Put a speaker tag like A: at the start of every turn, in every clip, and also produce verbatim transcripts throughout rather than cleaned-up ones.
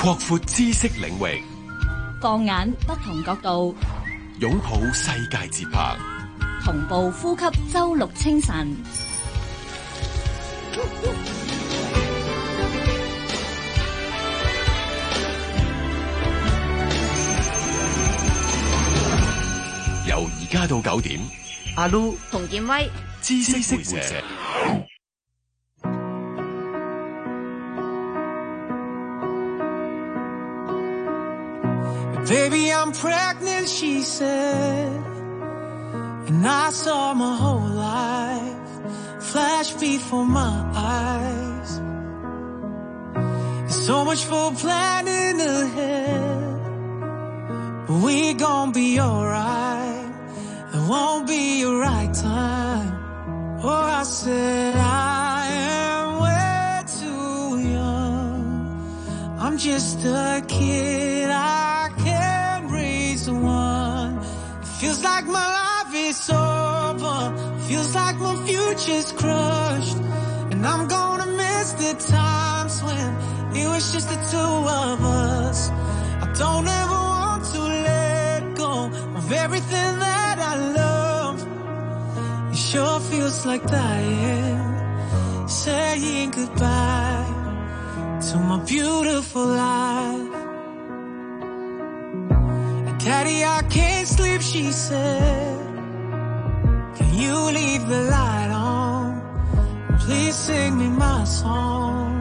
A: 擴闊知識領域，
B: 放眼不同角度，
A: 擁抱世界節拍，
B: 同步呼吸周六清晨。
A: 由而家到九點，
C: 阿 Lu
D: 洪建威，
A: 知識會社。
E: Baby, I'm pregnant, she said, and I saw my whole life flash before my eyes. There's so much for planning ahead, but we gon' be alright. There won't be a right time. Oh, I said I am way too young. I'm just a kid. I can't raise one. It feels like my life is over. Feels like my future's crushed. And I'm gonna miss the times when it was just the two of us. I don't ever want to let go of everything that I love. It sure feels like dying, saying goodbye to my beautiful life. Daddy, I can't sleep, she said. Can you leave the light on? Please sing me my song.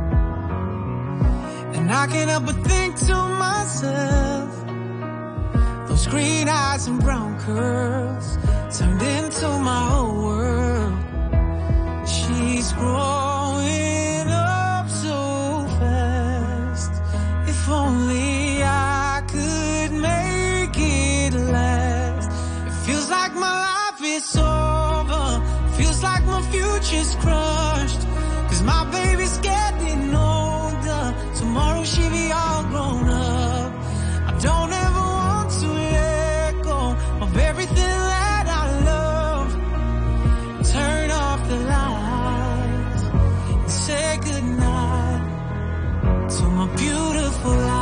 E: And I can't help but think to myself, those green eyes and brown curls turned into my whole world. She's growing up so fast. If only I could make it last. It feels like my life is over. Feels like my future's crushed. Cause my baby's getting older. Tomorrow she'll be all grown up. I don't ever want to let go of everything that I love. Turn off the lights and say goodnight to my beautiful life.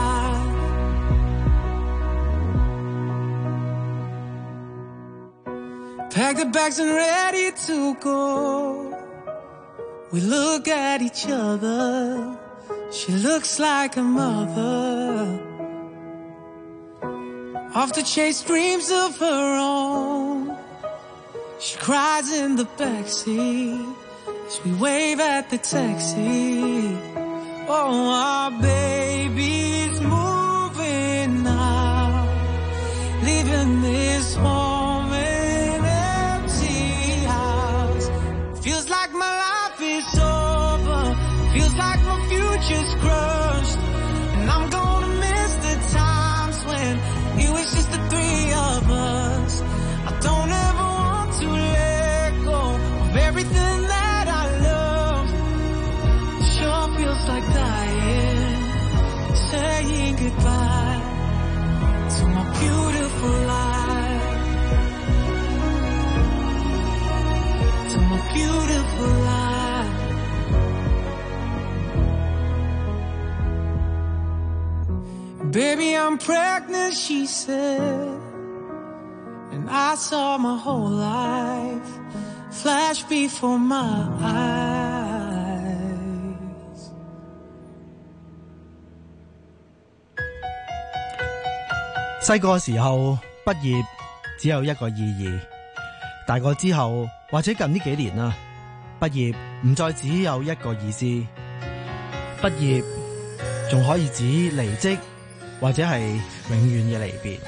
E: Pack the bags and ready to go. We look at each other. She looks like a mother. Off to chase dreams of her own. She cries in the backseat as we wave at the taxi. Oh, our baby's moving now, leaving this home an empty house. Feels like my life is over. Feels like my future's crushed. And I'm gonna miss the times when it was just the three of us. I don't ever want to let go of everything that I love. It sure feels like dying, saying goodbye to my beautiful life, to my beautiful life. Baby, I'm pregnant, she said, and I saw my whole life flash before my eyes.
C: 細個時候畢業只有一個意義，大個之後或者近呢幾年啦，畢業唔再只有一個意思，畢業仲可以指離職或者係永遠嘅離別。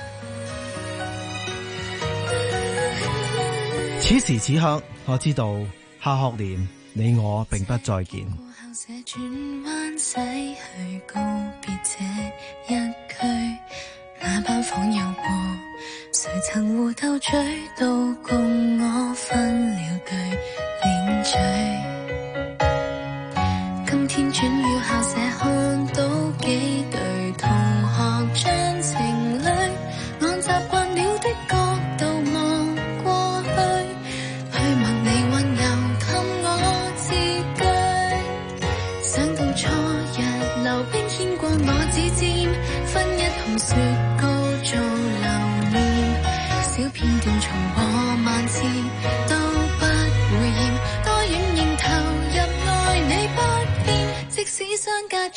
C: 此時此刻，我知道下學年你我並不再見。
F: 轉彎駛去告別這一區，那班房有過，誰曾互鬥嘴到共我分了對臉嘴。今天轉了校舍，看到幾對同學像情侶，按習慣了的角度望過去，去默你溫柔氹我自居。想到初日溜冰牽過我，只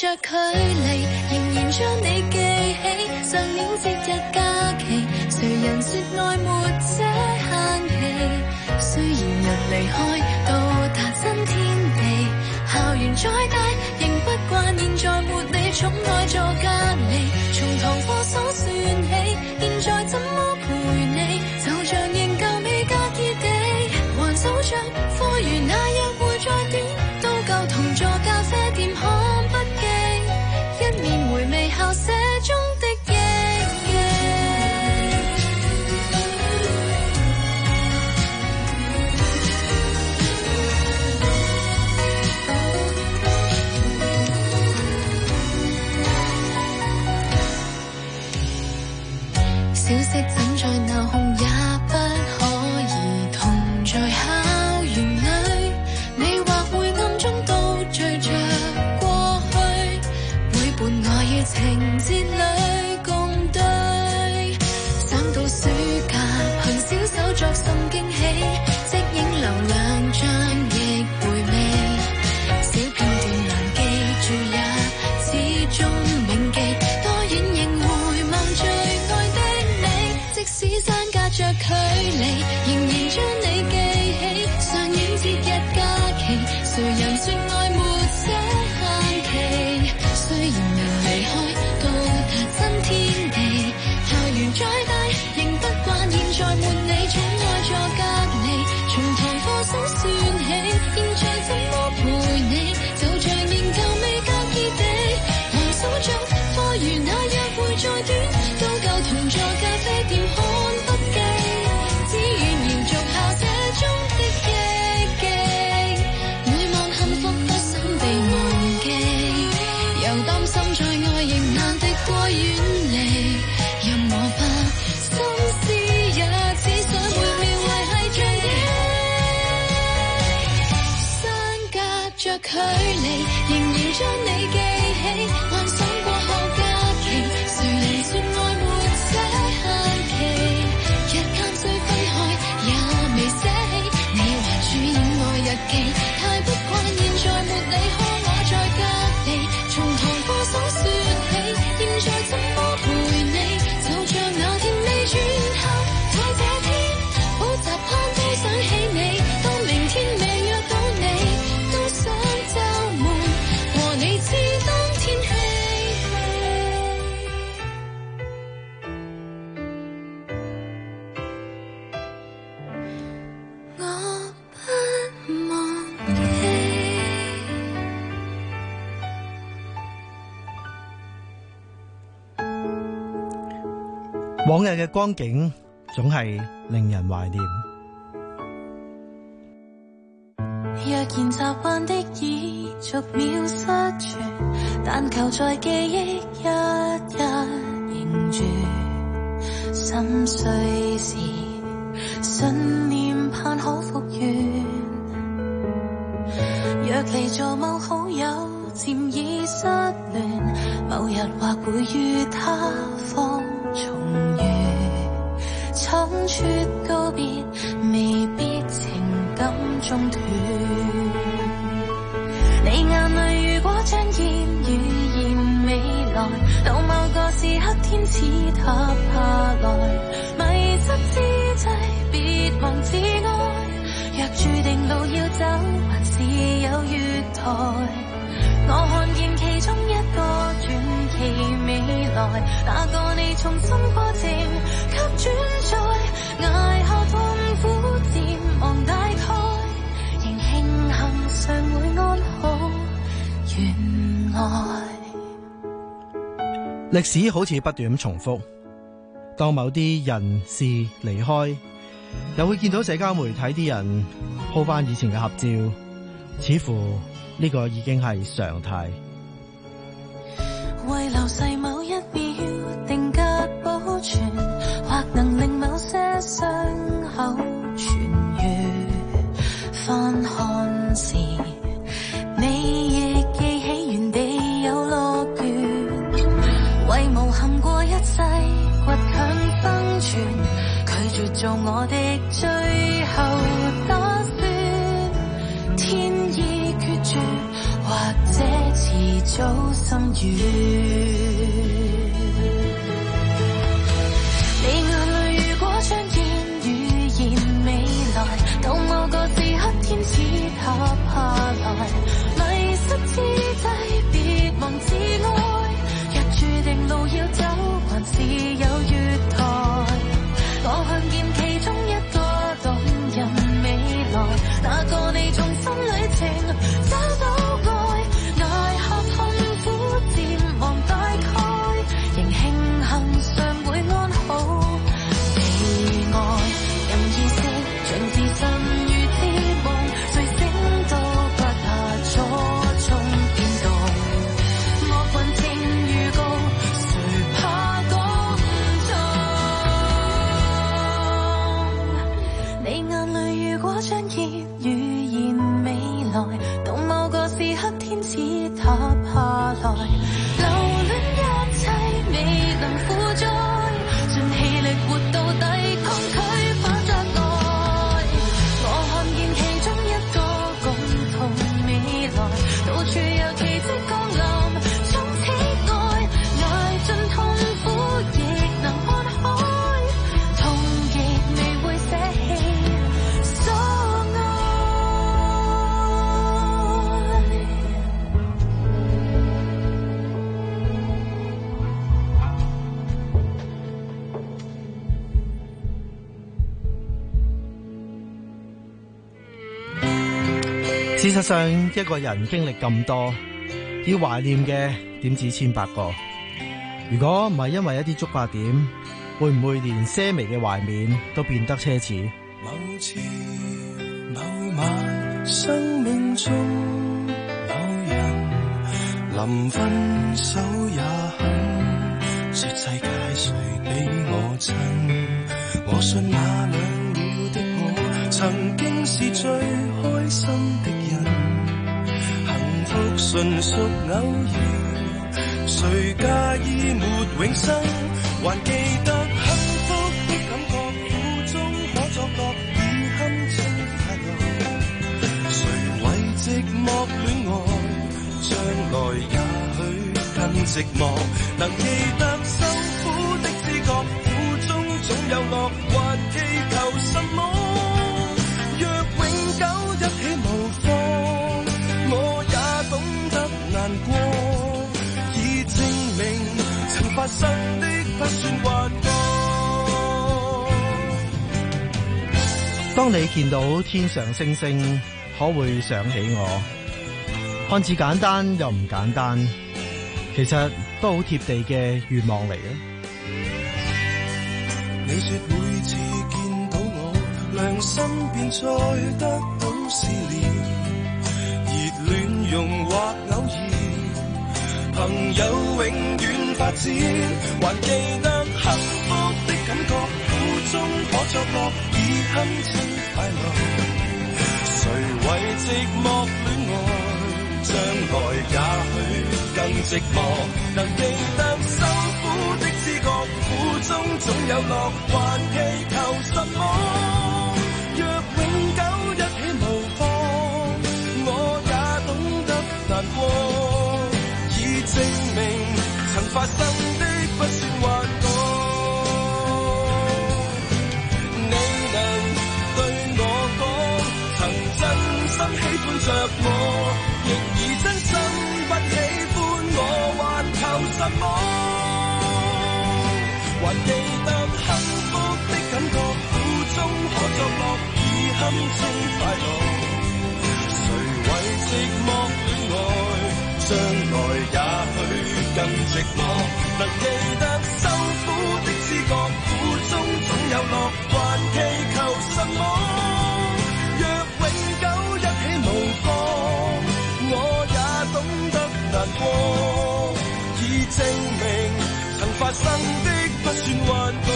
F: 着距離，仍然將你記起。上年節日假期，誰人說愛沒這限期？雖然人離開，到達新天地，校園再大，仍不慣現在沒你寵愛做隔離。從堂課數算起，現在怎麼陪你？就像仍舊未隔異地，還守着課餘那約會再短，都夠同坐咖啡店看筆記，一面回味校舍中的憶記。小息怎在鬧哄也不可以同在校園裏，你或會暗中都追着過去，每伴我於情節裏共對。想到暑假憑小手作甚驚喜，即影留兩張亦回味，小片段難記住也始終銘記，多遠仍回望最愛的你。即使相隔着距離，仍然將你記起。上演節日假期，誰人說愛沒這限期？雖然人離開，到達新天地，校園再大，仍不慣現在沒你寵愛做隔離。從堂課數算起，現在怎麼陪你？就像仍舊未隔異地，還數着課餘那約會再短，都夠同坐咖啡店看筆記，只願延續校舍中的憶記。每晚幸福不想被忘記，又擔心再愛仍難敵過遠離。任我吧，心思也只想每秒維繫着你。相隔着距離，仍然將你記起。幻想過後假期，誰人說愛沒這限期？日間雖分開，也未捨棄。你還主演我日記，太不慣現在沒你可我在隔離。從堂課數說起，現在怎麼陪你？就像那天你轉校，在這天補習班都想起你。當明天未約到你，都想週末和你知當天氣。我不忘記。
C: 往日嘅光景總係令人懷念。
F: 若然習慣的已逐秒失傳，但求在記憶一一凝住。心碎時，信念盼可復原。若離做某好友，漸已失聯，某日或會與他方重遇。倉促告別，未必情感中斷。你眼淚如果將煙雨染未來，到某個時刻天似塌下來，迷失之際別忘自愛。若注定路要走，還是有月台。我看見其中一個傳奇未來，那個你從心過程給轉載，捱下痛苦漸忘大概，仍慶幸尚會安好。原來
C: 歷史好似不斷咁重複，當某啲人事離開，又會見到社交媒體啲人鋪翻以前嘅合照，似乎呢個已經係常態。
F: 為流逝某一秒定格保存，或能令某些傷口痊癒。翻看時，你亦記起原地有樂園，為無憾過一世倔強生存，拒絕做我的最後打算。天意決絕，或者遲早心軟。你眼淚如果將言語言未來，到某個時刻天使塌下來，迷失之際別忘自愛，若注定路要走，還是有月台。我看見其中一個動人未來，那個你從心裏情找到愛，捱下痛苦漸忘大概，仍慶幸尚會安好。被愛任意識像自信如自夢，睡醒都不怕錯綜變動，莫問情預告，誰怕講錯？你眼淚如果將熱語言未來，到某個時刻天使塌下來，留戀一切未能負載，盡氣力活到底，抗拒反着來。我看見其中一個共同未來，到處有奇蹟降臨，從此愛，捱盡痛苦亦能看開，痛亦未會捨棄所愛。
C: 事實上，一個人經歷咁多，要懷念嘅點止千百個。如果唔係因為一啲觸發點，會唔會連些微嘅懷緬都變得奢侈？
E: 某次某晚，生命中某人臨分手也肯說世界誰比我親。我信那兩秒的我曾經是最開心的人，幸福純屬偶然，誰介意沒永生？還記得幸福的感覺，苦中可作樂，已堪稱快樂。誰為寂寞戀愛，將來也許更寂寞。能記得受苦的知覺，苦中總有樂，還祈求什麼？若永久一起無妨，我也懂得難過，已證明曾發生的不算幻覺。
C: 當你見到天上星星，可會想起我？看似簡單又唔簡單，其實都好貼地嘅願望嚟嘅。
E: 你說每次見到我，良心便再得到試煉，熱戀融或偶然，朋友永遠發展。還記得幸福的感覺，苦中可作樂，已堪稱快樂。誰為寂寞戀愛，將來也許更寂寞。能記得受苦的知覺，苦中總有樂，還祈求什麼？若永久一起無妨，我也懂得難過，已證明曾發生的不算幻覺。你能對我講，曾真心喜歡着我，亦已真心不喜歡我，還求什麼？還記得幸福的感覺，苦中可作樂，已堪稱快樂。誰為寂寞戀愛，將來也許更寂寞。能記得受苦的知覺，苦中總有樂，還祈求什麼？若永久一起無妨，我也懂得難過，已證明曾發生的不算幻覺。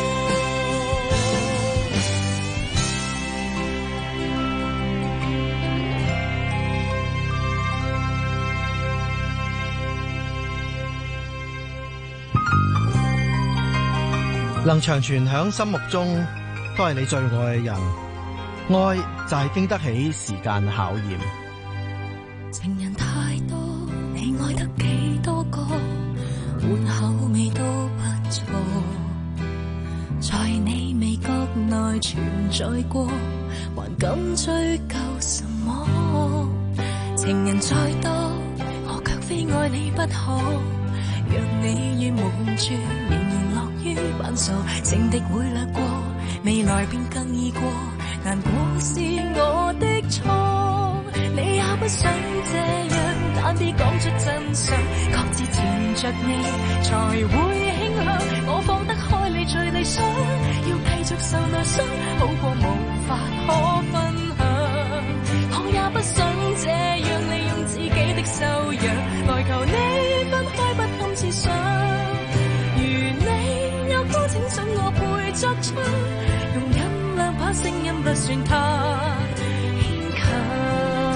C: 能長存響心目中，都係你最愛嘅人。愛就係經得起時間考驗。
F: 情人太多，你我愛得幾多個，換口味都不錯，在你味覺內存在過，還敢追究什麼？情人再多，我卻非愛你不可。若你願瞞住，仍然樂於扮傻，情敵會掠過，未來便更易過。難過是我的錯，你也不想這樣，但別講出真相，各自纏着你才會輕向。我放得開你最理想，要繼續受內傷，好過無法可分享。我也不想這樣利用自己的修養，來求你分開不堪設想。如你有歌請准我配作唱，用音量把聲音不算太牽強。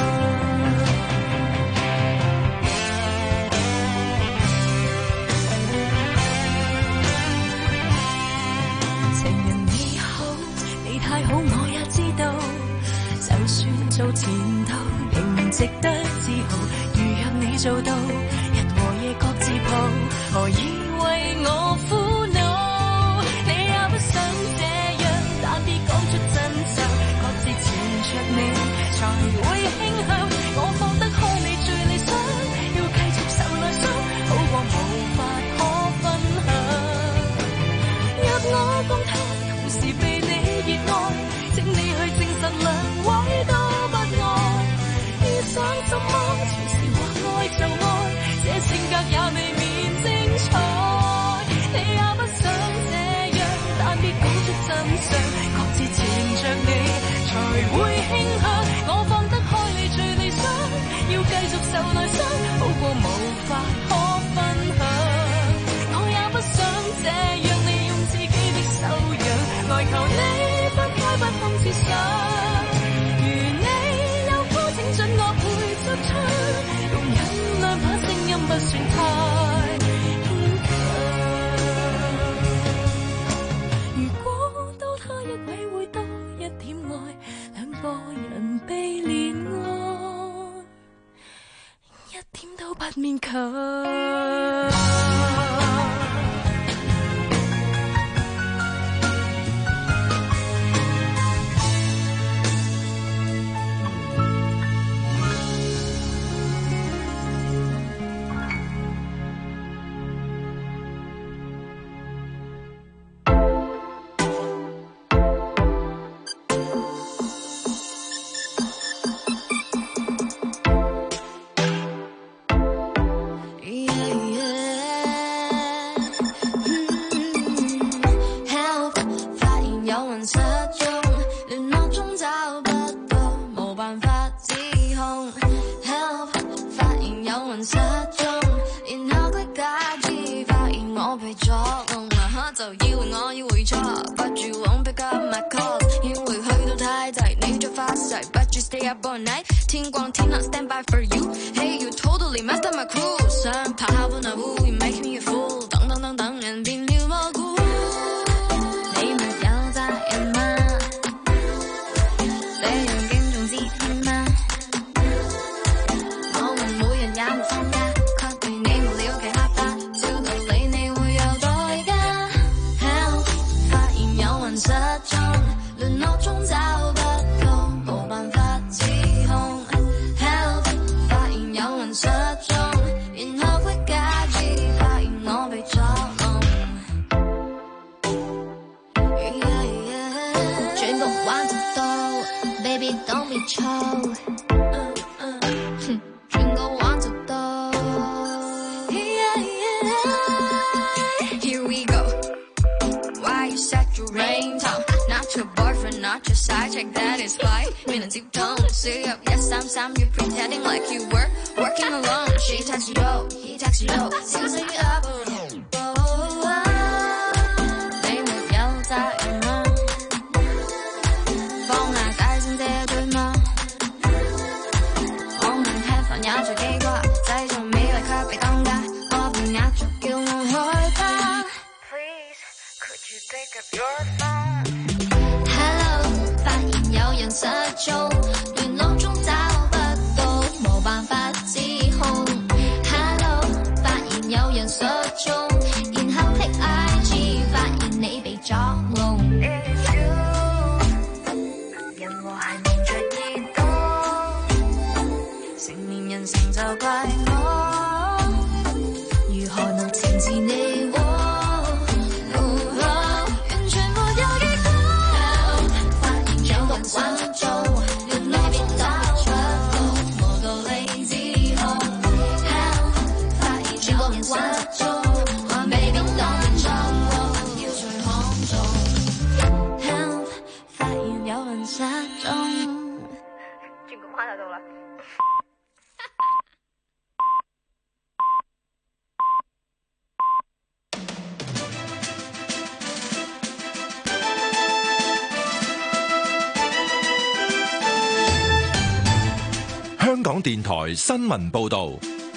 F: 情人你好，你太好我也知道，就算做前度仍值得自豪。如若你做到日和夜各自抱，何以為我苦惱？你也不想這樣，但別講出真相，各自纏着你才會輕向。我放得開你最理想，要繼續受內傷，好過無法可分享。若我講他同時被你熱愛，請你去證實兩位都不愛。遇上怎麼隨時話愛就愛，這性格也未免精彩。你也不想這樣，但別講出真相，各自纏着你才會輕向。我放得開你最理想，要繼續受內傷，好過無法可分享。我也不想這樣利用自己的修養，來求你分開不堪設想。如你有歌請准我配作唱，用音量把聲音不算太牽強。如果多他一位會多一點愛，兩個人被憐愛，一點都不勉強。
D: 天光天亮 stand by for you. Hey, you totally messed up my crew. 想拍下本來烏，you make me a fool. 等等等等，人變了蘑菇。你沒有責任嗎？這樣敬重自己嗎？我們每人也沒放假，確對你無了期嚇怕，照道理你會有代價。Help， 發現有人失蹤，聯絡中找不到，冇辦法。失蹤，然後會假知發現我被捉弄。Yeah, yeah. 全部玩唔到 ，baby don't be chill。哼，全個玩就到。Yeah, yeah. Here we go. Why you set your ringtone? Not your boyfriend, not your side chick, that is why 未能接通。輸入一三三，you pretending like you were working alone. She texts you low, he texts you low. Seems like you're up. Oh, 你沒有責任嗎？放下大聲這對嗎？我們吃飯也在記掛，製造美麗卻被降價。我被壓着叫我害怕。Please, could you pick up your phone?Hello， 發現有人失蹤，聯絡中找不到，冇辦法指控。Hello，
F: 完成就怪我，如何能懲治你我？完全沒有結果，發現有人想做，原來變打出我個例子後，發現有人想做，還未變當變錯，要隨行做，發現有人失蹤。轉個彎就到啦。
A: 香港電台新聞報道，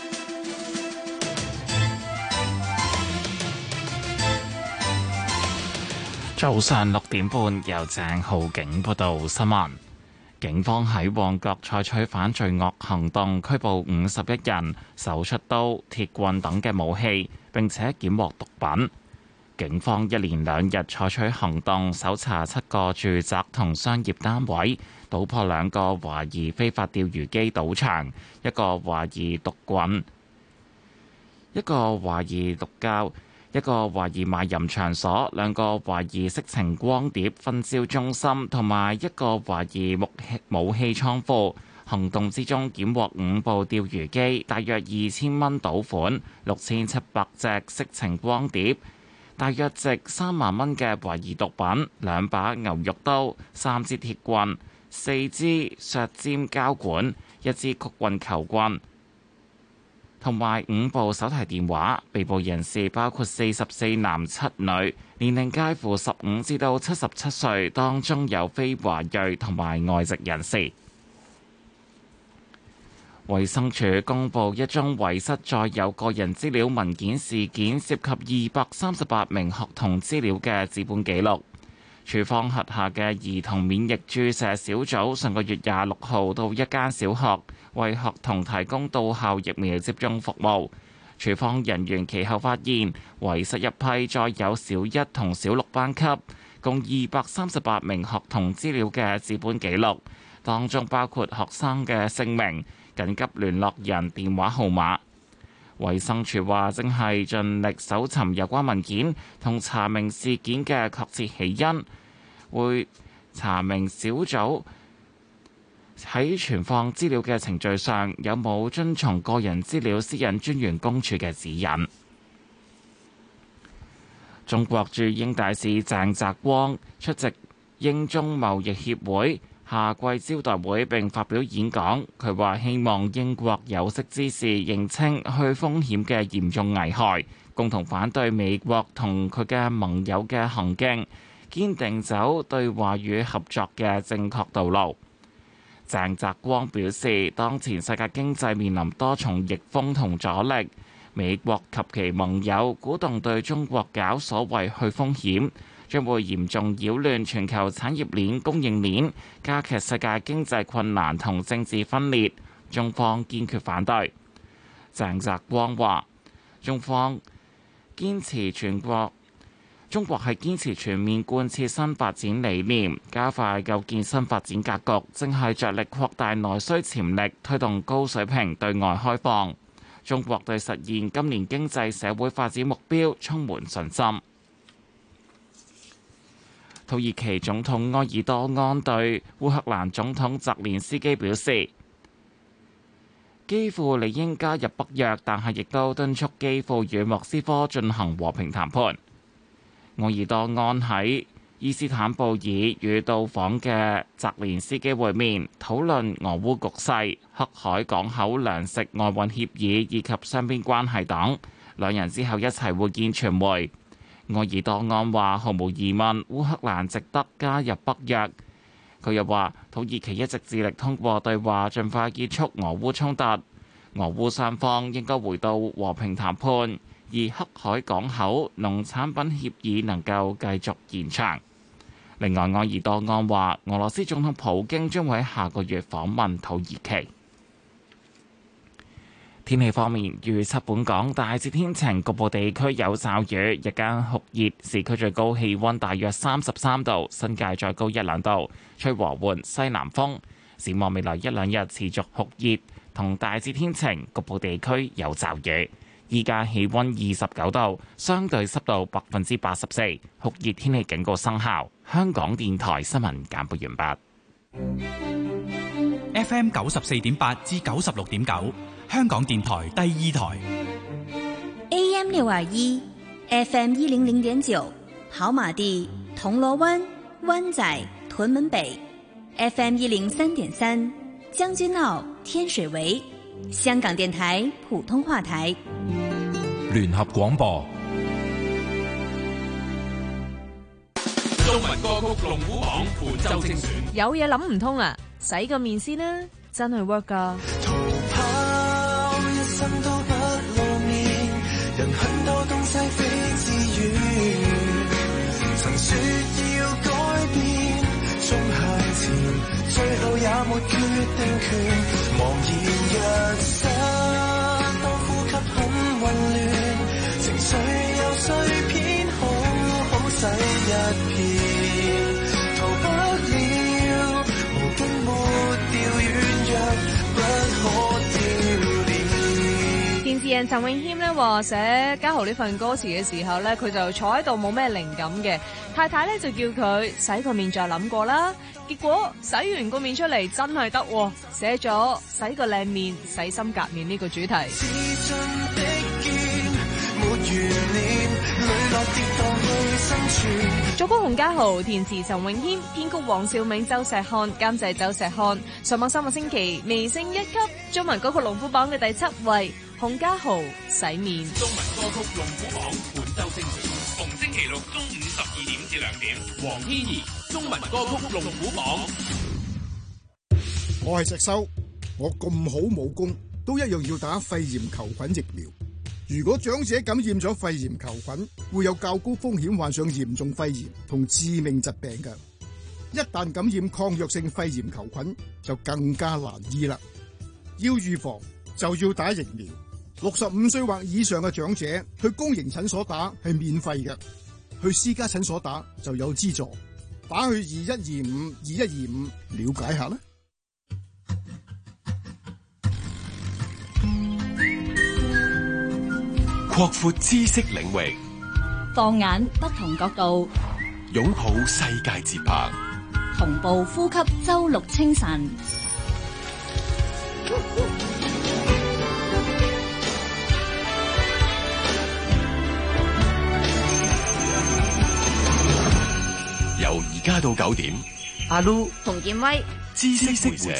G: 早上六點半由鄭浩景報道新聞。警方喺旺角採取反罪惡行動，拘捕五十一人，搜出刀、鐵棍等嘅武器，並且檢獲毒品。警方一連兩日採取行動，搜查七個住宅同商業單位，搗破兩個懷疑非法釣魚機賭場，一個懷疑毒棍，一個懷疑毒膠，一個懷疑賣淫場所，兩個懷疑色情光碟分銷中心，同埋一個懷疑武器武器倉庫。行動之中，檢獲五部釣魚機，大約二千蚊賭款，六千七百隻色情光碟，大約值三萬蚊嘅懷疑毒品，兩把牛肉刀，三支鐵棍，四支削尖膠管，一支曲棍球棍，同埋五部手提電話。被捕人士包括四十四男七女，年齡介乎十五至到七十七歲，當中有非華裔同埋外籍人士。衛生署公布一宗遺失載有個人資料文件事件，涉及二百三十八名學童資料嘅紙本記錄。署方轄下嘅兒童免疫注射小組上個月廿六號到一間小學，為學童提供到校疫苗接種服務。署方人員其後發現遺失一批載有小一同小六班級共二百三十八名學童資料嘅紙本記錄，當中包括學生嘅姓名、緊急聯絡人電話號碼。衛生署話正係盡力搜尋有關文件，同查明事件嘅確切起因，會查明小組喺存放資料嘅程序上有冇遵從個人資料私隱專員公署嘅指引。中國駐英大使鄭澤光出席英中貿易協會夏季招待會並發表演講，佢話希望英國有識之士認清去風險嘅嚴重危害，共同反對美國同佢嘅盟友嘅行徑，堅定走對話與合作嘅正確道路。鄭澤光表示，當前世界經濟面臨多重逆風同阻力，美國及其盟友鼓動對中國搞所謂去風險，將會嚴重擾亂全球產業鏈供應鏈，加劇世界經濟困難同政治分裂。中方堅決反對。鄭澤光話：中方堅持全國，中國係堅持全面貫徹新發展理念，加快構建新發展格局，正係着力擴大內需潛力，推動高水平對外開放。中國對實現今年經濟社會發展目標充滿信心。土耳其總統埃爾多安對烏克蘭總統澤連斯基表示，基輔理應加入北約，但係亦都敦促基輔與莫斯科進行和平談判。埃爾多安喺伊斯坦布爾與到訪嘅澤連斯基會面，討論俄烏局勢、黑海港口糧食外運協議以及雙邊關係等。兩人之後一齊會見傳媒。埃爾多安話：毫無疑問，烏克蘭值得加入北約。佢又話：土耳其一直致力通過對話，盡快結束俄烏衝突。俄烏雙方應該回到和平談判，而黑海港口農產品協議能夠繼續延長。另外，埃爾多安話：俄羅斯總統普京將會喺下個月訪問土耳其。天氣方面，預測本港大致天晴，局部地區有驟雨，日間酷熱，市區最高氣溫大約三十三度，新界再高一兩度，吹和緩西南風。展望未來一兩日持續酷熱， 同大致天晴，局部地區有驟雨。依家氣溫二十九度，相對濕度百分之八十四，酷熱天氣警告生效。香港電台新聞簡報完
H: 畢。F M 九十四點八至九十六點九，香港電台第二台。
B: A M 六二一 ，F M 一零零點九，跑馬地、銅鑼灣、灣仔、屯門北 ，F M 一零三點三，將軍澳、天水圍。香港電台普通話台
A: 聯合廣播。
I: 中文歌曲龍虎榜本周精選，
J: 有嘢諗唔通啊！洗個面先啦，真係 work 噶。
E: 逃跑一生都不露面，人很多東西非自願，曾說要改變，中向前，最後也沒決定權。茫然若失，當呼吸很混亂，情緒又碎片，好好洗一片，逃不了，無根沒掉軟弱，不可掉裂。
J: 電視人陳詠謙呢話寫家豪呢份歌詞嘅時候呢，佢就坐喺度冇咩靈感嘅，太太呢就叫佢洗個面再諗過啦。結果洗完個面出嚟真係得，寫咗洗個靚面洗心革面呢個主題。作曲洪家豪，填詞陳詠謙，編曲黃兆銘、周石漢，監製周石漢。上網三個星期，微升一級中文歌曲龍虎榜嘅第七位，洪家豪洗面。
I: 中文歌曲龍虎榜本周精選，逢星期六中午十二點至兩點，黃天怡中文歌曲龍虎榜。
K: 我係石修，我咁好武功，都一樣要打肺炎球菌疫苗。如果長者感染咗肺炎球菌，會有較高風險患上嚴重肺炎同致命疾病嘅。一旦感染抗藥性肺炎球菌，就更加難醫啦。要預防就要打疫苗。六十五歲或以上嘅長者去公營診所打係免費嘅，去私家診所打就有資助。打去二一二五二一二五了解下啦。
A: 擴闊知識領域，
B: 放眼不同角度，
A: 擁抱世界節拍，
B: 同步呼吸周六清晨。
A: 由而家到九點，
C: 阿 Lu
J: 洪建威，
A: 知識會社。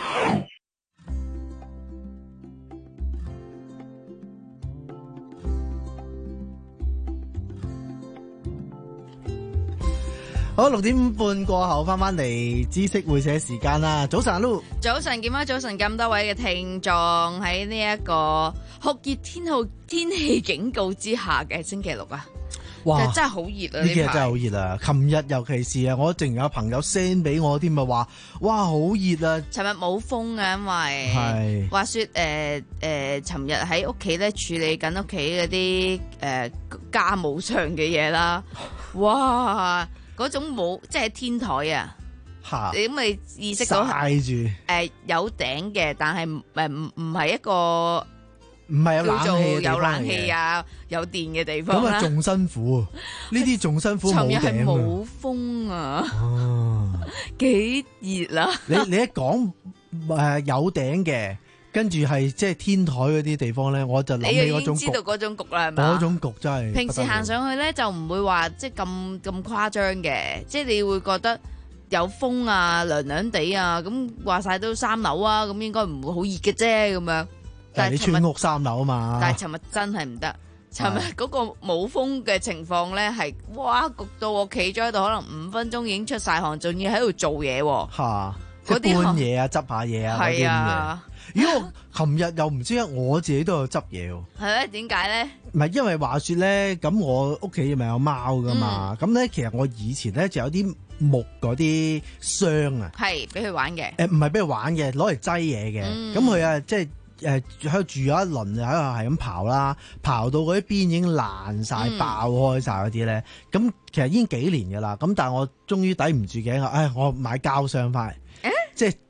C: 好，六點半過後翻翻嚟知識會社時間啦。早晨阿 Lu，
L: 早晨健威，早晨咁多位嘅聽眾，喺呢一個酷熱天氣天氣警告之下嘅星期六啊！哇，真係好熱啊！
C: 呢幾日真係好熱啊！琴日尤其是啊，我淨有朋友 send 俾我添啊，話哇好熱啊！
L: 尋日冇風啊，因為
C: 係
L: 話說誒誒，尋日喺屋企咧處理緊屋企嗰啲誒家務上嘅嘢啦，哇！嗰種冇即係天台啊，
C: 嚇
L: 你咁咪意識到
C: 曬住
L: 誒有頂嘅，但係誒唔唔係一個
C: 唔係有冷氣嘅地方嚟嘅，
L: 有冷氣啊有電嘅地方啦，
C: 咁啊仲辛苦，呢啲仲辛苦冇頂啊！
L: 尋日係冇風啊，幾熱啊！
C: 你你一講誒有頂嘅。跟住係即係天台嗰啲地方咧，我就諗起嗰種焗。你已經知道
L: 嗰種焗啦，係咪？
C: 嗰種焗真係。
L: 平時行上去咧就唔會話即係咁咁誇張嘅，即係你會覺得有風啊、涼涼地啊，咁話晒都三樓啊，咁應該唔會好熱嘅啫咁樣。
C: 但係你村屋三樓啊嘛。
L: 但係尋日真係唔得，尋日嗰個冇風嘅情況咧係哇焗到我企咗喺度，可能五分鐘已經出晒汗，仲要喺度做嘢喎。
C: 嚇！嗰啲搬嘢啊、執下嘢啊嗰啲咁嘅。咦！我琴日又唔知啊，我自己都有執嘢喎。
L: 係咧？點解咧？
C: 唔係因為話説咧，咁我屋企咪有貓噶嘛，咁咧、嗯、其實我以前咧就有啲木嗰啲箱啊，
L: 係俾佢玩嘅。
C: 誒唔係俾佢玩嘅，攞嚟擠嘢嘅。咁佢啊即係誒喺度住咗一輪，喺度係咁刨啦，刨到嗰啲邊已經爛晒、嗯、爆開晒嗰啲咧。咁其實已經幾年噶啦。咁但係我終於抵唔住頸啊！唉，我買膠箱翻嚟，即係。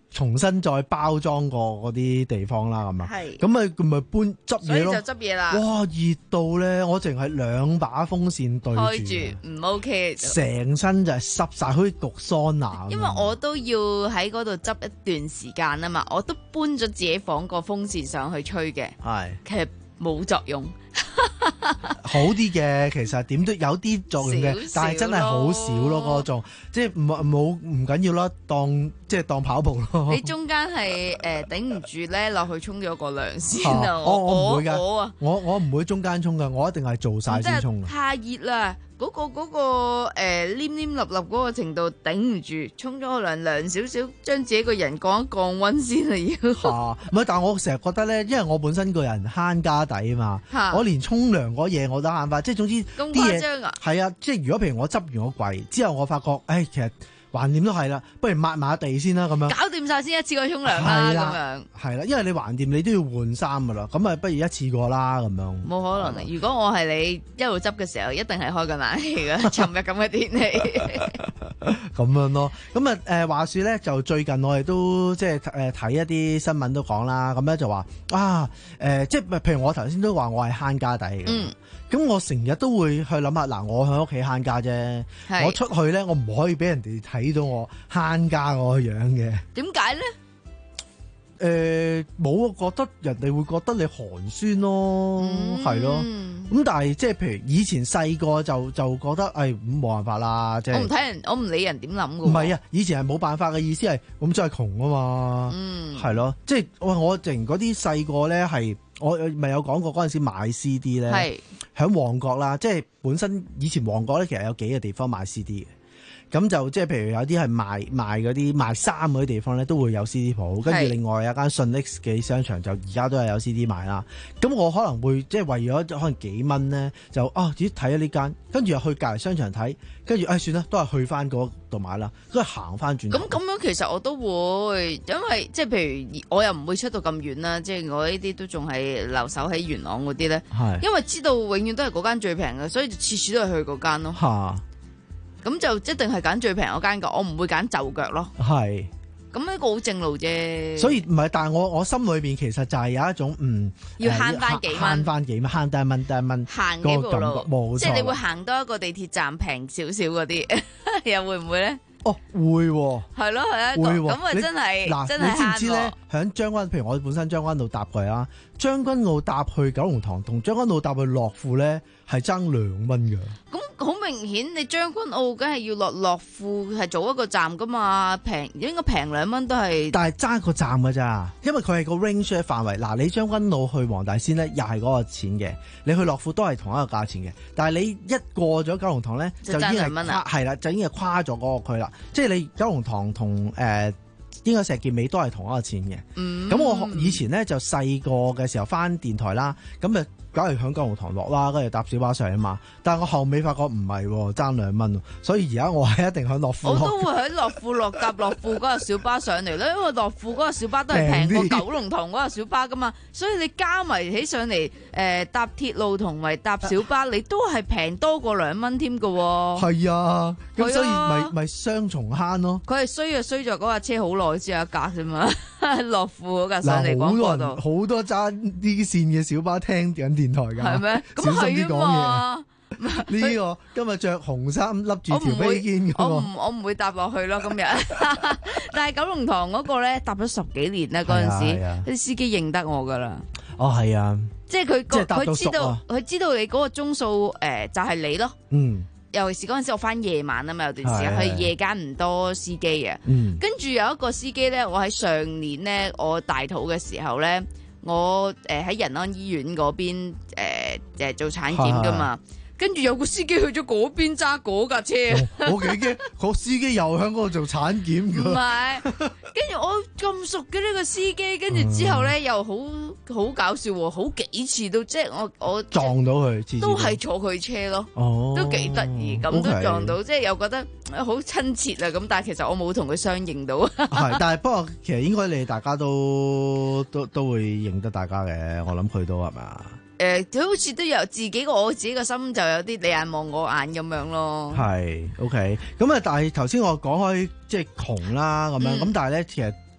C: 重新再包裝過嗰啲地方啦，咁啊，
L: 係
C: 咁咪咁咪搬執
L: 所以就
C: 嘢咯。
L: 執嘢啦。
C: 哇！熱到咧，我淨係兩把風扇對
L: 開
C: 住，
L: 住唔 OK，
C: 成身就係濕晒，好似焗桑拿咁樣。
L: 因為我都要喺嗰度執一段時間啊嘛，我都搬咗自己房個風扇上去吹嘅，
C: 係
L: 其實冇作用。
C: 好啲嘅，其實點都有啲作用嘅，
L: 少少
C: 但係真係好少咯嗰種，即係唔冇唔緊要啦，當即係當跑步咯。
L: 你中間係誒頂唔住咧，落去沖咗個涼先
C: 啊
L: 啊！
C: 我我唔會㗎，
L: 我啊，
C: 我我唔會中間沖㗎，我一定係做晒先沖㗎。
L: 太熱啦，嗰、個嗰、個誒黏黏立立嗰個程度頂唔住，沖咗個涼涼少少，將自己個人降一降温先啊要。
C: 嚇，唔係，但係我成日覺得咧，因為我本身個人慳家底啊嘛，
L: 嚇
C: 我連沖涼嗰嘢我都慳翻，即係總之
L: 咁
C: 啲嘢
L: 誇張啊！
C: 係啊，即係如果譬如我執完個櫃之後，我發覺，誒其實橫掂都係啦，不如抹抹地先啦咁樣。
L: 搞掂晒先一次過沖涼啦
C: 係
L: 咁樣
C: 啦。，係啦，因為你橫掂你都要換衫噶啦，咁啊不如一次過啦咁樣。
L: 冇可能啊！如果我係你一路執嘅時候，一定係開緊冷氣嘅。尋日咁嘅天氣，
C: 咁樣咯，咁啊誒話説咧，就最近我哋都即係誒睇一啲新聞都講啦，咁咧就話啊誒、呃，即係譬如我頭先都話我係慳家底嘅，
L: 嗯，
C: 咁我成日都會去諗下，嗱我喺屋企慳家啫，
L: 係
C: 我出去咧我唔可以俾人哋睇到我慳家嗰個樣嘅。
L: 點解咧？
C: 誒冇、覺得人哋會覺得你寒酸咯，係、咯。咁但係即係譬如以前細個就就覺得誒咁冇辦法啦，即係
L: 我唔睇人，我唔理人點諗嘅。
C: 唔係啊，以前係冇辦法嘅意思係咁真係窮啊嘛，
L: 嗯，
C: 係咯，即係我我淨嗰啲細個咧係我咪有講過嗰陣時買 C D 咧，
L: 係
C: 喺旺角啦，即係本身以前旺角咧其實有幾個地方買 C D 嘅。咁就即係譬如有啲係賣賣嗰啲賣衫嗰啲地方咧，都會有 C D 鋪。跟住另外有間信 X 嘅商場就而家都係有 C D 賣啦。咁我可能會即係為咗可能幾蚊咧，就啊自己睇咗呢間，跟住又去隔離商場睇，跟住誒算啦，都係去翻嗰度買啦，都係行翻轉頭。
L: 咁咁樣其實我都會，因為即係譬如我又唔會出到咁遠啦，即係我呢啲都仲係留守喺元朗嗰啲咧。
C: 係
L: 因為知道永遠都係嗰間最平嘅，所以就次次都係去嗰間咯。
C: 嚇，
L: 咁就一定係揀最平嗰間㗎，我唔會揀就腳咯。
C: 係。
L: 咁呢個好正路啫。
C: 所以唔係，但係我我心裏邊其實就係有一種嗯，
L: 要慳返幾蚊
C: 慳翻幾蚊，慳低一蚊低一蚊，
L: 行幾步
C: 嗰個感覺
L: 路，
C: 冇錯。
L: 即係你會行多一個地鐵站平少少嗰啲，又會唔會咧？
C: 哦，會喎。
L: 係咯，係啊，
C: 會喎
L: 咁啊
C: 你
L: 真係
C: 嗱，
L: 真係
C: 你知唔知咧
L: 慳喎？
C: 響將軍，譬如我本身將軍澳搭過啦，將軍澳搭去九龍塘同將軍澳搭去樂富咧係爭兩蚊㗎。
L: 咁好明顯，你將軍澳梗係要落樂富係早一個站噶嘛，平應該平兩蚊都係。
C: 但係爭個站㗎咋，因為佢係個 range 嘅範圍。嗱，你將軍澳去黃大仙咧，又係嗰個錢嘅；你去樂富都係同一個價錢嘅。但係你一過咗九龍塘咧，
L: 就
C: 就已經係
L: 爭兩蚊啊
C: 跨係啦，就已經係跨咗嗰個區啦。即係你九龍塘同誒應該石硤尾都係同一個錢嘅。咁、
L: 嗯
C: 我以前咧就細個嘅時候翻電台啦，咁誒梗係響九龍塘落啦，跟住搭小巴上啊嘛。但係我後尾發覺唔係喎，爭兩蚊喎，所以而家我係一定響樂富落。
L: 我都會喺樂富落搭樂富嗰個小巴上嚟咧，因為樂富嗰個小巴都係平過九龍塘嗰個小巴噶嘛，所以你加埋起上嚟，誒、呃、搭鐵路同埋搭小巴，你都係平多過兩蚊添噶。
C: 係啊，咁所以
L: 係啊
C: 咪咪雙重慳咯。
L: 佢係衰就衰在嗰架車好耐先有一格啫嘛，樂富嗰架上嚟
C: 嗱，好
L: 廣播
C: 多人
L: 度。
C: 好多揸呢啲線嘅小巴聽緊電台㗎，
L: 係咩？咁
C: 小心啲
L: 係
C: 講
L: 啊嘛。
C: 嘢。呢個今日着紅衫笠住條
L: 我唔會
C: 披肩嗰個，
L: 我唔我唔會搭落去咯今日。但係九龍塘嗰個咧搭咗十幾年啦，嗰陣
C: 係啊係啊
L: 時啲司機認得我噶啦。
C: 哦係啊，
L: 即係佢個
C: 即係搭到
L: 佢知道
C: 熟啊
L: 佢知道你嗰個鐘數誒就係你咯。
C: 嗯
L: 尤其是嗰陣時我翻夜晚啊嘛，有段時間
C: 係係
L: 佢夜間唔多司機嘅。
C: 嗯
L: 跟住有一個司機咧，我喺上年咧我大肚嘅時候咧，我誒喺仁安醫院嗰邊誒誒做產檢噶嘛。跟住有個司機去咗嗰邊揸嗰架車，
C: 我幾驚個司機又喺嗰度做產檢
L: 唔
C: 㗎。
L: 係，跟住我咁熟嘅呢個司機，跟住之後咧又好好搞笑喎，好幾次都即係我我
C: 撞到佢，次次
L: 都係坐佢車咯，
C: 哦，
L: 都幾得意，咁都
C: OK
L: 撞到，即係又覺得呃好親切啊咁，但係其實我冇同佢相認到，
C: 係，但係不過其實應該你哋大家都都都會認得大家嘅，我諗佢都係咪啊？
L: 誒，佢好似都有自己個我自己個心就有啲你眼望我眼咁樣咯。
C: 係 OK，咁啊，但係頭先我講開即係窮啦咁樣，咁、
L: 嗯
C: 但係咧其實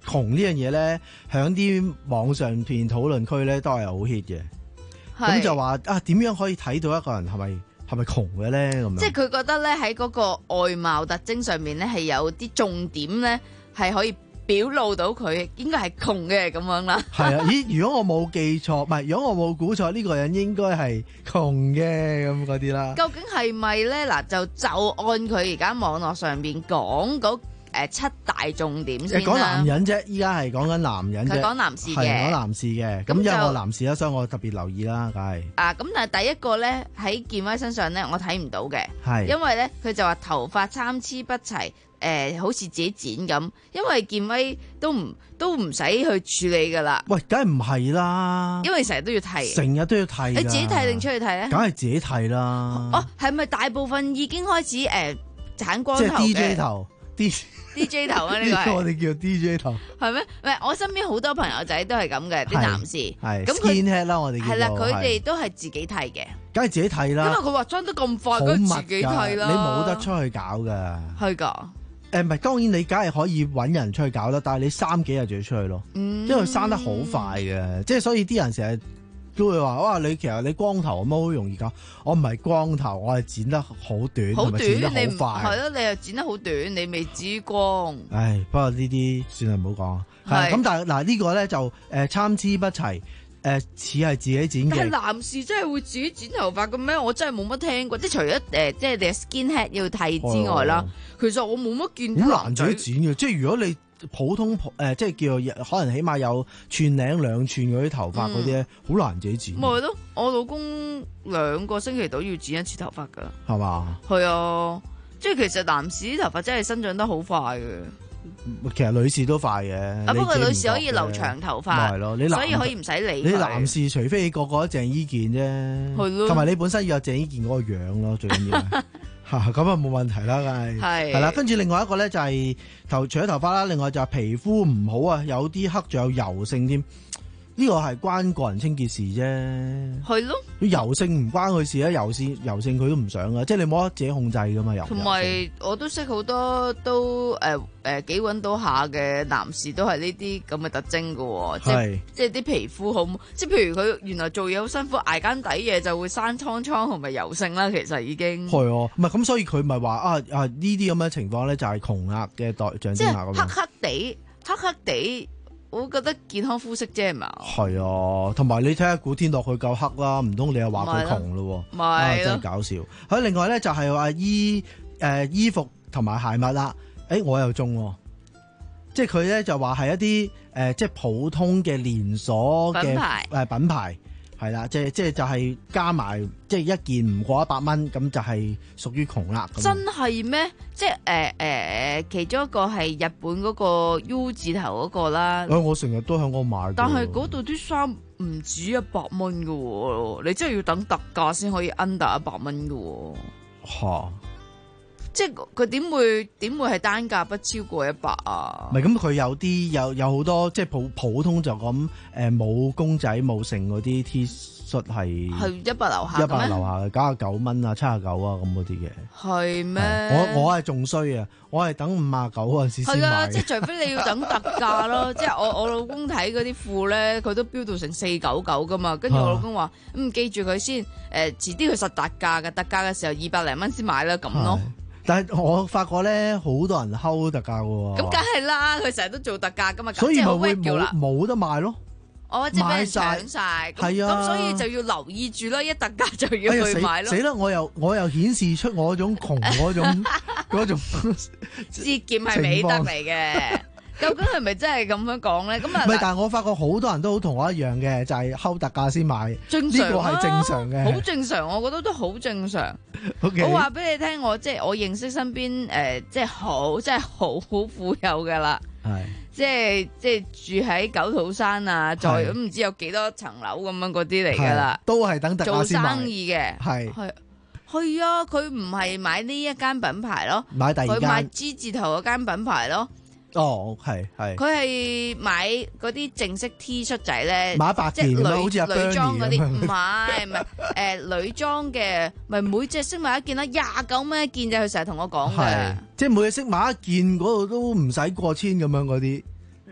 C: 窮呢樣嘢咧，喺啲網上片討論區咧都係好 hit 嘅。咁就話啊，點樣可以睇到一個人係咪係咪窮嘅咧？咁樣
L: 即係佢覺得咧喺嗰個外貌特徵上面咧係有啲重點咧係可以表露到佢應該係窮嘅咁樣啦。
C: 係啊，咦？如果我冇記錯，唔係，如果我冇估錯，呢、這個人應該係窮嘅咁嗰啲啦。
L: 究竟係咪咧？嗱，就就按佢而家網絡上邊講嗰誒七大重點先啦。
C: 講男人啫，依家係講緊男人啫。
L: 佢講男士嘅，
C: 係講男士嘅。咁因為我男士啦，所以我特別留意啦，梗係。
L: 啊，咁但係第一個咧喺健威身上咧，我睇唔到嘅，
C: 係
L: 因為咧佢就話頭髮參差不齊，誒、呃、好似自己剪咁，因為健威都唔都唔使去處理噶啦。
C: 喂，梗係唔係啦，
L: 因為成日都要剃，
C: 成日都要剃。
L: 你自己剃定出去剃咧？
C: 梗係自己剃啦。
L: 哦，係咪大部分已經開始誒鏟、呃、光頭嘅？
C: 即係 D J 頭，D
L: D J 頭啊！呢個
C: 我哋叫 D J 頭，
L: 係咩？唔係，我身邊好多朋友仔都係咁嘅，啲男士
C: 係
L: 咁
C: skinhead 啦，我哋
L: 係啦，佢哋都係自己剃嘅，
C: 梗係自己剃啦。
L: 因為佢話裝得咁快，梗係自己剃啦。
C: 你冇得出去搞噶，
L: 係噶。
C: 誒，唔係，當然你梗係可以揾人出去搞啦，但係你三幾日就要出去咯，
L: 嗯、
C: 因為生得好快嘅，即係所以啲人成日都會話：哇，你其實你光頭咁好容易搞。我唔係光頭，我係剪得好短，
L: 好短，
C: 剪得好快。
L: 你係咯，你又剪得好短，你未至於光。
C: 唉，不過呢啲算係唔好講。係咁，但係嗱呢個咧就誒參差不齊。誒似係自己剪嘅，
L: 但係男士真係會自己剪頭髮嘅咩？我真係冇乜聽過，即係除咗誒、呃，即係你 skinhead 要剃之外啦，哦、其實我冇乜見到。好難自己剪嘅，即係如果你普通誒、呃，即係叫可能起碼有寸零兩寸嗰啲頭髮嗰啲咧，好、嗯、難自己剪。咪係咯， 我老公兩個星期都要剪一次頭髮㗎，
C: 係嘛？
L: 係啊，即係其實男士啲頭髮真係生長得好快嘅。
C: 其實女士都快嘅，
L: 啊不過女士可以留長頭髮，係咯，你所以可以唔使理。
C: 你男士除非你個個都鄭伊健啫，係咯，同埋你本身要有鄭伊健嗰個樣咯，最緊要吓咁啊冇問題啦，梗係係係啦。跟住另外一個咧就係頭除咗頭髮啦，另外就係皮膚唔好啊，有啲黑仲有油性添。呢個係關個人清潔事啫，係咯。油性唔關佢事啊，油性油性佢都唔想啊，即係你冇得自己控制噶嘛。油同埋
L: 我都識好多都誒誒幾揾到下嘅男士都係呢啲咁嘅特徵噶，即係即係啲皮膚好，即係譬如佢原來做嘢好辛苦，捱更抵夜就會生瘡瘡同埋油性啦。其實已經係哦，唔係咁，所以佢咪話啊啊呢啲咁嘅情況咧就係窮額嘅代象之下咁樣，即係黑黑地黑黑地。我覺得健康膚色啫嘛，係啊，同埋你睇下古天樂佢夠黑啦，唔通你又話佢窮咯？唔係、啊、真係搞笑。喺另外咧就係話衣誒、呃、衣服同埋鞋襪啦，誒、欸、我又中，即係佢咧就話係一啲誒、呃、即係普通嘅連鎖嘅誒、呃、品牌。係啦，即係即係就係加埋，即係一件唔過一百蚊，咁就係屬於窮啦。真係咩？即係誒誒，其中一個係日本嗰個 U 字頭嗰個啦。誒、欸，我成日都喺我買。但係嗰度啲衫唔止一百蚊噶，你真係要等特價先可以 under 一百蚊噶。吓、啊！即係佢點會點會係單價不超過一百啊？唔係咁，佢有啲有有好多即係普普通就咁誒冇公仔冇剩嗰啲 T 恤係係一百樓下一百樓下嘅九十九蚊啊七十九啊咁嗰啲嘅係咩？我我係仲衰啊！我係等五十九嗰陣時先買。係啊，即係除非你要等特價咯。即係我我老公睇嗰啲褲咧，佢都飆到成四九九噶嘛。跟住我老公話：咁、嗯、記住佢先誒，遲啲佢實特價嘅，特價嘅時候二百零蚊先買啦咁咯。但係我發覺咧，好多人睺特價嘅。咁梗係啦，佢成日都做特價噶嘛，所以咪會冇冇得賣咯。哦，即係俾人搶晒，係啊，咁所以就要留意住啦。一特價就要去買咯。死啦！我又我又顯示出我嗰種窮嗰種嗰種節儉係美德嚟嘅。究竟係咪真係咁樣講咧？咁啊，唔係，但係我發覺好多人都好同我一樣嘅，就係睺特價先買。正常啊，呢個係正常嘅，好正常，我覺得都好正常。Okay. 我話俾你聽，我即係我認識身邊誒、呃，即係好，即係好好富有噶啦。係，即係即係住喺九肚山啊，再咁唔知有幾多層樓咁樣嗰啲嚟噶啦。都係等特價先買。做生意嘅係係係啊，佢唔係買呢一間品牌咯，買第二間，佢買 G 字頭嗰間品牌咯。哦，係係，佢係買嗰啲正式 T 恤仔咧，買百件咁好似阿 Bernie 女裝嗰啲，唔係唔係誒女裝嘅，咪每隻識買一件啦，廿九蚊一件就佢成日同我講嘅，即係每隻識買一件嗰度都唔使過千咁樣嗰啲。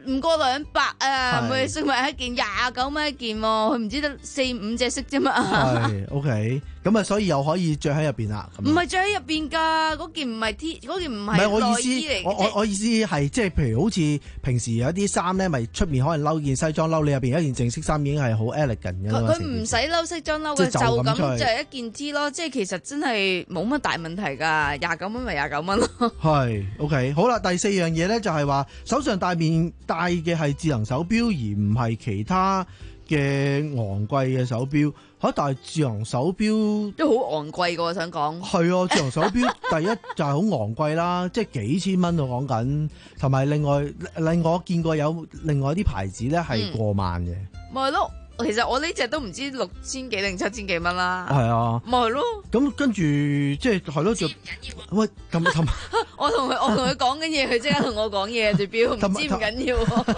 L: 唔過兩百啊，
C: 係
L: 每色咪一件廿九蚊一件喎，佢唔知得四五隻色啫嘛。
C: 係 OK，咁啊，所以又可以着喺入邊啦。
L: 唔係着喺入邊㗎，嗰件唔係 T，嗰件唔
C: 唔係我
L: 係內
C: 意思
L: 衣嚟，
C: 我我我意思係即係譬如好似平時有啲衫咧，咪出面可能褸件西裝褸，你入邊有一件正式衫已經係好 elegant 嘅啦嘛。
L: 佢唔使褸西裝褸嘅，
C: 即係就
L: 就咁
C: 咁出去
L: 就係一件 T 咯。即係其實真係冇乜大問題㗎，廿九蚊咪廿九蚊咯。
C: 係 OK，好啦，第四樣嘢咧就係話手上戴面戴嘅係智能手錶，而唔係其他嘅昂貴嘅手錶。嚇，但係智能手錶
L: 都好昂貴㗎，我想講。
C: 係啊，智能手錶第一就係好昂貴啦，即係幾千蚊我講緊，同埋另外另外我見過有另外啲牌子咧係過萬嘅。
L: 咪係咯，其實我呢隻都唔知六千幾定七千幾蚊啦。
C: 係啊，
L: 咪係咯。
C: 咁跟住即係係咯，就喂咁咁。
L: 我同佢我同佢講緊嘢，佢即刻同我講嘢，隻錶唔知唔緊要喎。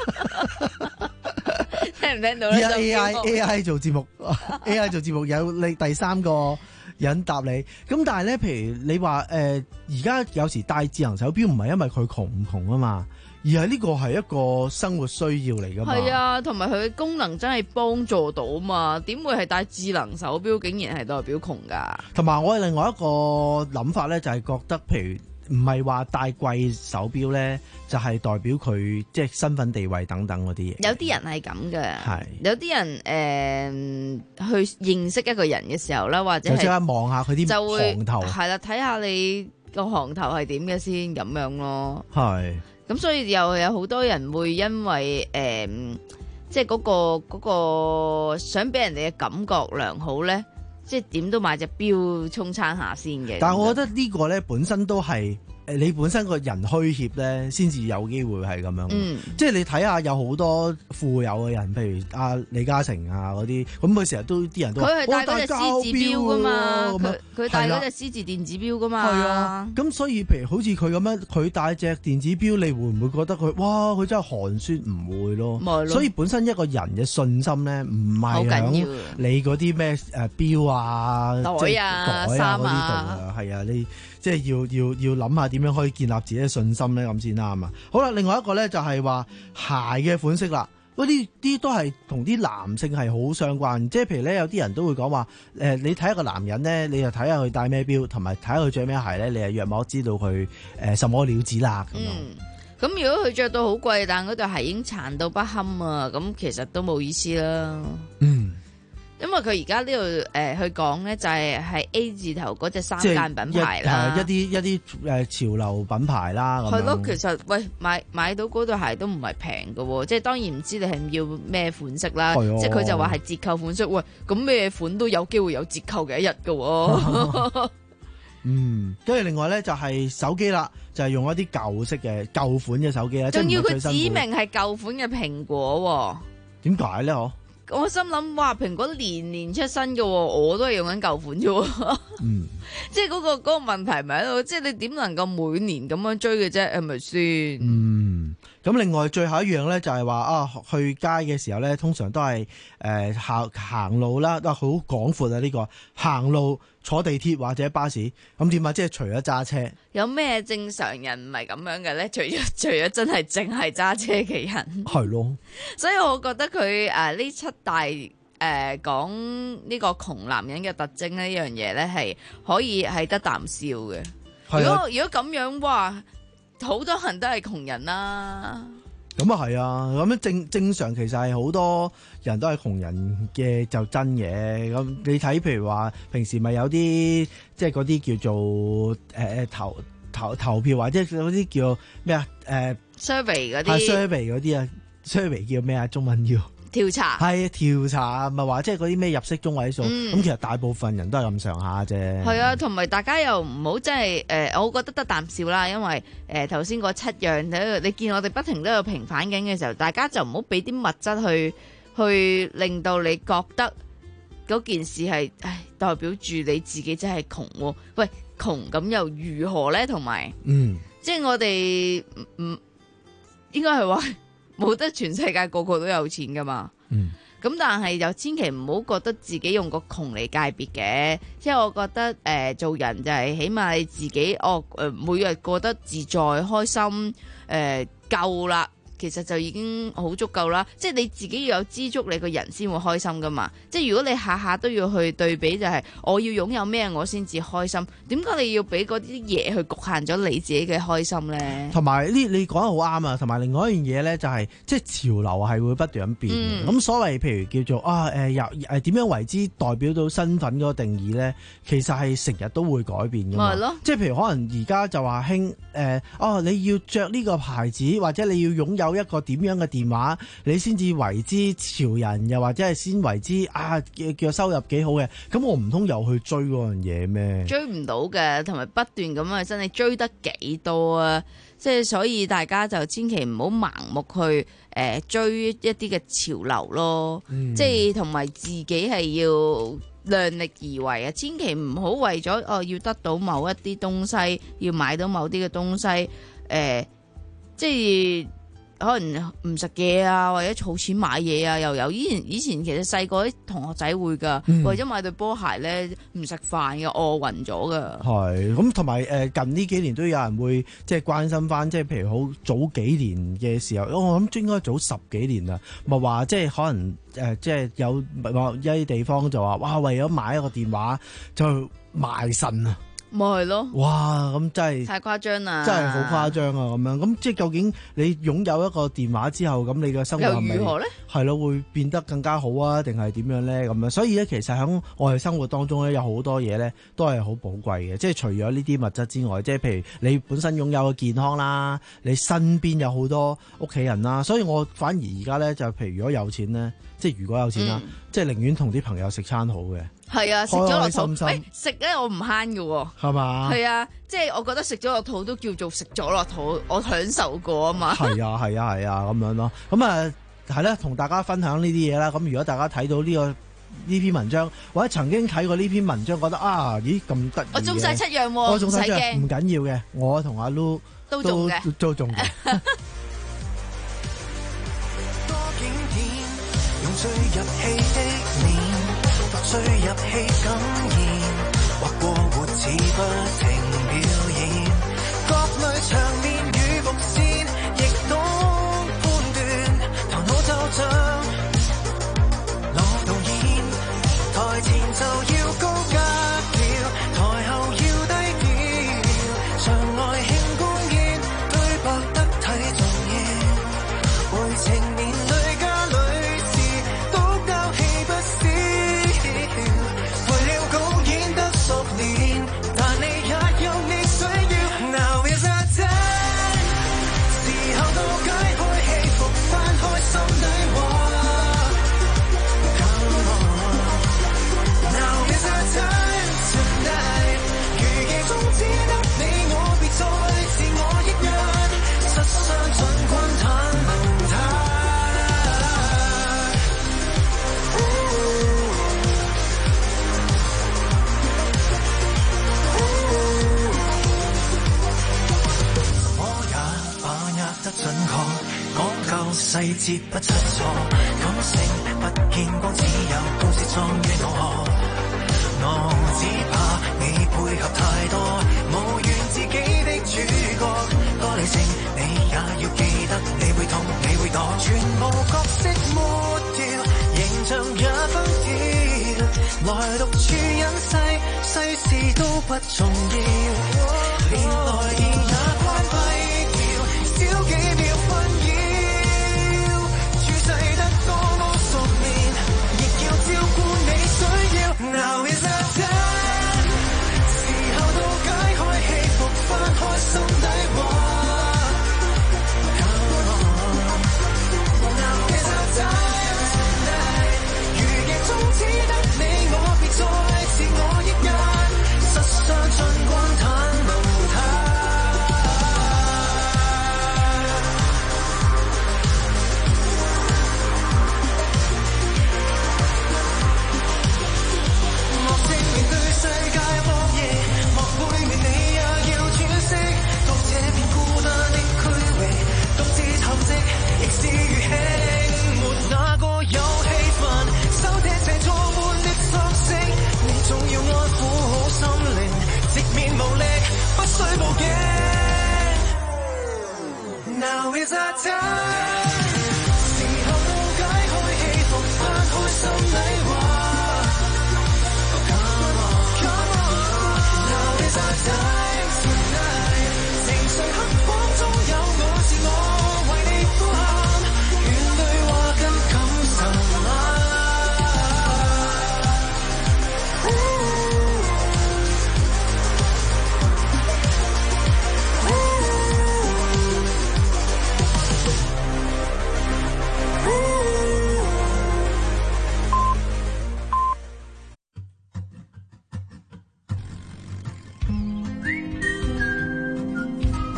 L: 聽唔聽到咧？
C: 而家 A I A I 做節目，A I 做節目有你第三個人答你。咁但係咧，譬如你話誒，而家有時戴智能手錶唔係因為佢窮唔窮啊嘛，而係呢個係一個生活需要嚟噶嘛。
L: 係啊，同埋佢嘅功能真係幫助到嘛，點會係戴智能手錶竟然係代表窮噶？
C: 同埋我另外一個諗法咧，就係覺得譬如。唔係話戴貴手錶咧，就係、是、代表佢即係身份地位等等嗰啲嘢。
L: 有啲人係咁嘅，
C: 係
L: 有啲人誒、呃、去認識一個人嘅時候咧，或者係
C: 即刻望下佢啲行頭，
L: 係啦，睇下你個行頭係點嘅先咁樣咯。
C: 係
L: 咁，所以又有好多人會因為誒、呃，即係嗰、嗰個嗰、嗰個想俾人哋嘅感覺良好咧。即係點都買隻錶沖餐下先嘅，
C: 但係我覺得呢個咧本身都係誒你本身個人虛怯咧，先至有機會係咁樣。
L: 嗯，
C: 即係你睇下有好多富有嘅人，譬如阿李嘉誠啊嗰啲，咁佢成日都啲人都
L: 佢係戴嗰隻獅子錶噶嘛，佢佢戴嗰隻獅子電子錶噶嘛。
C: 係啊，咁所以譬如好似佢咁樣，佢戴隻電子錶，你會唔會覺得佢哇佢真係寒酸？唔會咯。咯所以本身一個人嘅信心咧，唔係響你嗰啲咩誒錶啊、
L: 袋啊、
C: 袋啊嗰啲度啊，係啊，你即係要要要諗下點樣可以建立自己嘅信心咧，咁先啱啊！好啦，另外一個咧就係話鞋嘅款式啦，嗰啲啲都係同啲男性係好相關，即係譬如咧有啲人都會講話誒，你睇一個男人咧，你就睇下佢戴咩錶，同埋睇下佢着咩鞋咧，你係約莫知道佢誒、呃、什麼料子啦咁樣。
L: 嗯，咁如果佢着到好貴，但嗰對鞋已經殘到不堪啊，咁其實都冇意思啦。
C: 嗯。
L: 因為佢而家呢度誒去講咧，就係係 A 字頭嗰隻三間品牌啦，
C: 一啲一啲誒潮流品牌啦。
L: 係咯，其實喂買買到嗰對鞋都唔係平㗎喎，即係當然唔知你係要咩款式啦。即係佢就話係折扣款式，喂咁咩款都有機會有折扣嘅一日㗎喎。
C: 嗯，跟住另外咧就係手機啦，就係、是、用一啲舊式嘅舊款嘅手機啦，
L: 仲要佢指明係舊款嘅蘋果喎。
C: 點解咧？我
L: 我心諗，哇！蘋果年年出新嘅，我都係用緊舊款啫。嗯，即係嗰個嗰個問題咪喺度，即係你點能夠每年咁樣追嘅啫？係咪先？
C: 嗯，咁另外最後一樣咧就係話啊，去街嘅時候咧，通常都係誒行行路啦，都好廣闊啊！呢個行路、坐地鐵或者巴士，咁點啊？即係除咗揸車，
L: 有咩正常人唔係咁樣嘅咧？除咗除咗真係淨係揸車嘅人，
C: 係咯。所以
L: 我覺得佢誒呢七大誒、呃、講呢個窮男人嘅特徵呢樣嘢咧，係可以係得啖笑嘅。如果如果咁樣，哇，好多人都係窮人啦。
C: 咁啊係啊，咁樣正正常其實係好多人都係窮人嘅就真嘅。咁你睇譬如話平時咪有啲即係嗰啲叫做誒誒、呃、投投投票或者嗰啲叫咩啊誒
L: survey 嗰啲
C: survey 嗰啲啊 survey 叫咩啊中文要
L: 調查
C: 係調查，咪話即係嗰啲咩入息中位數咁、嗯、其實大部分人都係咁上下啫。係
L: 啊，同埋大家又唔好真係誒，我覺得得啖笑啦，因為誒頭先嗰七樣，你見我哋不停都有平反緊嘅時候，大家就唔好俾啲物質去去令到你覺得嗰件事係唉代表住你自己真係窮。喂，窮咁又如何咧？同埋嗯，即係我哋唔應該係話。冇得全世界個個都有錢噶嘛，咁、嗯、但係又千祈唔好覺得自己用個窮嚟界別嘅，即係我覺得誒、呃、做人就係起碼你自己哦誒、呃、每日過得自在開心誒夠啦， 其實就已經好足夠啦。即係你自己要有知足，你個人先會開心噶嘛。即係如果你下下都要去對比，就係我要擁有咩我先至開心，點解你要俾嗰啲嘢去局限咗你自己嘅開心咧？同埋
C: 呢，你講得好啱啊！同埋另外一樣嘢咧，就係即係潮流係會不斷咁變嘅。咁、嗯、所謂譬如叫做啊誒又誒點樣為之代表到身份嗰個定義咧，其實係成日都會改變㗎嘛。係咯，即係譬如可能而家就話興誒哦，你要着呢個牌子，或者你要擁有一個點樣嘅電話，你先至為之潮人，又或者係先為之啊叫收入幾好嘅。咁我唔通又去追嗰樣嘢咩？
L: 追唔到嘅，同埋不斷咁啊！真係追得幾多啊！即係所以大家就千祈唔好盲目去誒、呃、追一啲嘅潮流咯。嗯、即係同埋自己係要量力而為啊！千祈唔好為咗哦要得到某一啲東西，要買到某啲嘅東西誒、呃，即係。可能唔食嘢啊，或者儲錢買嘢啊，又有以前以前其實細個啲同學仔會㗎，嗯、為咗買對波鞋咧唔食飯嘅，餓暈咗㗎。係
C: 咁，同埋誒近呢幾年都有人會即係關心翻，即係譬如好早幾年嘅時候，我諗應該早十幾年啦，咪話即係可能誒、呃、即係有某一啲地方就話哇，為咗買一個電話就賣腎啊！
L: 咪係咯！
C: 哇，咁真係
L: 太誇張啦！
C: 真係好誇張啊！咁樣咁即係究竟你擁有一個電話之後，咁你嘅生活係咪
L: 又如何咧？
C: 係咯，會變得更加好啊？定係點樣咧？咁樣所以咧，其實喺我哋生活當中咧，有好多嘢咧，都係好寶貴嘅。即係除咗呢啲物質之外，即係譬如你本身擁有嘅健康啦，你身邊有好多屋企人啦。所以我反而而家咧就譬如如果有錢咧，即係如果有錢啦，嗯、即係寧願同啲朋友食餐好嘅。
L: 係啊，食咗落肚，誒食咧我唔慳嘅喎，
C: 係嘛？
L: 係啊，即係我覺得食咗落肚都叫做食咗落肚，我享受過啊嘛。
C: 係啊，係啊，係啊，咁樣咯。咁啊，係啦，同大家分享呢啲嘢啦。咁如果大家睇到呢個呢篇文章，或者曾經睇過呢篇文章，覺得啊，咦咁得意嘅，
L: 我中晒七樣喎，
C: 我中晒七樣，唔緊要嘅，我同阿 Lu
L: 都中嘅，
C: 都中嘅。
E: 最入戲感言，劃過活似不停表演，各類場面與伏線，亦懂判斷，頭腦就像老導演，台前就要高格調，台後要低調，場外慶功宴，對白得體重要，回情面裏加裏事，都交戲不少。但你也有你需要 Now is the time 時候到解開戲服翻開心底話 Come on Now is the time tonight 如記中只得你我別再自我抑壓失相盡君坦能他得準確，講究細節不出錯，感性不見光，只有故事裝於腦殼。我只怕你配合太多，無緣自己的主角。多理性，你也要記得，你會痛，你會躲，全部角色抹掉，形象也分掉，來獨處隱世，世事都不重要，連來電也關閉。少幾秒困擾，處世得多麼熟練，亦要照顧你需要。Now is the time，時候到解開戲服，翻開心底話。Come on Now is the time tonight，如劇中只得你我，別再自我抑壓，失相盡光坦露他。世界荒野，莫背面你也要喘息。到這片孤單的區域，獨自沉寂，亦是餘興。沒哪個有氣氛，收聽這錯換的心聲。你總要安撫好心靈，直面無力，不需報警。Now is the time。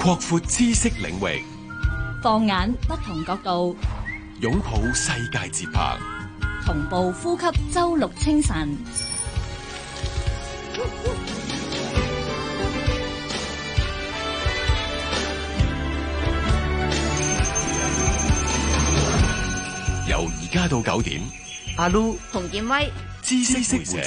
M: 擴闊知識領域，
B: 放眼不同角度，
M: 擁抱世界節拍，
B: 同步呼吸周六清晨。
M: 由而家到九點，
C: 阿 Lu
L: 洪建威，
M: 知識會社。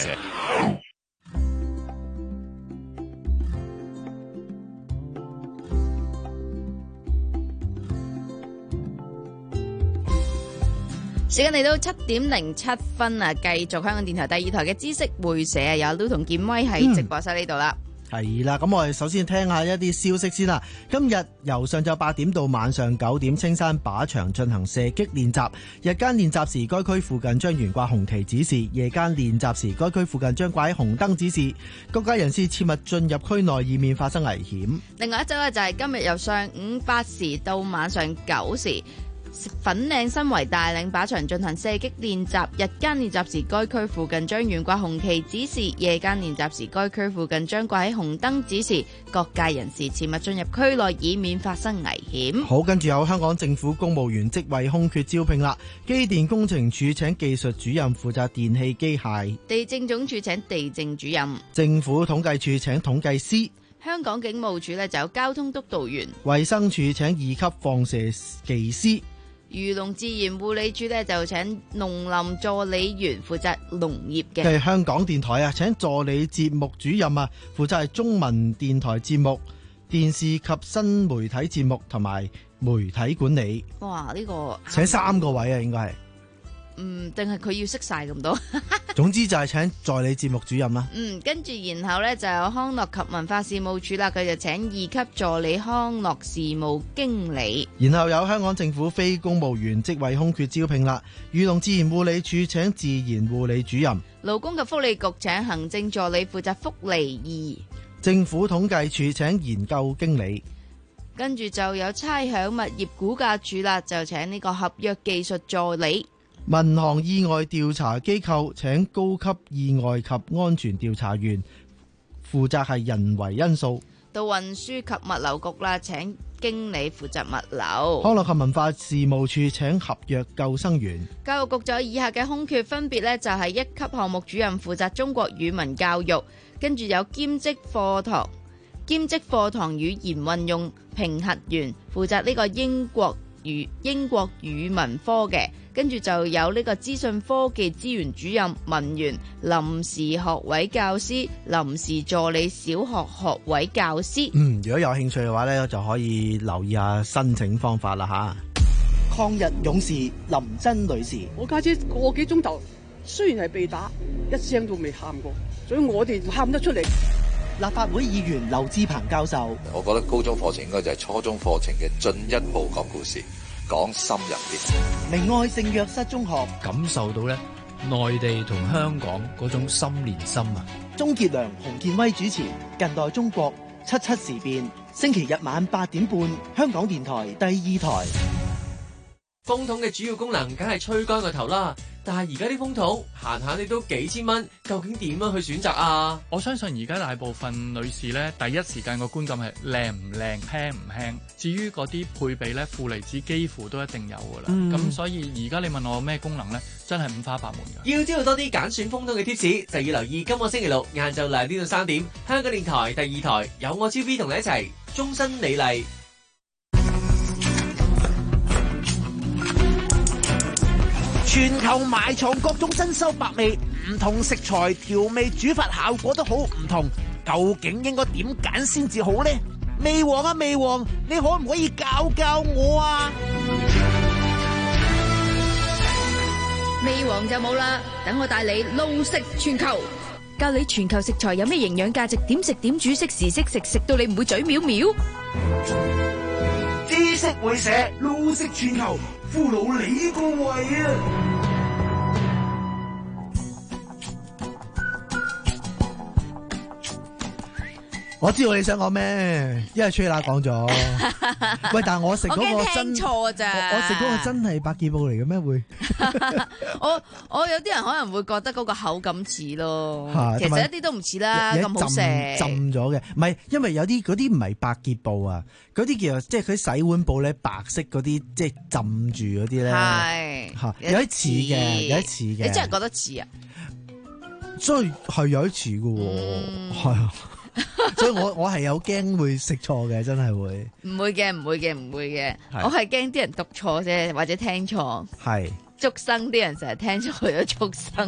L: 時間嚟到七點零七分啊！繼續香港電台第二台嘅知識會社啊，有 Lu 同建威喺直播室呢度啦。
C: 係啦，咁我哋首先聽下一啲消息先啦。今日由上晝八點到晚上九點，青山靶場進行射擊練習。日間練習時，該區附近將懸掛紅旗指示；夜間練習時，該區附近將掛喺紅燈指示。各界人士切勿進入區內，以免發生危險。
L: 另外一則呢，就係今日由上午八時到晚上九時。粉嶺新圍大嶺靶場進行射擊練習，日間練習時該區附近將懸掛紅旗指示，夜間練習時該區附近將掛喺紅燈指示，各界人士切勿進入區內，以免發生危險。
C: 好，跟住有香港政府公務員職位空缺招聘啦，機電工程署請技術主任負責電氣機械，
L: 地政總署請地政主任，
C: 政府統計處請統計師，
L: 香港警務處呢就有交通督導員，
C: 衛生署請二級放射技師，
L: 漁農自然護理署咧就請農林助理員負責農業嘅。
C: 係香港電台啊，請助理節目主任啊，負責係中文電台節目、電視及新媒體節目同埋媒體管理。
L: 哇！呢、這個
C: 請三個位啊，應該係。
L: 嗯，定係佢要識晒咁多？
C: 總之就係請助理節目主任啦。
L: 嗯，跟住然後呢，就有康樂及文化事務署啦，佢就請二級助理康樂事務經理。
C: 然後有香港政府非公務員職位空缺招聘啦，漁農自然護理署請自然護理主任，
L: 勞工及福利局請行政助理負責福利二，
C: 政府統計處請研究經理。
L: 跟住就有差餉物業估價署啦，就請呢個合約技術助理。
C: 民航意外調查機構請高級意外及安全調查員，負責係人為因素。
L: 到運輸及物流局啦，請經理負責物流。
C: 康樂及文化事務處請合約救生員。
L: 教育局就有以下嘅空缺，分別呢就係一級項目主任負責中國語文教育，跟住有兼職課堂、兼職課堂語言運用評核員，負責呢個英國語英國語文科嘅。跟住就有呢個資訊科技資源主任、文員、臨時學位教師、臨時助理小學學位教師。
C: 嗯，如果有興趣嘅話呢，就可以留意下申請方法啦吓。抗日勇士林珍女士，
N: 我家姐個幾鐘頭，雖然係被打，一聲都未喊過，所以我哋喊得出嚟。
C: 立法會議員劉志鵬教授，
O: 我覺得高中課程應該就係初中課程嘅進一步講故事。講深入啲，
C: 明愛聖約瑟中學
P: 感受到咧內地同香港嗰種心連心啊！
C: 鍾傑良、洪建威主持《近代中國七七時變》，星期日晚八點半，香港電台第二台。
Q: 風筒嘅主要功能梗係吹乾個頭啦，但係而家啲風筒閒閒你都幾千蚊，究竟點樣去選擇啊？
R: 我相信而家大部分女士咧，第一時間個觀感係靚唔靚、輕唔輕。至於嗰啲配備咧，負離子幾乎都一定有噶啦。咁、嗯、所以而家你問我咩功能咧，真係五花八門噶。
Q: 要知道多啲揀選風筒嘅 tips， 就要留意今個星期六晏晝兩點到三點，香港電台第二台有我超 B 同你一齊終身美麗。
S: 全球埋藏各種珍饈百味，唔同食材調味煮法效果都好唔同，究竟應該點揀先至好呢？味王啊味王，你可唔可以教教我啊？
L: 味王就冇啦，等我帶你路食全球，教你全球食材有咩營養價值，點食點煮，適時適食，食到你唔會嘴藐藐。
S: 知識會社路食全球，俘虜你個胃啊！
C: 我知道你想講咩，因為吹喇講咗。喂，但係我食嗰個真，
L: 我驚聽錯咋。
C: 我食嗰個真係百潔布嚟嘅咩？會？
L: 我我有啲人可能會覺得嗰個口感似咯，
C: 啊、
L: 其實一啲都唔似啦，咁好食。
C: 浸咗嘅，唔係，因為有啲嗰啲唔係百潔布啊，嗰啲叫做即係佢洗碗布咧，白色嗰啲即係浸住嗰啲咧。係嚇，有啲似嘅，有啲似嘅。
L: 你真係覺得似啊？
C: 所以係有啲似嘅喎，係啊。所以我我係有驚會食錯嘅，真係會。唔會嘅，唔會嘅，唔會嘅。我係驚啲人讀錯啫，或者聽錯。係。畜生啲人成日聽錯咗畜生。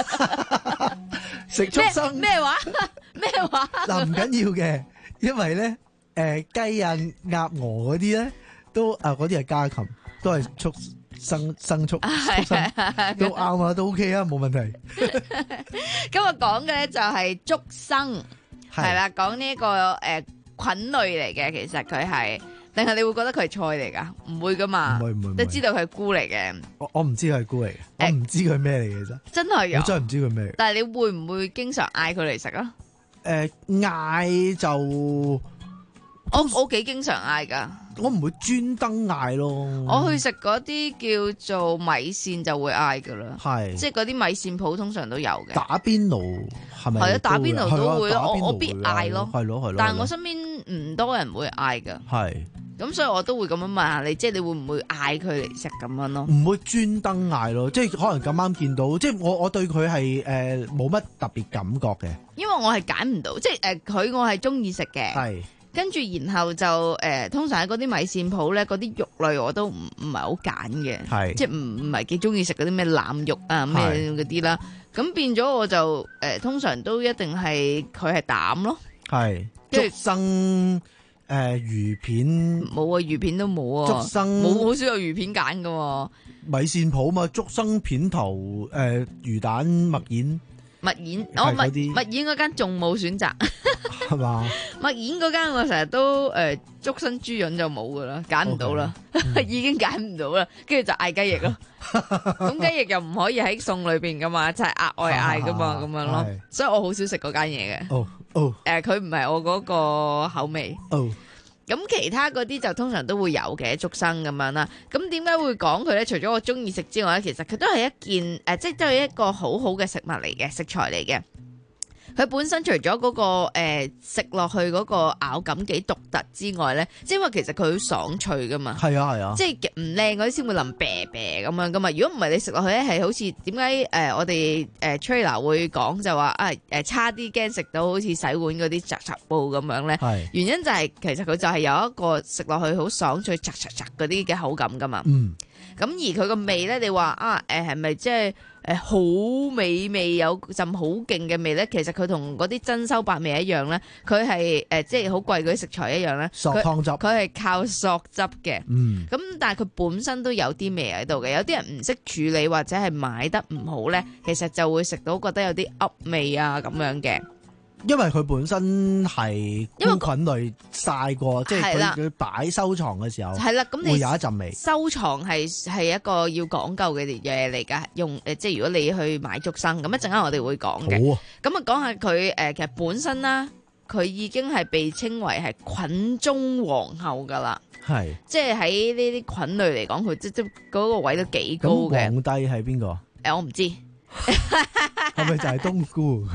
C: 食畜生咩話？咩話？嗱，唔緊要嘅，因為咧，誒雞啊、鴨鵝嗰啲咧，都啊嗰啲係家禽，都係畜生牲畜，畜生都啱啊，都 OK 啊，冇問題。今日講嘅咧就係畜生。係啦，講呢、這個誒、呃、菌類嚟嘅，其實佢係，定係你會覺得佢係菜嚟噶？唔會噶嘛，唔會唔會，都知道佢係菇嚟嘅。我我唔知佢係菇嚟嘅，我唔知佢咩嚟嘅啫。真係有，我真係唔知佢咩。但係你會唔會經常嗌佢嚟食啊？誒、呃，嗌就我我幾經常嗌噶。我唔會專登嗌咯。我去食嗰啲叫做米線就會嗌噶啦，係即係嗰啲米線鋪通常都有嘅。打邊爐係咪？係啊，打邊爐都會，我我必嗌咯，係咯係咯。但係我身邊唔多人會嗌噶，係咁所以我都會咁樣問下你，即係你會唔會嗌佢嚟食咁樣咯？唔會專登嗌咯，即係可能咁啱見到，即係我我對佢係誒冇乜特別感覺嘅，因為我係揀唔到，即係誒佢我係中意食嘅，係。跟住，然後就誒、呃，通常喺嗰啲米線鋪咧，嗰啲肉類我都唔唔係好揀嘅，係即係唔唔係幾中意食嗰啲咩腩肉啊咩嗰啲啦。咁變咗我就誒、呃，通常都一定係佢係膽咯，係竹笙誒魚片冇啊，魚片都冇啊，竹笙冇好少有魚片揀㗎。米線鋪嘛，竹笙片頭誒、呃、魚蛋麥燕。麥燕，我麥麥燕嗰間仲冇選擇，係嘛？麥燕嗰間我成日都誒，竹笙豬潤就冇噶啦，揀唔到啦，已經揀唔到啦，跟住就嗌雞翼咯。咁雞翼又唔可以喺餸裏邊噶嘛，就係額外嗌噶嘛，咁樣咯。所以我好少食嗰間嘢嘅。哦哦，誒，佢唔係我嗰個口味。哦。咁其他嗰啲就通常都會有嘅，竹笙咁樣啦。咁點解會講佢咧？除咗我中意食之外咧，其實佢都係一件誒、呃，即係都係一個好好嘅食物嚟嘅，食材嚟嘅。佢本身除咗嗰、嗰個誒食落去嗰個咬感幾獨特之外咧，即係因為其實佢好爽脆噶嘛。係啊係啊，即係唔靚嗰啲先會腍啤啤咁樣噶嘛。如果唔係你食落去咧，係好似點解誒我哋誒 trailer 會講就話啊誒差啲驚食到好似洗碗嗰啲雜雜布咁樣咧？係原因就係、是、其實佢就係有一個食落去好爽脆雜雜雜嗰啲嘅口感噶嘛。嗯。咁而佢個味咧，你話啊誒係咪即係誒好美味有陣好勁嘅味咧？其實佢同嗰啲珍饈百味一樣咧，佢係誒即係好貴嗰啲食材一樣咧。索湯汁，佢係靠索汁嘅。嗯。咁但係佢本身都有啲味喺度嘅，有啲人唔識處理或者係買得唔好咧，其實就會食到覺得有啲噏味啊咁樣嘅。因為佢本身係菇菌類曬過，即係佢佢擺收藏嘅時候，係啦，咁你會有一陣味。收藏係係一個要講究嘅嘢嚟㗎，用誒即係如果你去買竹笙，咁一陣間我哋會講嘅。好啊，咁啊講下佢誒其實本身啦，佢已經係被稱為係菌中皇后㗎啦。係，即係喺呢啲菌類嚟講，佢即即嗰個位都幾高嘅。皇帝係邊個？誒，我唔知。係咪就係冬菇？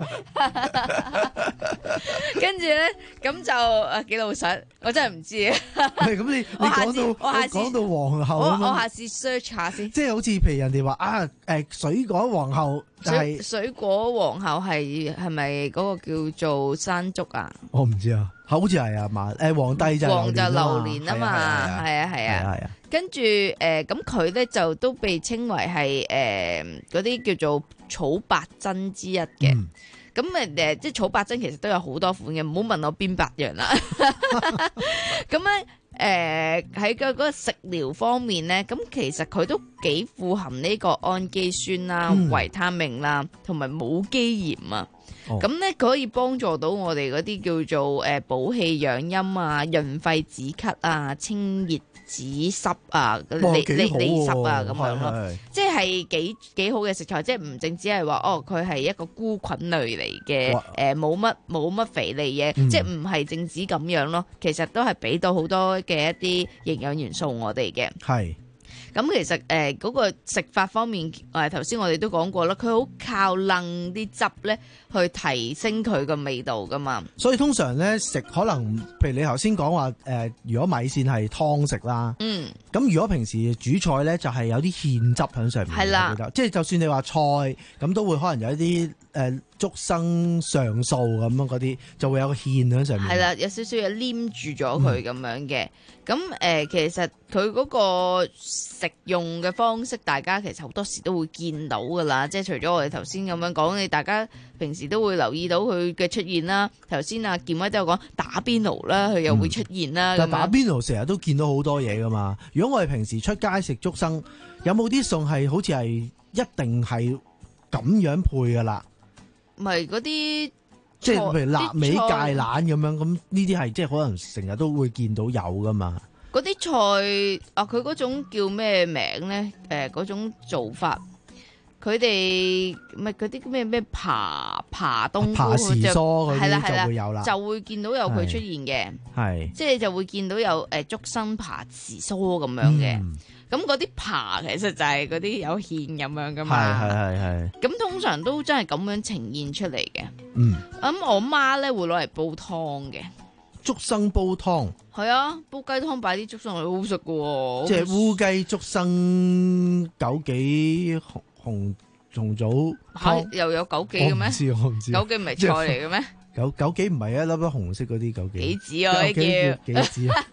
C: 跟住咧，咁就誒幾老實，我真係唔知啊。咁你你講到講到皇后，我我下次 search 下先。即係好似譬如人哋話啊，誒水果皇后係水果皇后係係咪嗰個叫做山竹啊？我唔知啊，好似係啊嘛。誒皇帝就皇就榴蓮啊嘛，係啊係啊係啊。跟住誒，咁佢咧就都被稱為係誒嗰啲叫做草白珍之一嘅。咁誒誒，即係草白珍其實都有好多款嘅，唔好問我邊八樣啦。咁咧誒喺個嗰個食療方面咧，咁其實佢都幾富含呢個氨基酸啦、維他命啦，同埋冇機鹽啊。
L: 咁咧佢可以幫助到我哋嗰啲叫做誒補氣養陰啊、潤肺止咳啊、清熱止濕啊、利利利濕啊咁樣咯，即係幾幾好嘅食材，即係唔淨只係話哦，佢係一個菇菌類嚟嘅，誒冇乜冇乜肥膩嘢，嗯、即係唔係淨止咁樣咯，其實都係俾到好多嘅一啲營養元素我哋嘅。係。咁其實誒嗰、呃嗰個食法方面，誒頭先我哋都講過啦，佢好靠燴啲汁咧去提升佢個味道噶嘛。
C: 所以通常咧食可能，譬如你頭先講話誒，如果米線係湯食啦，嗯，咁如果平時煮菜咧就係有啲芡汁喺上面，係啦，即係就算你話菜咁都會可能有一啲誒竹笙上素咁樣嗰啲，就會有個芡喺上面。係啦，有少少嘢黏住咗佢咁樣嘅。咁誒、呃，其實佢嗰個食用嘅方式，大家其實好多時都會見到噶啦。即係除咗我哋頭先咁樣講，你大家平時都會留意到佢嘅出現啦。頭先阿健威都有講打邊爐啦，佢又會出現啦。嗯、但打邊爐成日都見到好多嘢噶嘛。如果我哋平時出街食竹笙，有冇啲餸係好似係一定係咁樣配噶啦？唔係嗰啲。即係譬如臘味芥蘭咁樣，咁呢啲係即係可能成日都會見到有噶嘛。嗰啲菜啊，佢嗰種叫咩名咧？誒、呃，嗰種做法，佢哋咪嗰啲咩咩扒扒冬菇、扒時蔬嗰啲就會有啦，就會見到有佢出現嘅。係，即係就會見到有誒竹笙扒時蔬咁樣嘅。嗯咁嗰啲扒其實就係嗰啲有芡咁樣噶嘛，係係係係。咁通常都真係咁樣呈現出嚟嘅。嗯。咁我媽咧會攞嚟煲湯嘅。竹笙煲湯。係啊，煲雞湯擺啲竹笙落去好食噶喎。即係烏雞、竹笙、枸杞、紅紅紅棗。嚇！又有枸杞嘅咩？我唔知我唔知。枸杞唔係菜嚟嘅咩？枸枸杞唔係一粒粒紅色嗰啲枸杞。杞子啊，呢叫杞子啊。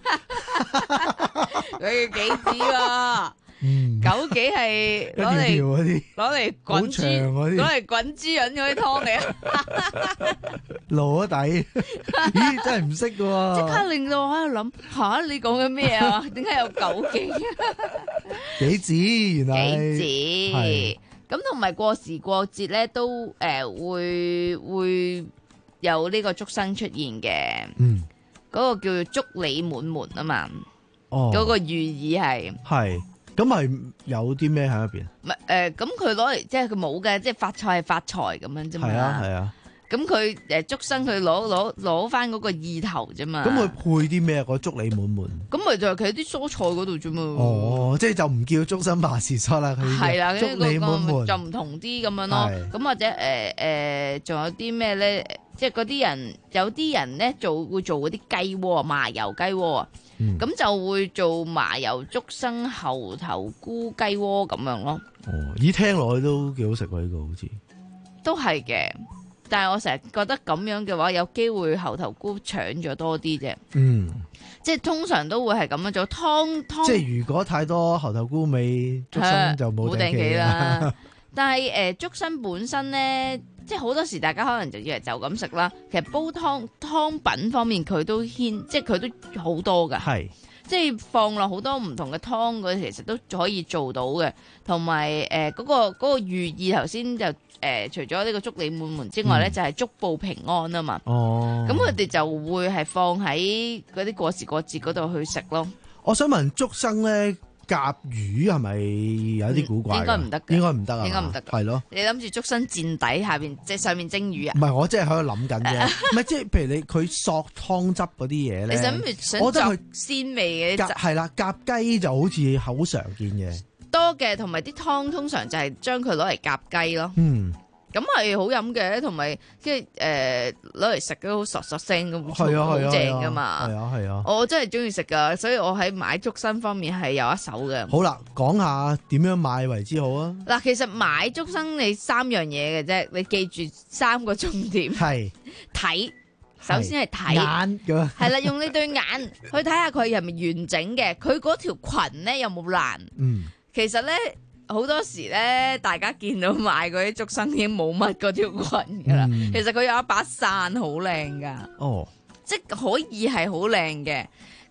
C: 佢叫杞子喎，枸杞係攞嚟攞嚟滾豬，攞嚟滾豬膶嗰啲湯嚟，攞底，咦真係唔識嘅喎！即刻令到我喺度諗吓，你講緊咩啊？點解有枸杞？杞子原來杞子，咁同埋過時過節咧都誒、呃、會會有呢個竹笙出現嘅，嗯，嗰個叫做竹李滿門啊嘛。嗰、哦、個寓意係係咁係有啲咩喺入邊？唔係誒，咁佢攞嚟即係佢冇嘅，即係發菜係發財咁樣啫嘛。係啊係啊。咁佢誒竹笙佢攞攞攞翻嗰個意頭啫嘛。咁佢配啲咩？個竹李滿門。咁咪就係佢喺啲蔬菜嗰度啫嘛。哦，即係就唔叫竹笙扒時蔬啦。佢係啦，竹李滿門就唔同啲咁樣咯。咁或者誒誒，仲、呃呃、有啲咩咧？即係嗰啲人有啲人咧做會做嗰啲雞鍋麻油雞鍋。咁、嗯、就會做麻油竹笙猴頭菇雞鍋咁樣咯。哦，咦，聽落去都幾好食喎，呢個好似都係嘅。但係我成日覺得咁樣嘅話，有機會猴頭菇搶咗多啲啫。嗯，即係通常都會係咁樣做湯湯。即係如果太多猴頭菇味，竹笙就冇頂企啦。但係誒、呃，竹笙本身咧。即係好多時，大家可能就以為就咁食啦。其實煲湯湯品方面，佢都牽，即係佢都好多㗎。係，即係放落好多唔同嘅湯嗰，其實都可以做到嘅。同埋誒嗰個嗰、嗰個寓意，頭先就誒、呃、除咗呢個竹李滿門之外咧，嗯、就係竹報平安啊嘛。哦，咁佢哋就會係放喺嗰啲過時過節嗰度去食咯。我想問竹笙咧。夾魚係咪有啲古怪？應該唔得嘅，應該唔得啊，應該唔得。係咯，你諗住竹笙墊底下邊，即係上面蒸魚啊？唔係，我即係喺度諗緊啫。唔係，即係譬如你佢索湯汁嗰啲嘢咧，你想想我覺得佢鮮味嘅，係啦，夾雞就好似好常見嘅，多嘅，同埋啲湯通常就係將佢攞嚟夾雞咯。嗯。咁係好飲嘅，同埋即係誒攞嚟食都好索索聲咁，好正噶嘛。係啊係啊，我真係中意食噶，所以我喺買竹笙方面係有一手嘅。好啦，講下點樣買為之好啊？嗱，其實買竹笙你三樣嘢嘅啫，你記住三個重點。係睇，首先係睇眼咁。係啦，用你對眼去睇下佢係咪完整嘅，佢嗰條裙咧有冇爛？嗯，其實咧。好多時咧，大家見到買嗰啲竹笙已經冇乜嗰條裙噶啦。嗯、其實佢有一把傘好靚噶，哦，即係可以係好靚嘅。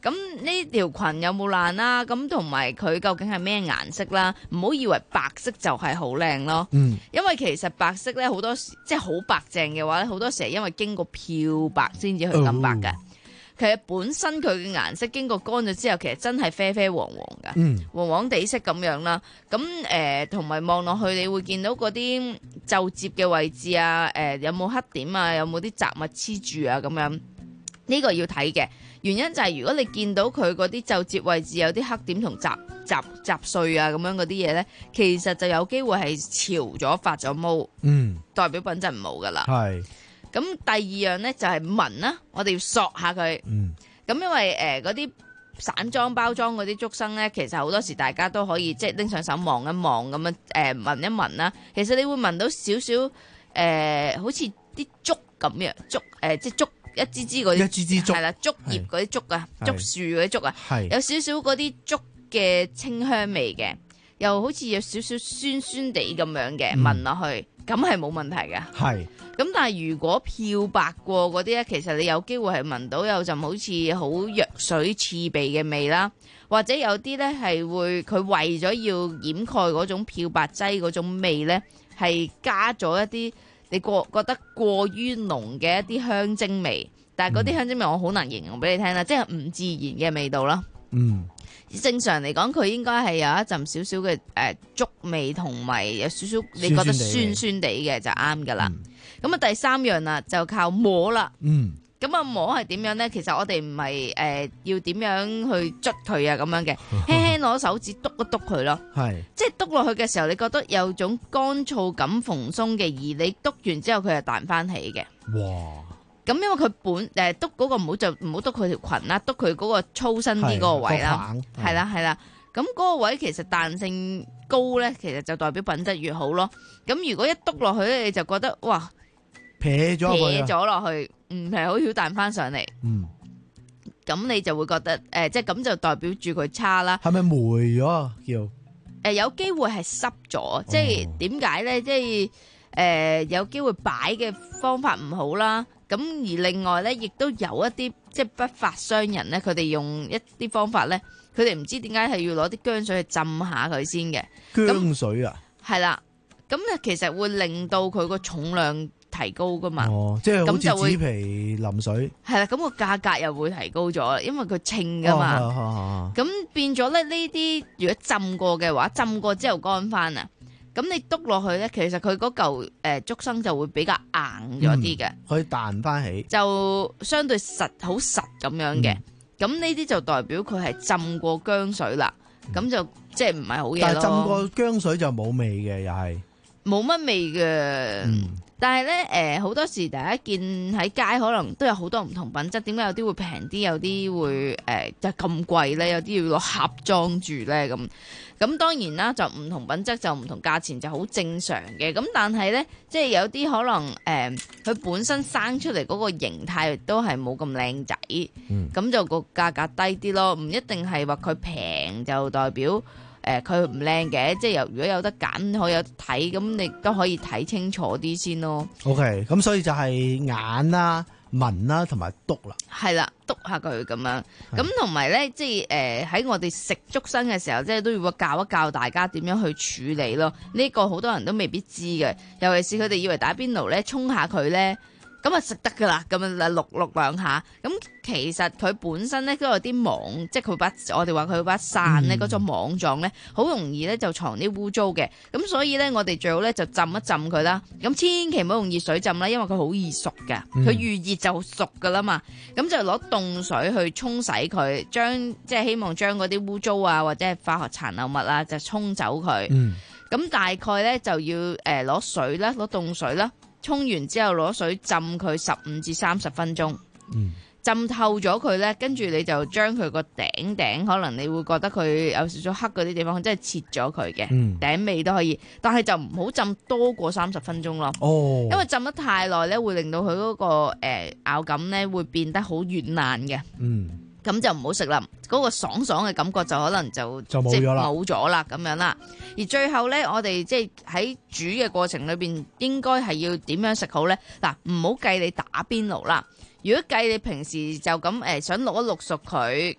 L: 咁呢條裙有冇爛啦？咁同埋佢究竟係咩顏色啦？唔好以為白色就係好靚咯。嗯，因為其實白色咧好多時即係好白淨嘅話咧，好多時係因為經過漂白先至去咁白嘅。哦、其實本身佢嘅顏色經過乾咗之後，其實真係啡啡黃黃㗎，嗯、黃黃地色咁樣啦。咁誒同埋望落去，你會見到嗰啲皺摺嘅位置啊，誒、呃、有冇黑點啊，有冇啲雜物黐住啊咁樣，呢、呢個要睇嘅。原因就係如果你見到佢嗰啲皺摺位置有啲黑點同雜雜雜碎啊咁樣嗰啲嘢咧，其實就有機會係潮咗發咗毛，嗯，代表品質唔好噶啦。係。咁第二樣咧就係紋啦，我哋要索下佢。嗯。咁因為誒嗰啲散裝包裝嗰啲竹笙咧，其實好多時大家都可以即係拎上手望一望咁樣誒聞一聞啦。其實你會聞到少少誒，好似啲竹咁樣竹誒、呃，即係竹。一支支嗰啲，一支支竹係啦，竹葉嗰啲竹啊，竹樹嗰啲竹啊，有少少嗰啲竹嘅清香味嘅，又好似有少少酸酸地咁樣嘅，聞落去咁係冇問題嘅。係咁，但係如果漂白過嗰啲咧，其實你有機會係聞到有陣好似好藥水刺鼻嘅味啦，或者有啲咧係會佢為咗要掩蓋嗰種漂白劑嗰種味咧，係加咗一啲。你過覺得過於濃嘅一啲香精味，但係嗰啲香精味我好難形容俾你聽啦，嗯、即係唔自然嘅味道啦。嗯，正常嚟講，佢應該係有一陣少少嘅誒竹味，同埋有少少你覺得酸酸地嘅就啱噶啦。咁啊、嗯，第三樣啦，就靠摸啦。嗯，咁啊摸係點樣咧？其實我哋唔係誒要點樣去捽佢啊咁樣嘅，輕輕攞手指篤一篤佢咯。係，即係篤落去嘅時候，你覺得有種乾燥感蓬鬆嘅，而你篤完之後佢係彈翻起嘅。哇！咁因為佢本誒篤嗰個唔好就唔好篤佢條裙啦，篤佢嗰個粗身啲嗰個位啦。係啦係啦，咁嗰個位其實彈性高咧，其實就代表品質越好咯。咁如果一篤落去咧，你就覺得哇〜撇咗撇咗落去，唔係好曉彈翻上嚟。嗯，咁你就會覺得誒、呃，即係咁就代表住佢差啦。係咪霉咗啊？叫誒、呃，有機會係濕咗，哦、即係點解咧？即係誒、呃，有機會擺嘅方法唔好啦。咁而另外咧，亦都有一啲即係不法商人咧，佢哋用一啲方法咧，佢哋唔知點解係要攞啲薑水去浸下佢先嘅。薑水啊？係啦，咁咧其實會令到佢個重量提高噶嘛，哦，即係好似紙皮淋水，係啦，咁個價格又會提高咗，因為佢稱噶嘛，咁、哦啊、變咗咧呢啲如果浸過嘅話，浸過之後乾翻啊，咁你篤落去咧，其實佢嗰嚿誒竹笙就會比較硬咗啲嘅，可以彈翻起，就相對實好實咁樣嘅，咁呢啲就代表佢係浸過薑水啦，咁、嗯、就即係唔係好嘢咯。但係浸過薑水就冇味嘅，又係冇乜味嘅。嗯但係咧，誒好多時大家見喺街可能都有好多唔同品質，點解有啲會平啲，有啲會誒就咁貴咧，有啲要攞盒裝住咧咁。咁當然啦，就唔同品質就唔同價錢就好正常嘅。咁但係咧，即係有啲可能誒，佢本身生出嚟嗰個形態都係冇咁靚仔，咁、嗯、就個價格低啲咯，唔一定係話佢平就代表。誒佢唔靚嘅，即係有如果有得揀可以有得睇，咁你都可以睇清楚啲先咯。OK，咁所以就係眼啦、聞啦同埋篤啦。係啦，篤下佢咁樣。咁同埋咧，即係誒喺我哋食竹笙嘅時候，即係都要教一教大家點樣去處理咯。呢、這個好多人都未必知嘅，尤其是佢哋以為打邊爐咧，沖下佢咧。咁啊食得噶啦，咁啊淥淥兩下。咁其實佢本身咧都有啲網，即係佢把我哋話佢把傘咧嗰種網狀咧，好容易咧就藏啲污糟嘅。咁所以咧，我哋最好咧就浸一浸佢啦。咁千祈唔好用熱水浸啦，因為佢好易熟嘅。佢預熱就熟噶啦嘛。咁就攞凍水去沖洗佢，將即係希望將嗰啲污糟啊或者係化學殘留物啊就沖走佢。咁、嗯、大概咧就要誒攞、呃、水啦，攞凍水啦。沖完之後攞水浸佢十五至三十分鐘，嗯、浸透咗佢咧，跟住你就將佢個頂頂，可能你會覺得佢有少少黑嗰啲地方，即係切咗佢嘅頂尾都可以，但係就唔好浸多過三十分鐘咯。哦，因為浸得太耐咧，會令到佢嗰、嗰個誒、呃、咬感咧會變得好軟爛嘅。嗯。咁就唔好食啦，嗰、嗰個爽爽嘅感覺就可能就就冇咗啦，冇咗啦咁樣啦。而最後咧，我哋即係喺煮嘅過程裏邊，應該係要點樣食好咧？嗱，唔好計你打邊爐啦。如果計你平時就咁誒想淥一淥熟佢，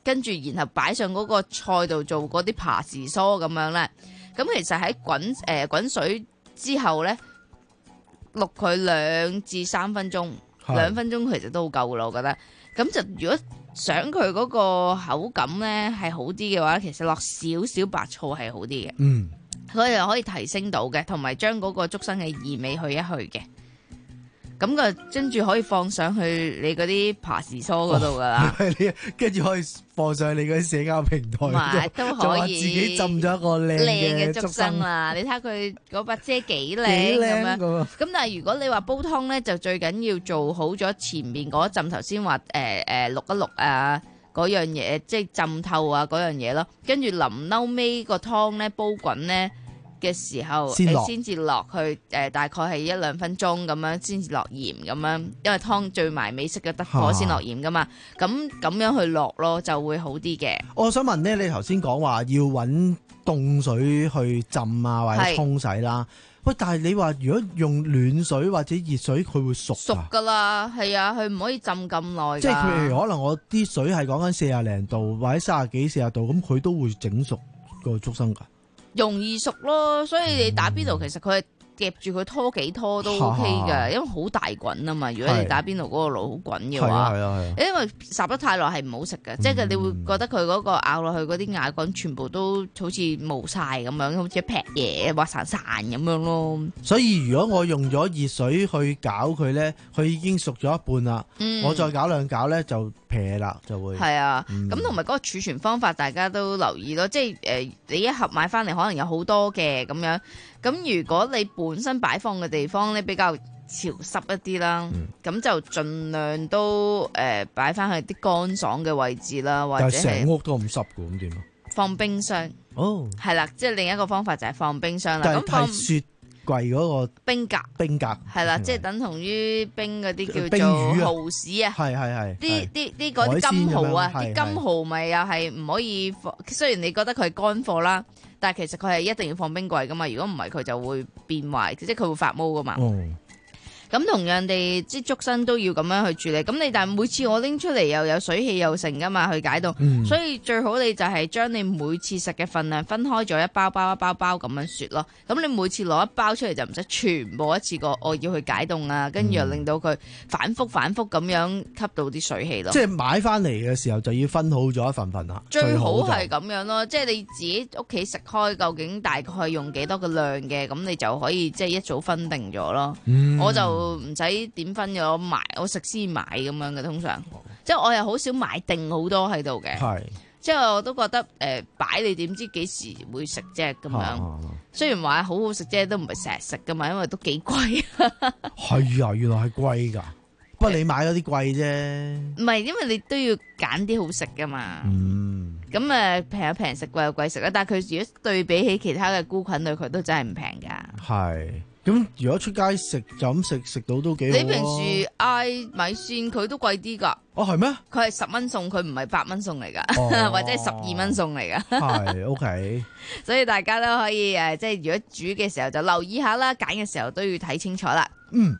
L: 跟住然後擺上嗰個菜度做嗰啲爬時蔬咁樣咧。咁其實喺滾誒滾水之後咧，淥佢兩至三分鐘，兩分鐘其實都好夠噶啦，我覺得。咁就如果想佢嗰個口感咧係好啲嘅話，其實落少少白醋係好啲嘅。嗯，佢又可以提升到嘅，同埋將嗰個竹笙嘅異味去一去嘅。咁個跟住可以放上去你嗰啲爬時蔬嗰度噶啦，
C: 跟住、哦、可以放上去你嗰啲社交平台，
L: 都可以
C: 自己浸咗一個靚嘅
L: 竹笙啦。你睇下佢嗰把遮幾靚咁樣。咁但係如果你話煲湯咧，就最緊要做好咗前面嗰一浸頭先話誒誒淥一淥啊嗰樣嘢，即係浸透啊嗰樣嘢咯。跟住臨嬲尾個湯咧煲滾咧嘅時候，你先至落去誒、呃，大概係一兩分鐘咁樣，先至落鹽咁樣，因為湯最埋尾識嘅得火先落鹽噶嘛，咁咁樣去落咯，就會好啲嘅。
C: 我想問咧，你頭先講話要揾凍水去浸啊，或者沖洗啦。喂，但係你話如果用暖水或者熱水，佢會熟
L: 熟噶啦，係啊，佢唔可以浸咁耐。
C: 即係譬如可能我啲水係講緊四廿零度或者三十幾四十度，咁佢都會整熟個竹笙㗎。
L: 容易熟咯，所以你打邊爐其實佢係夾住佢拖幾拖都 OK 㗎，因為好大滾啊嘛。如果你打邊爐嗰個爐好滾嘅話，因為烚得太耐係唔好食嘅，即係你會覺得佢嗰個咬落去嗰啲牙桿全部都好似冇晒咁樣，好似一劈嘢滑潺潺咁樣咯。
C: 所以如果我用咗熱水去攪佢咧，佢已經熟咗一半啦，嗯、我再攪兩攪咧就撇啦，就會
L: 係啊。咁同埋嗰個儲存方法大家都留意咯，即係誒、呃、你一盒買翻嚟可能有好多嘅咁樣。咁如果你本身擺放嘅地方咧比較潮濕一啲啦，咁、嗯、就盡量都誒擺翻去啲乾爽嘅位置啦，或者係
C: 成屋都咁濕嘅，咁點啊？
L: 放冰箱哦，係啦，即係另一個方法就係放冰箱啦。咁放
C: 雪櫃嗰個
L: 冰格，
C: 冰格
L: 係啦，即係等同於冰嗰啲叫做蠔豉啊，
C: 係係係
L: 啲啲啲嗰啲金蠔啊，啲金蠔咪又係唔可以放。雖然你覺得佢係乾貨啦，但係其實佢係一定要放冰櫃噶嘛。如果唔係，佢就會變壞，即係佢會發毛噶嘛。嗯咁同樣地，即竹笙都要咁樣去處理。咁你但係每次我拎出嚟又有水氣又成噶嘛，去解凍。嗯、所以最好你就係將你每次食嘅份量分開咗一包包一包包咁樣雪咯。咁你每次攞一包出嚟就唔使全部一次過我要去解凍啊，跟住又令到佢反覆反覆咁樣吸到啲水氣咯。
C: 即係買翻嚟嘅時候就要分好咗一份份啦。
L: 最好係咁樣咯，即係你自己屋企食開，究竟大概用幾多個量嘅，咁你就可以即係一早分定咗咯。嗯、我就唔使點分咗買，我食先買咁樣嘅通常，即係我又好少買定好多喺度嘅，是即係我都覺得誒擺、呃、你點知幾時會食啫咁樣。啊、雖然話好好食啫，都唔係成日食噶嘛，因為都幾貴。
C: 係啊，原來係貴噶，不過你買嗰啲貴啫。
L: 唔係，因為你都要揀啲好食噶嘛。嗯，咁誒平有平食，貴有貴食啦。但係佢如果對比起其他嘅菇菌類，佢都真係唔平噶。係。
C: 咁如果出街食就咁食食到都幾好。你
L: 平時嗌米線佢都貴啲噶。
C: 哦，係咩？
L: 佢係十蚊餸，佢唔係八蚊餸嚟噶，哦、或者係十二蚊餸嚟噶。
C: 係 OK。
L: 所以大家都可以誒，即係如果煮嘅時候就留意下啦，揀嘅時候都要睇清楚啦。嗯。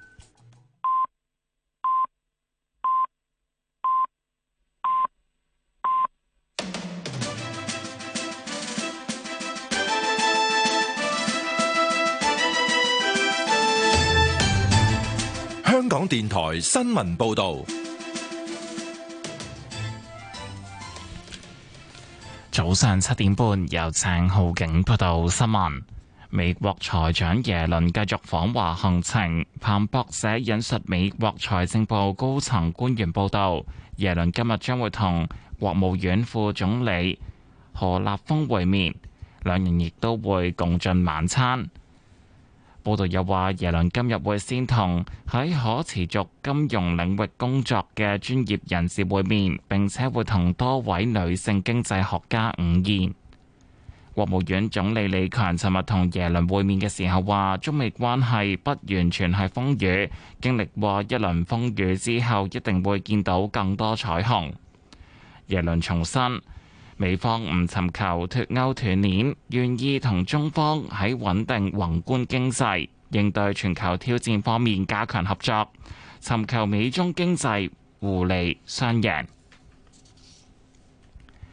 A: 香港電台新聞報道，
G: 早上七點半由鄭浩景報道新聞。美國財長耶倫繼續訪華行程。彭博社引述美國財政部高層官員報道，耶倫今日將會同國務院副總理何立峰會面，兩人亦都會共進晚餐。報道又話，耶倫今日會先同喺可持續金融領域工作嘅專業人士會面，並且會同多位女性經濟學家午宴。國務院總理李強尋日同耶倫會面嘅時候話，中美關係不完全係風雨，經歷過一輪風雨之後，一定會見到更多彩虹。耶倫重申，美方唔尋求脫鈎斷鏈，願意同中方喺穩定宏觀經濟、應對全球挑戰方面加強合作，尋求美中經濟互利雙贏。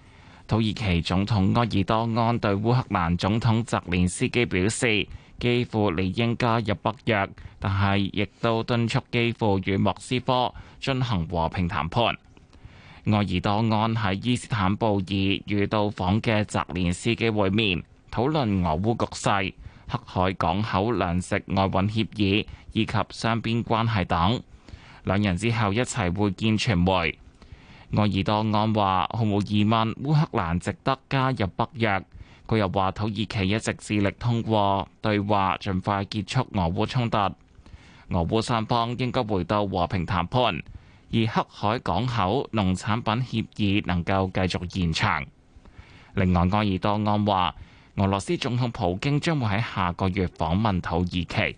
G: 土耳其總統埃爾多安對烏克蘭總統澤連斯基表示，基輔理應加入北約，但係亦都敦促基輔與莫斯科進行和平談判。埃爾多安喺伊斯坦布爾與到訪嘅澤連斯基會面，討論俄烏局勢、黑海港口糧食外運協議以及雙邊關係等。兩人之後一齊會見傳媒。埃爾多安話毫無疑問烏克蘭值得加入北約。佢又話土耳其一直致力通過對話盡快結束俄烏衝突，俄烏雙方應該回到和平談判，而黑海港口農產品協議能夠繼續延長。另外，埃爾多安話俄羅斯總統普京將會喺下個月訪問土耳其。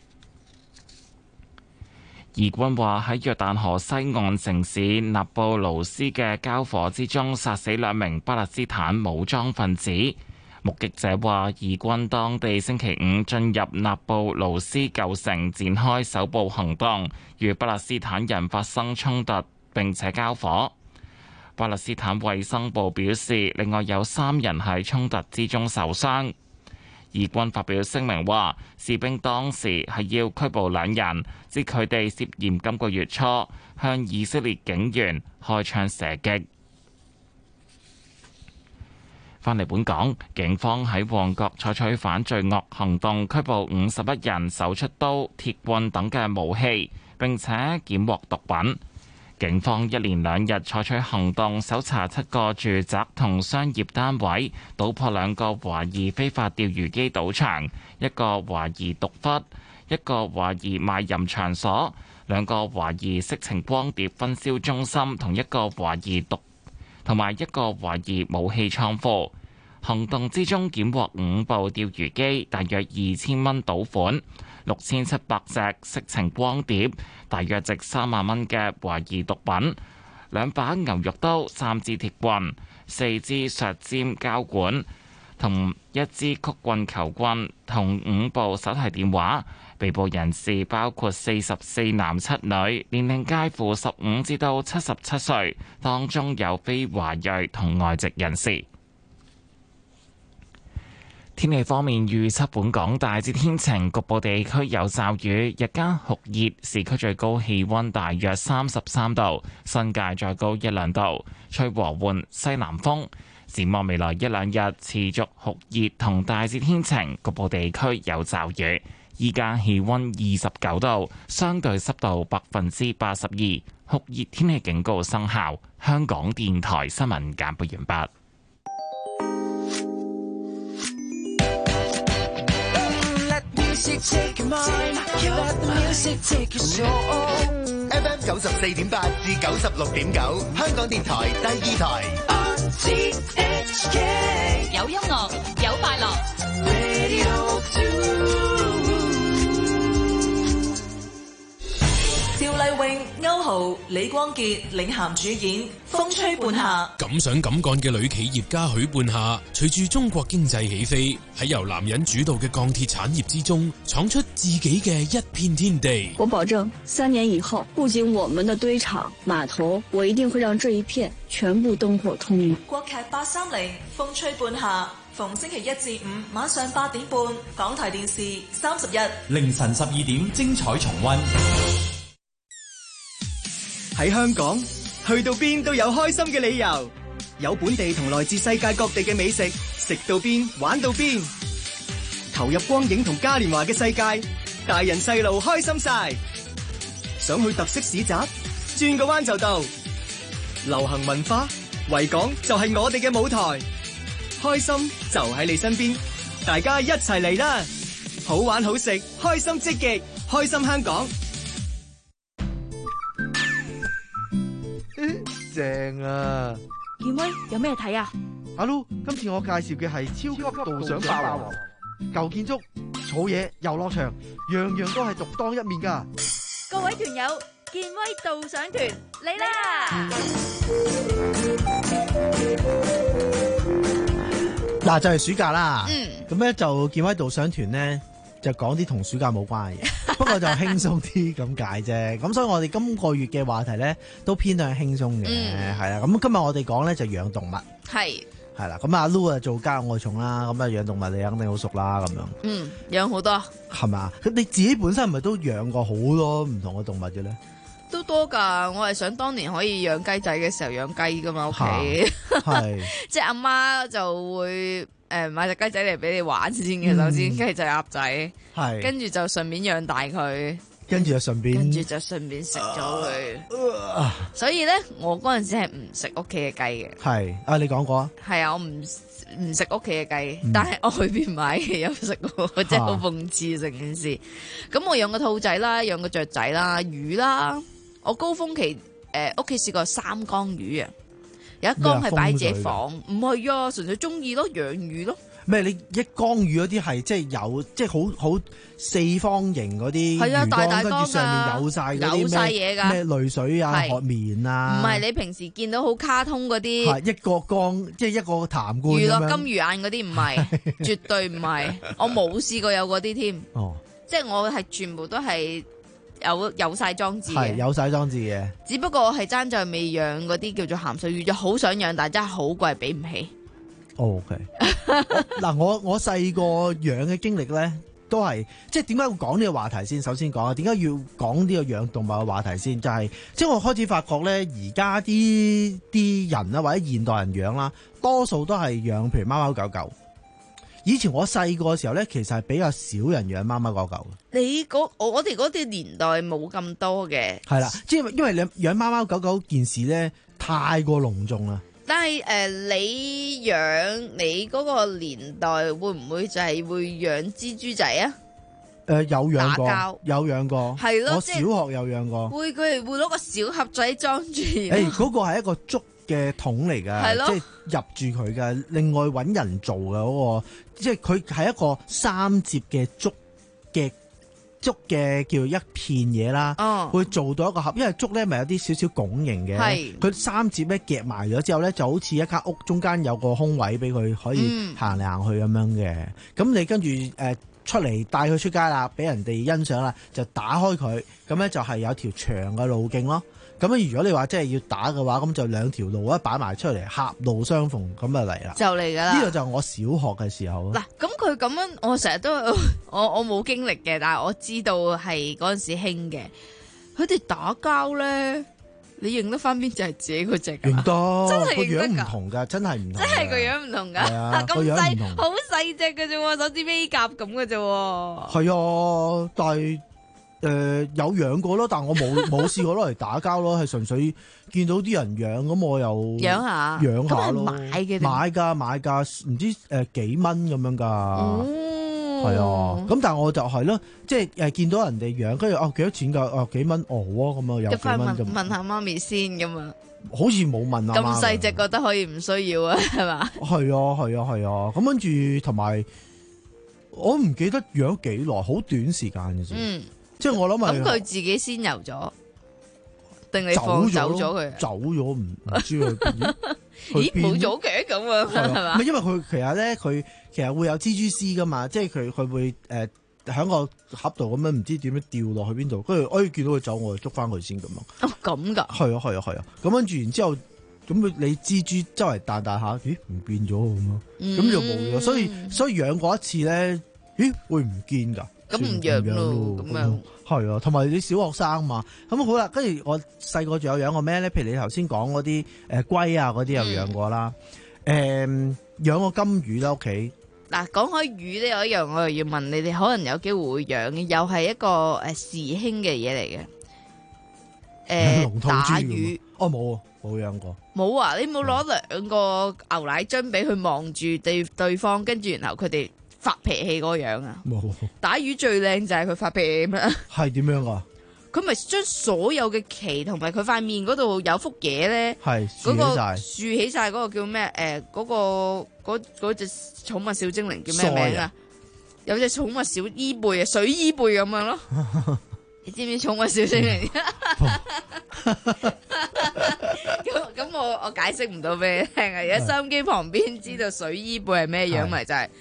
G: 以軍話喺約旦河西岸城市納布盧斯嘅交火之中，殺死兩名巴勒斯坦武裝分子。目擊者話，以軍當地星期五進入納布盧斯舊城，展開首部行動，與巴勒斯坦人發生衝突並且交火。巴勒斯坦衛生部表示，另外有三人喺衝突之中受傷。以軍發表聲明話，士兵當時係要拘捕兩人，指佢哋涉嫌今個月初向以色列警員開槍射擊。返嚟本港，警方喺旺角採取反罪惡行動，拘捕五十一人搜出刀、鐵棍等嘅武器，並且檢獲毒品。警方一連兩日採取行動，搜查七個住宅同商業單位，搗破兩個懷疑非法釣魚機賭場，一個懷疑毒窟，一個懷疑賣淫場所，兩個懷疑色情光碟分銷中心，同一個懷疑毒，同埋一個懷疑武器倉庫。行動之中檢獲五部釣魚機，大約二千蚊賭款，六千七百隻色情光碟，大約值三萬蚊嘅懷疑毒品，兩把牛肉刀、三支鐵棍、四支削尖膠管同一支曲棍球棍，同五部手提電話。被捕人士包括四十四男七女，年齡介乎十五至到七十七歲，當中有非華裔同外籍人士。天氣方面預測，本港大致天晴，局部地區有驟雨，日間酷熱，市區最高氣溫大約三十三度，新界再高一兩度，吹和緩西南風。展望未來一兩日持續酷熱同大致天晴，局部地區有驟雨。依家氣溫二十九度，相對濕度百分之八十二，酷熱天氣警告生效。香港電台新聞簡報完畢。
T: F M 九十四點八至九十六點九，香港電台第二台。
B: 有音樂，有快樂。趙麗穎、歐豪、李光潔領銜主演《風吹半夏》。
U: 敢想敢幹嘅女企業家許半夏，隨住中國經濟起飛，喺由男人主導嘅鋼鐵產業之中，闖出自己嘅一片天地。
V: 我保證，三年以後，不僅我們的堆場、碼頭，我一定會讓這一片全部燈火通明。
B: 國劇八三零《風吹半夏》，逢星期一至五晚上八點半，港台電視三十一，
H: 凌晨十二點精彩重溫。
W: 喺香港，去到邊都有開心嘅理由，有本地同來自世界各地嘅美食，食到邊玩到邊，投入光影同嘉年華嘅世界，大人細路開心晒。想去特色市集，轉個彎就到。流行文化，維港就係我哋嘅舞台，開心就喺你身邊，大家一齊嚟啦！好玩好食，開心積極，開心香港。
X: 正啊！
Y: 健威有咩睇啊？
X: 阿 Lu，今次我介紹嘅係超級導賞霸王，舊建築、草野、遊樂場，樣樣都係獨當一面噶。
Y: 各位團友，健威導賞團嚟啦！
C: 嗱，就係暑假啦。
L: 嗯，
C: 咁咧就健威導賞團咧，就講啲同暑假冇關嘅嘢。不過就輕鬆啲咁解啫，咁所以我哋今個月嘅話題咧都偏向輕鬆嘅，係啦、嗯。咁今日我哋講咧就養動物，
L: 係
C: 係啦。咁阿 Lu 啊做家外寵啦，咁啊養動物你肯定好熟啦，咁樣。
L: 嗯，養好多。
C: 係嘛？咁你自己本身係咪都養過好多唔同嘅動物嘅咧？
L: 都多㗎，我係想當年可以養雞仔嘅時候養雞㗎嘛，屋企。
C: 係。即
L: 係阿媽就會誒買隻雞仔嚟俾你玩先嘅，首先雞仔鴨仔。係。跟住就順便養大佢。
C: 跟住就順便，
L: 跟住就順便食咗佢。啊、所以咧，我嗰陣時係唔食屋企嘅雞嘅。
C: 係啊，你講過啊？
L: 係啊，我唔唔食屋企嘅雞，嗯、但係我去邊買嘅有食喎，真係好諷刺成件事。咁、啊、我養個兔仔啦，養個雀仔啦，魚啦。我高峰期誒屋企試過三缸魚啊，有一缸係擺自己房，唔係啊，純粹中意咯，養魚咯。咩？你一缸魚嗰啲係即係有即係好好四方形嗰啲魚缸，跟住上面有晒嗰啲咩咩濾水啊、殼棉啊。唔係你平時見到好卡通嗰啲。係一個缸，即係一個痰罐。娛樂金魚眼嗰啲唔係，絕對唔係。我冇試過有嗰啲添。哦。即係我係全部都係有有晒裝置嘅。係有晒裝置嘅。只不過我係爭在未養嗰啲叫做鹹水魚，就好想養，但係真係好貴，俾唔起。O K，嗱我我細個養嘅經歷咧，都係即係點解會講呢個話題先？首先講啊，點解要講呢個養動物嘅話題先？就係、是、即係我開始發覺咧，而家啲啲人啦，或者現代人養啦，多數都係養譬如貓貓狗狗。以前我細個嘅時候咧，其實係比較少人養貓貓狗狗嘅。你嗰我我哋嗰啲年代冇咁多嘅。係啦，即係因為你養貓貓狗狗件事咧，太過隆重啦。但係誒、呃，你養你嗰個年代會唔會就係會養蜘蛛仔啊？誒、呃，有養過，有養過，係咯，我小學有養過。會佢哋會攞個小盒仔裝住。誒、欸，嗰、那個係一個竹嘅桶嚟㗎，即係入住佢㗎。另外搵人做嘅嗰、那個，即係佢係一個三節嘅竹嘅。竹嘅叫一片嘢啦，哦、會做到一個盒，因為竹咧咪有啲少少拱形嘅，佢三節咧夾埋咗之後咧，就好似一間屋中間有個空位俾佢可以行嚟行去咁樣嘅。咁、嗯、你跟住誒、呃、出嚟帶佢出街啦，俾人哋欣賞啦，就打開佢，咁咧就係有條長嘅路徑咯。咁如果你話真係要打嘅話，咁就兩條路一擺埋出嚟，狹路相逢咁就嚟啦，就嚟噶啦。呢個就係我小學嘅時候。嗱，咁佢咁樣，我成日都我我冇經歷嘅，但係我知道係嗰陣時興嘅。佢哋打交咧，你認得翻邊隻係自己嗰隻？認得，真係個樣唔同噶，真係唔同，真係個樣唔同噶，咁細，好細隻嘅啫，手指尾甲咁嘅啫。係啊，但係。誒、呃，有養過咯，但我冇冇試過攞嚟打交咯，係純粹見到啲人養，咁我又養下養下咯。買嘅買噶買噶，唔知誒、呃、幾蚊咁樣噶，係、哦、啊。咁但係我就係、是、咯，即係誒見到人哋養，跟住哦幾多錢噶？哦幾蚊哦咁啊，有幾蚊就問下媽咪先咁啊。好似冇問啊。咁細隻覺得可以唔需要啊，係嘛？係啊係啊係啊，咁跟住同埋我唔記得養幾耐，好短時間嘅啫。嗯。即係我諗係咁，佢自己先游咗，定你放走咗佢？走咗唔唔知佢邊？咦，冇咗嘅咁啊？係嘛？唔係因為佢其實咧，佢其實會有蜘蛛絲噶嘛，即係佢佢會誒喺個盒度咁樣，唔知點樣掉落去邊度，跟住哎見到佢走，我就捉翻佢先咁咯。哦，咁噶？係啊係啊係啊，咁跟住然之後，咁你蜘蛛周圍彈彈下，咦唔變咗咁咯？咁就冇咗，所以所以養過一次咧，咦會唔見噶？咁唔養咯，咁樣係啊，同埋你小學生嘛，咁好啦。跟住我細個仲有養過咩咧？譬如你頭先講嗰啲誒龜啊，嗰啲有養過啦。誒、嗯，養、嗯、過金魚啦屋企。嗱，講開魚咧，有一樣我又要問你哋，可能有機會會養嘅，又係一個誒時興嘅嘢嚟嘅。誒、呃，打魚，哦冇，冇養過。冇啊！你冇攞兩個牛奶樽俾佢望住對對方，跟住然後佢哋發脾氣嗰個樣啊！冇打魚最靚就係佢發脾氣咁樣。係點樣啊？佢咪將所有嘅鰭同埋佢塊面嗰度有幅嘢咧，係豎起晒，豎起晒嗰個叫咩？誒、呃，嗰、嗰個嗰嗰隻寵物小精靈叫咩名啊？有隻寵物小伊貝啊，水伊貝咁樣咯。你知唔知寵物小精靈？咁咁我我解釋唔到俾你聽啊！而家收音機旁邊知道水伊貝係咩樣咪、嗯、就係、是。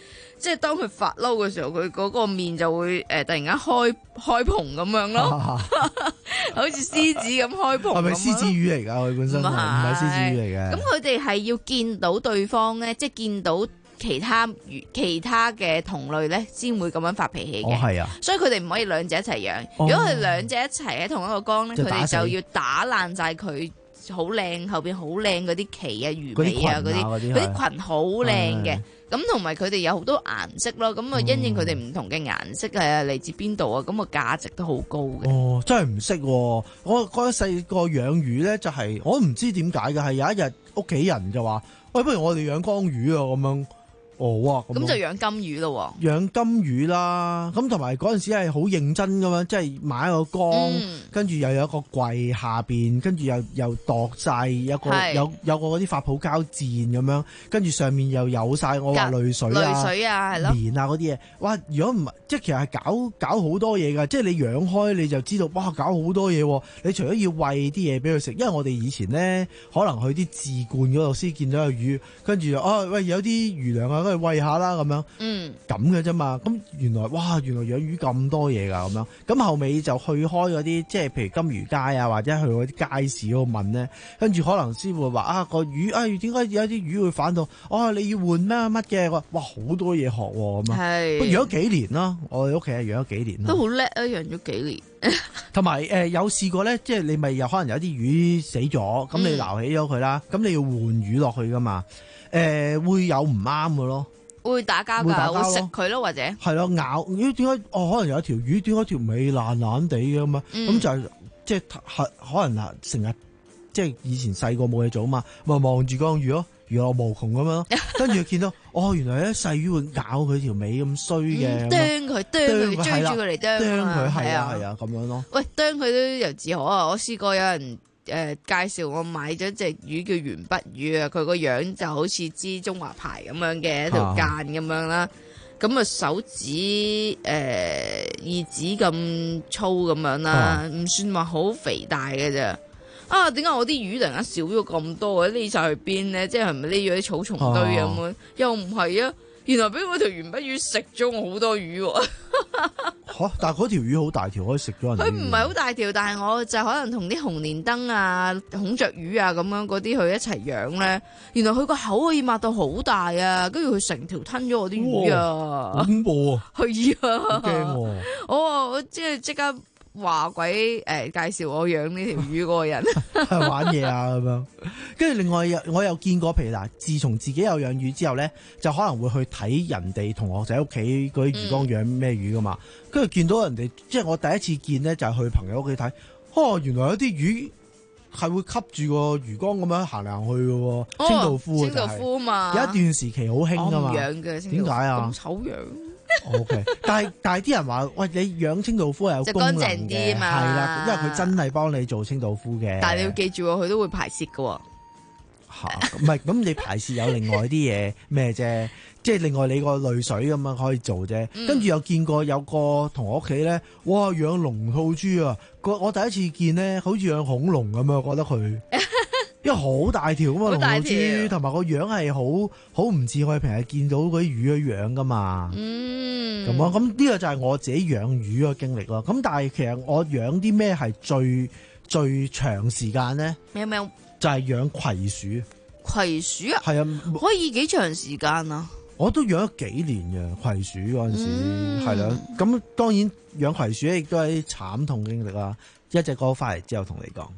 L: 即係當佢發嬲嘅時候，佢嗰個面就會誒、呃、突然間開開蓬咁樣咯，好似獅子咁開蓬。係咪
C: 獅子魚嚟㗎？佢本身唔係獅子魚嚟嘅。
L: 咁佢哋係要見到對方咧，即係見到其他魚其他嘅同類咧，先會咁樣發脾氣嘅。
C: 哦，係啊。所
L: 以佢哋唔可以兩隻一齊養。
C: 哦、
L: 如果佢兩隻一齊喺同一個缸咧，佢哋就要打爛晒佢。好靚，後邊好靚嗰啲旗啊、魚尾啊嗰啲，嗰啲裙好靚嘅。咁同埋佢哋有好多顏色咯。咁啊，因應佢哋唔同嘅顏色係嚟自邊度啊，咁個價值都好高嘅。
C: 哦，真係唔識。我嗰細個養魚咧，就係、是、我唔知點解嘅，係有一日屋企人就話：喂，不如我哋養江魚啊咁樣。哦，哇！
L: 咁就養金魚咯，
C: 養金魚啦，咁同埋嗰陣時係好認真咁樣，即係買一個缸，嗯、跟住又有一個櫃下邊，跟住又又度晒有個有有個嗰啲發泡膠墊咁樣，跟住上面又有晒我話濾水啊、
L: 濾水啊，係咯，
C: 棉啊嗰啲嘢。哇！如果唔係，即係其實係搞搞好多嘢㗎，即係你養開你就知道，哇！搞好多嘢。你除咗要餵啲嘢俾佢食，因為我哋以前咧可能去啲自灌嗰度先見到有魚，跟住啊喂有啲魚糧啊。去餵下啦咁樣，咁嘅啫嘛。咁原來哇，原來養魚咁多嘢噶咁樣。咁後尾就去開嗰啲，即係譬如金魚街啊，或者去嗰啲街市嗰度問咧，跟住可能先會話啊個魚，哎點解有啲魚會反到？哦，你要換咩乜嘅？哇，好多嘢學咁啊！係養咗幾年啦，我哋屋企係養咗幾年啦，
L: 都好叻啊！養咗幾年，
C: 同埋誒有試過咧，即係你咪有可能有啲魚死咗，咁你撈起咗佢啦，咁、嗯、你要換魚落去噶嘛？誒、呃，會有唔啱嘅咯，
L: 會打交噶，會食佢咯，或者
C: 係咯咬。咦？點解？哦，可能有一條魚，點解條尾爛爛地嘅咁啊？咁、嗯、就係即係可能啊，成日即係以前細個冇嘢做嘛，咪望住江魚咯，魚樂無窮咁樣咯。跟住見到哦，原來咧細魚會咬佢條尾咁衰嘅，
L: 啄佢啄佢追住佢嚟啄
C: 佢，係啊係啊咁樣咯。
L: 喂，啄佢都由自可啊！我試過有人。誒、呃、介紹我買咗隻魚叫鉛筆魚啊，佢個樣就好似支中華牌咁樣嘅一條間咁樣啦，咁啊手指誒、呃、二指咁粗咁樣啦，唔、啊、算話好肥大嘅啫。啊，點解我啲魚突然間少咗咁多嘅？匿晒去邊咧？即係係咪匿咗啲草叢堆咁樣？又唔係啊！原來俾我條鉛筆魚食咗我好多魚喎。
C: 嚇、啊！但係嗰條魚好大條，可以食咗人。
L: 佢唔係好大條，但係我就可能同啲紅蓮燈啊、孔雀魚啊咁樣嗰啲去一齊養咧。原來佢個口可以擘到好大啊，跟住佢成條吞咗我啲魚啊！
C: 好恐怖啊！
L: 係啊！
C: 好驚喎！
L: 我我即係即刻話鬼誒介紹我養呢條魚嗰個人
C: 玩嘢啊咁樣。跟住另外我又見過，譬如嗱，自從自己有養魚之後咧，就可能會去睇人哋同學仔屋企嗰啲魚缸養咩魚噶嘛。跟、嗯、住見到人哋，即係我第一次見咧，就係去朋友屋企睇。哦，原來有啲魚係會吸住個魚缸咁樣行嚟行去嘅喎、哦。清道夫、就是，清道夫嘛，有一段時期好興噶嘛。
L: 我唔養嘅，
C: 點解啊？
L: 咁醜樣。
C: O、okay. K， 但係但係啲人話，喂，你養清道夫係有功能嘅，係啦，因為佢真係幫你做清道夫嘅。
L: 但係你要記住，佢都會排泄㗎。
C: 吓、啊，唔係，咁你排泄有另外啲嘢咩啫？即係另外你個濾水咁樣可以做啫。跟、嗯、住又見過有個同我屋企咧，哇，養龍吐珠啊！我第一次見咧，好似養恐龍咁啊，覺得佢。因為好大條啊嘛，龍吐珠，同埋個樣係好好唔似我哋平日見到嗰啲魚嘅樣噶嘛。嗯，咁啊，咁呢個就係我自己養魚嘅經歷咯。咁但係其實我養啲咩係最最長時間咧？
L: 喵喵，
C: 就係養葵鼠。
L: 葵鼠啊？
C: 係啊，
L: 可以幾長時間啊？
C: 我都養咗幾年嘅葵鼠嗰陣時，係、嗯、啦。咁當然養葵鼠亦都係啲慘痛經歷啦。一隻歌翻嚟之後同你講。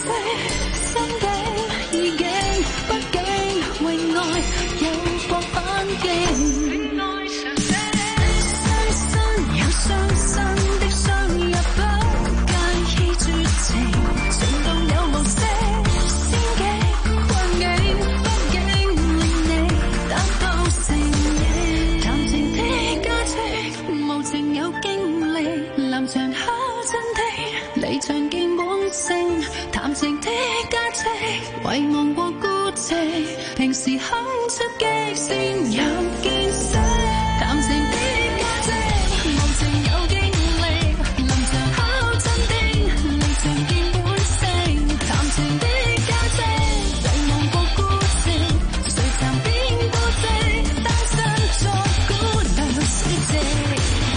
D: 色心地已經不羈，為愛有過反擊。戀愛常寫傷身有傷身的傷，也不介意絕情，情動有無色先機困境，不竟令你達到成形。談情的價值無情有經歷，臨場考真的離場見本性。談情的價值遺忘過孤寂，平時肯出擊先有見識。談情的價值無情有經歷，臨場考真的離場見本性。談情的價值遺忘過孤寂，誰曾變孤寂，單身作姑娘死寂。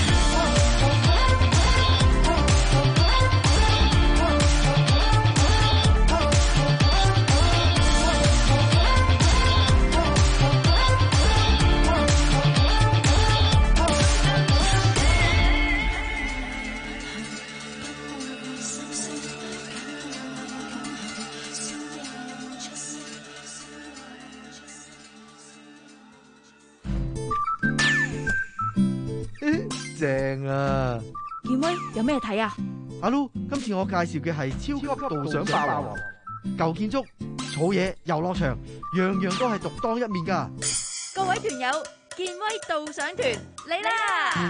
X: 正啊！
Y: 健威有咩睇啊？
X: 阿 Lu， 今次我介紹嘅係超級導賞霸王，舊建築、草野、遊樂場，樣樣都係獨當一面噶。
Y: 各位團友，健威導賞團嚟啦！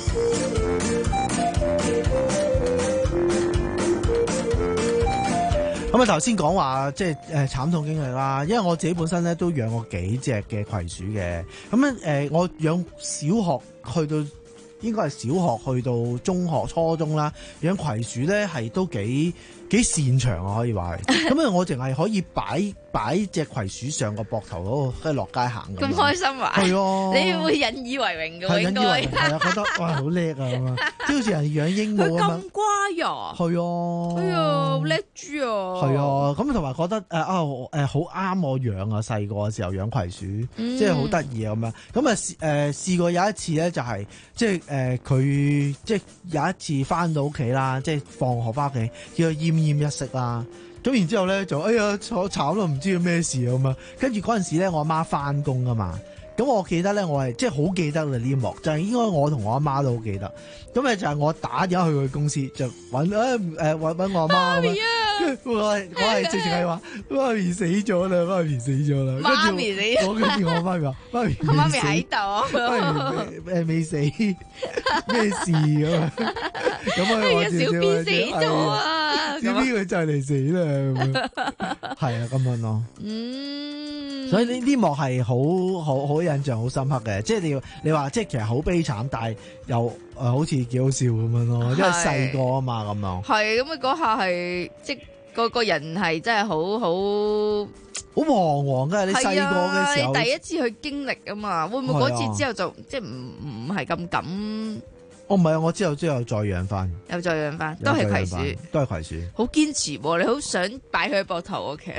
C: 咁啊，頭先講話即係誒慘痛經歷啦，因為我自己本身咧都養過幾隻嘅葵鼠嘅，咁咧誒我養小學去到。應該係小學去到中學、初中啦，養葵鼠咧係都幾幾擅長啊，可以話係。咁啊，我淨係可以擺擺隻葵鼠上個膊頭嗰度，跟住落街行咁。
L: 咁開心啊！
C: 係啊，
L: 你會引以為榮嘅喎，應該
C: 係啊，覺得哇好叻啊咁啊，即係好似人養鸚鵡咁樣。
L: 咁乖啊！
C: 係啊，
L: 哎呀，好叻豬啊！
C: 係啊，咁同埋覺得誒啊誒好啱我養啊，細個嘅時候養葵鼠，
L: 嗯、
C: 即係好得意啊咁樣。咁啊誒試過有一次咧，就係即係誒佢即係有一次翻到屋企啦，即係放學翻屋企，叫佢奄奄一息啦。咁然之後咧就哎呀坐慘咯，唔知佢咩事咁啊。跟住嗰陣時咧，我阿媽翻工噶嘛。咁我記得咧，我係即係好記得啦呢一幕，就係、是、應該我同我阿媽都好記得。咁咧就係我打電話去佢公司，就揾誒誒揾揾我阿媽咁樣。我係我係直情係話媽咪死咗啦，媽咪死咗啦。
L: 媽咪死咗。
C: 我跟住我媽咪話媽咪
L: 媽咪喺度。
C: 媽咪誒未死，咩事咁啊？咁啊我
L: 小 B 死咗啊！
C: 小 B 佢就嚟死啦，係啊咁樣咯。
L: 嗯，
C: 所以呢呢幕係好好好印象好深刻嘅，即係你你話即係其實好悲慘，但係又誒、呃、好似幾好笑咁樣咯，因為細個啊嘛咁樣。係
L: 咁啊，嗰下係即係個個人係真係好好
C: 好彷徨㗎，你細個嘅時候，
L: 你第一次去經歷啊嘛，會唔會嗰次之後就即係唔唔係咁敢？
C: 哦，唔係啊，我之後之後再養翻，
L: 又再養翻，都係葵鼠，
C: 都係葵鼠，
L: 好堅持喎！你好想擺佢喺膊頭屋企，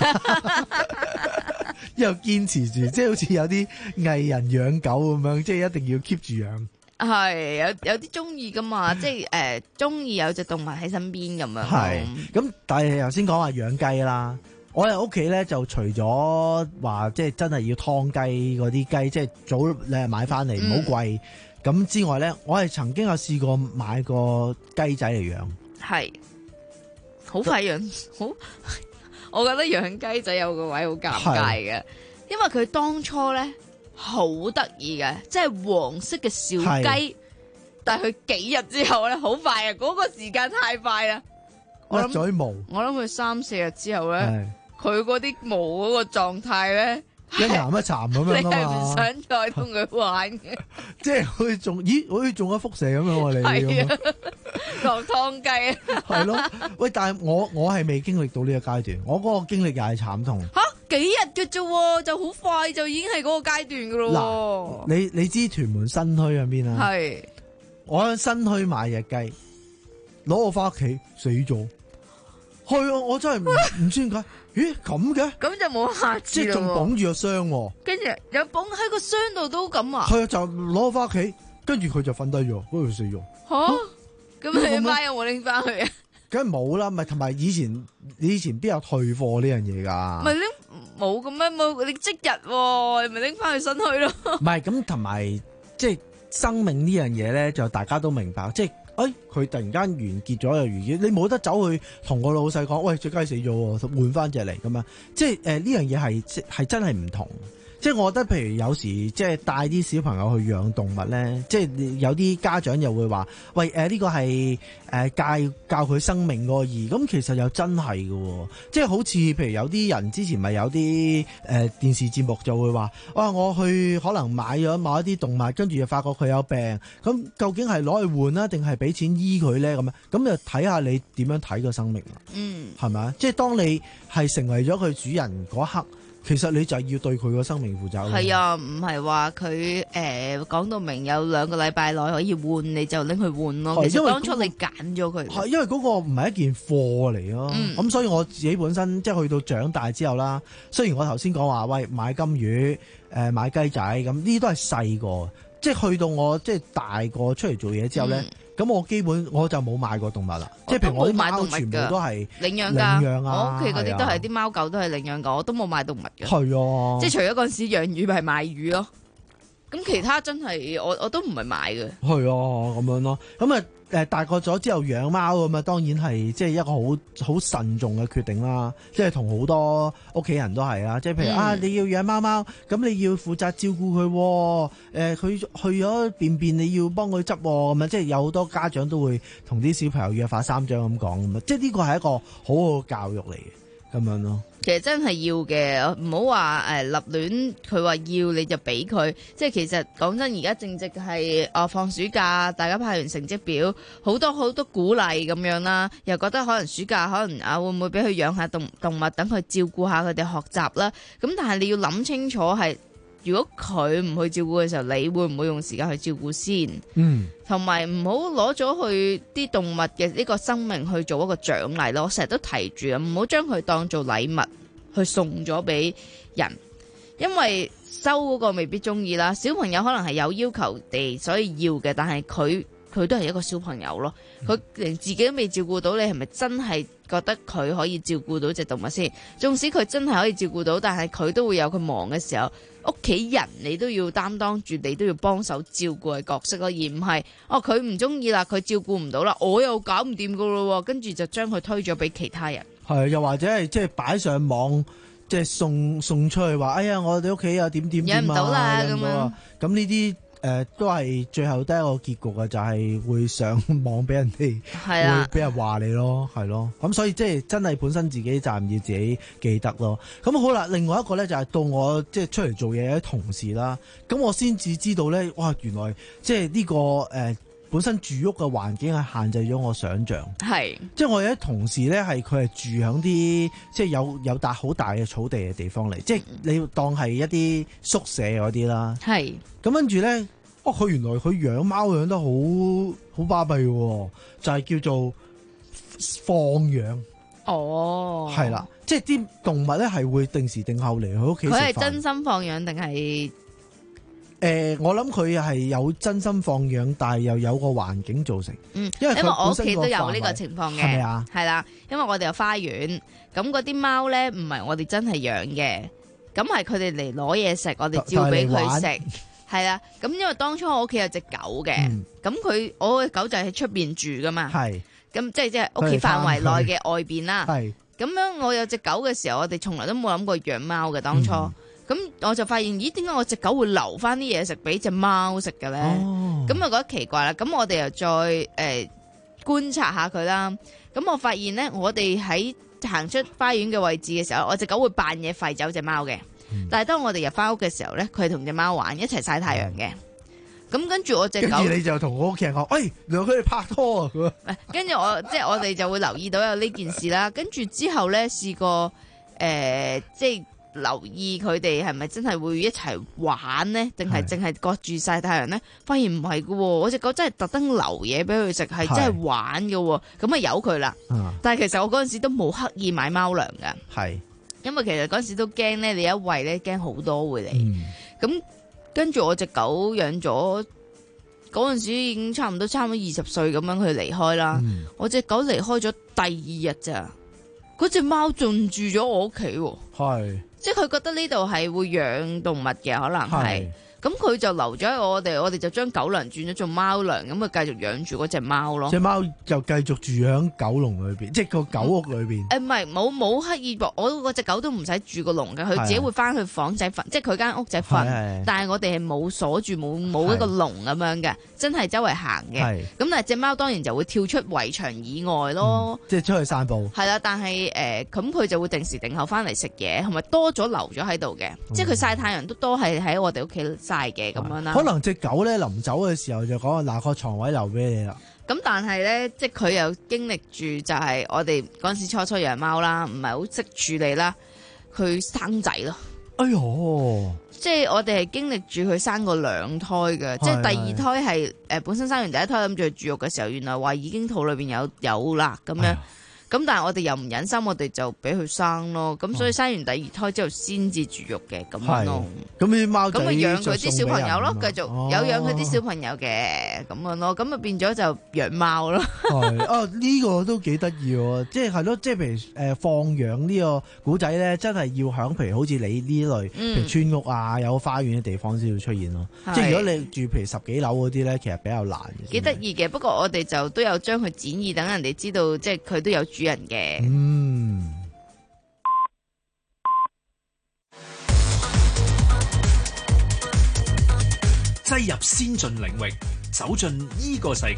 C: 又堅持住，即係好似有啲藝人養狗咁樣，即係一定要 keep 住養。
L: 係有有啲中意噶嘛，即係誒中意有隻動物喺身邊咁樣。
C: 係咁，但係頭先講話養雞啦，我哋屋企咧就除咗話即係真係要劏雞嗰啲雞，即係早你係買翻嚟唔好貴。咁之外咧，我係曾經有試過買個雞仔嚟養，
L: 係好快養好。我覺得養雞仔有個位好尷尬嘅，因為佢當初咧好得意嘅，即係黃色嘅小雞，但係佢幾日之後咧好快啊！嗰、嗰個時間太快啦，我諗
C: 咗毛，
L: 我諗佢三四日之後咧，佢嗰啲毛嗰個狀態咧。
C: 一岩一殘咁樣啊嘛，
L: 你係唔想再同佢玩嘅？
C: 即係好似中，咦？好似中咗輻射咁樣喎，你
L: 係啊，落湯雞
C: 係咯。喂，但係我我係未經歷到呢個階段，我嗰個經歷又係慘痛。
L: 吓，幾日嘅啫，就好快就已經係嗰個階段噶咯。
C: 嗱，你你知屯門新墟喺邊啊？係，我喺新墟買隻雞，攞我翻屋企死咗。係啊，我真係唔唔知點解。咦咁嘅？
L: 咁就冇下次啦。
C: 即係仲綁住個箱喎。
L: 跟住有綁喺個箱度都咁啊？
C: 係啊，就攞翻屋企，跟住佢就瞓低咗，嗰度死咗。
L: 吓？咁你阿媽有冇拎翻去啊？
C: 梗係冇啦，咪同埋以前你以前邊有退貨呢樣嘢㗎？
L: 咪拎冇咁咩冇，你即日喎，你咪拎翻去新墟咯。
C: 唔係咁，同埋即係生命呢樣嘢咧，就大家都明白，即係誒佢突然間完結咗又完結，你冇得走去同個老細講，喂隻雞死咗喎，換翻隻嚟咁樣，即係誒呢樣嘢係即係真係唔同。即係我覺得，譬如有時即係帶啲小朋友去養動物咧，即係有啲家長又會話：喂誒呢、呃呢個係誒、呃、教教佢生命個義。咁其實又真係嘅，即係好似譬如有啲人之前咪有啲誒、呃、電視節目就會話：哇！我去可能買咗某一啲動物，跟住就發覺佢有病，咁究竟係攞去換啊，定係俾錢醫佢咧？咁樣咁就睇下你點樣睇個生命啦。
L: 嗯，
C: 係咪啊？即係當你係成為咗佢主人嗰刻。其實你就係要對佢個生命負責。
L: 係啊，唔係話佢誒講到明有兩個禮拜內可以換，你就拎去換咯。其實當初你揀咗佢。係
C: 因為嗰個唔係一件貨嚟咯。咁、嗯、所以我自己本身即係去到長大之後啦。雖然我頭先講話喂買金魚、誒、呃、買雞仔咁，呢啲都係細個。即係去到我即係大個出嚟做嘢之後咧，咁、嗯、我基本我就冇買過動物啦。即係譬如我啲貓全部都係領養㗎，領養啊、
L: 我屋企嗰啲都係啲貓狗都係領養㗎，我都冇買動物嘅。
C: 係啊，
L: 即係除咗嗰陣時養魚係買魚咯，咁其他真係我我都唔係買嘅。
C: 係啊，咁樣咯，咁啊誒大個咗之後養貓咁啊，當然係即係一個好好慎重嘅決定啦。即係同好多屋企人都係啦。即係譬如、嗯、啊，你要養貓貓，咁你要負責照顧佢，誒、呃、佢去咗便便你要幫佢執咁啊。即係有好多家長都會同啲小朋友約法三章咁講咁啊。即係呢個係一個好好嘅教育嚟嘅，咁樣咯。
L: 其實真係要嘅，唔好話誒立亂，佢話要你就俾佢。即係其實講真，而家正值係啊放暑假，大家派完成績表，好多好多鼓勵咁樣啦，又覺得可能暑假可能啊會唔會俾佢養下動動物，等佢照顧下佢哋學習啦。咁但係你要諗清楚係。如果佢唔去照顧嘅時候，你會唔會用時間去照顧先？嗯，同埋唔好攞咗去啲動物嘅呢個生命去做一個獎勵咯。我成日都提住啊，唔好將佢當做禮物去送咗俾人，因為收嗰個未必中意啦。小朋友可能係有要求地所以要嘅，但係佢佢都係一個小朋友咯。佢連自己都未照顧到，你係咪真係覺得佢可以照顧到隻動物先？縱使佢真係可以照顧到，但係佢都會有佢忙嘅時候。屋企人你都要擔當住，你都要幫手照顧嘅角色咯，而唔係哦佢唔中意啦，佢照顧唔到啦，我又搞唔掂噶咯，跟住就將佢推咗俾其他人。係，又或者係即係擺上網，即係送送出去話，哎呀，我哋屋企啊點點點啊，養唔到啦咁樣。咁呢啲誒都係最後得一個結局嘅，就係、是、會上網俾人哋，會俾人話你咯，係咯。咁所以即係真係本身自己責任要自己記得咯。咁好啦，另外一個咧就係、是、到我即係出嚟做嘢嘅同事啦。咁我先至知道咧，哇，原來即係呢、這個誒、呃、本身住屋嘅環境係限制咗我想像。係，即係我有啲同事咧係佢係住響啲即係有有笪好大嘅草地嘅地方嚟，即係你當係一啲宿舍嗰啲啦。係。咁跟住咧。哦，佢原來佢養貓養得好好巴閉嘅，就係、是、叫做放養。哦，係啦，即係啲動物咧係會定時定候嚟佢屋企食飯。佢係真心放養定係？誒、呃，我諗佢係有真心放養，但係又有個環境造成。嗯，因為，因為我屋企都有呢個情況嘅，係咪啊？係啦，因為我哋有花園，咁嗰啲貓咧唔係我哋真係養嘅，咁係佢哋嚟攞嘢食，我哋照俾佢食。係啦，咁因為當初我屋企有隻狗嘅，咁佢、嗯、我嘅狗就喺出邊住噶嘛，咁即係即係屋企範圍內嘅外邊啦。咁樣我有隻狗嘅時候，我哋從來都冇諗過養貓嘅當初。咁、嗯、我就發現，咦，點解我隻狗會留翻啲嘢食俾隻貓食嘅咧？咁啊覺得奇怪啦。咁我哋又再誒、呃、觀察下佢啦。咁我發現咧，我哋喺行出花園嘅位置嘅時候，我隻狗會扮嘢吠走隻貓嘅。但係當我哋入翻屋嘅時候咧，佢係同隻貓玩，一齊曬太陽嘅。咁跟住我隻狗，跟住你就同我屋企人講，喂，原來佢哋拍拖啊！跟住我即係我哋就會留意到有呢件事啦。跟住之後咧，試過誒、呃，即係留意佢哋係咪真係會一齊玩呢？定係淨係割住曬太陽呢？發現唔係噶，我隻狗真係特登留嘢俾佢食，係真係玩噶。咁啊由佢啦。但係其實我嗰陣時都冇刻意買貓糧噶。係。因為其實嗰時都驚咧，你一餵咧驚好多會嚟。咁、嗯、跟住我隻狗養咗嗰陣時已經差唔多差唔多二十歲咁樣佢離開啦。嗯、我隻狗離開咗第二日咋，嗰隻貓進駐咗我屋企喎。
C: 係，
L: 即係佢覺得呢度係會養動物嘅，可能係。咁佢就留咗喺我哋，我哋就將狗糧轉咗做貓糧，咁佢繼續養住嗰隻貓咯。
C: 隻貓就繼續住喺狗籠裏邊，即係個狗屋裏邊。
L: 誒唔係，冇冇刻意บอก，我嗰隻狗都唔使住個籠嘅，佢自己會翻去房仔瞓，即係佢間屋仔瞓。但係我哋係冇鎖住，冇冇一個籠咁樣嘅，真係周圍行嘅。咁但係隻貓當然就會跳出圍牆以外咯，
C: 嗯、即係出去散步。
L: 係啦，但係誒咁佢就會定時定候翻嚟食嘢，同埋多咗留咗喺度嘅，嗯、即係佢曬太陽都多係喺我哋屋企嘅咁樣啦，
C: 可能隻狗咧臨走嘅時候就講嗱，個床位留俾你啦。
L: 咁但係咧，即係佢又經歷住就係我哋嗰陣時初初養貓啦，唔係好識處理啦，佢生仔咯。哎呦！即係我哋係經歷住佢生過兩胎嘅，即係第二胎係誒、呃、本身生完第一胎諗住去絕育嘅時候，原來話已經肚裏邊有有啦咁樣。咁但係我哋又唔忍心，我哋就俾佢生咯。咁所以生完第二胎之後先至絕育嘅咁樣咯。
C: 咁啲貓仔
L: 咁咪養佢啲小朋友咯，繼續、
C: 哦、
L: 有養佢啲小朋友嘅咁樣咯。咁咪變咗就養貓咯。
C: 係啊，呢、這個都幾得意喎。即係係咯，即係譬如誒、呃、放養呢個古仔咧，真係要響譬如好似你呢類，譬如村屋啊，有花園嘅地方先會出現咯。即係如果你住譬如十幾樓嗰啲咧，其實比較難嘅。
L: 幾得意嘅，不過我哋就都有將佢展示，等人哋知道，即係佢都有主人嘅。
C: 嗯，
E: 擠入先進領域，走進呢個世界。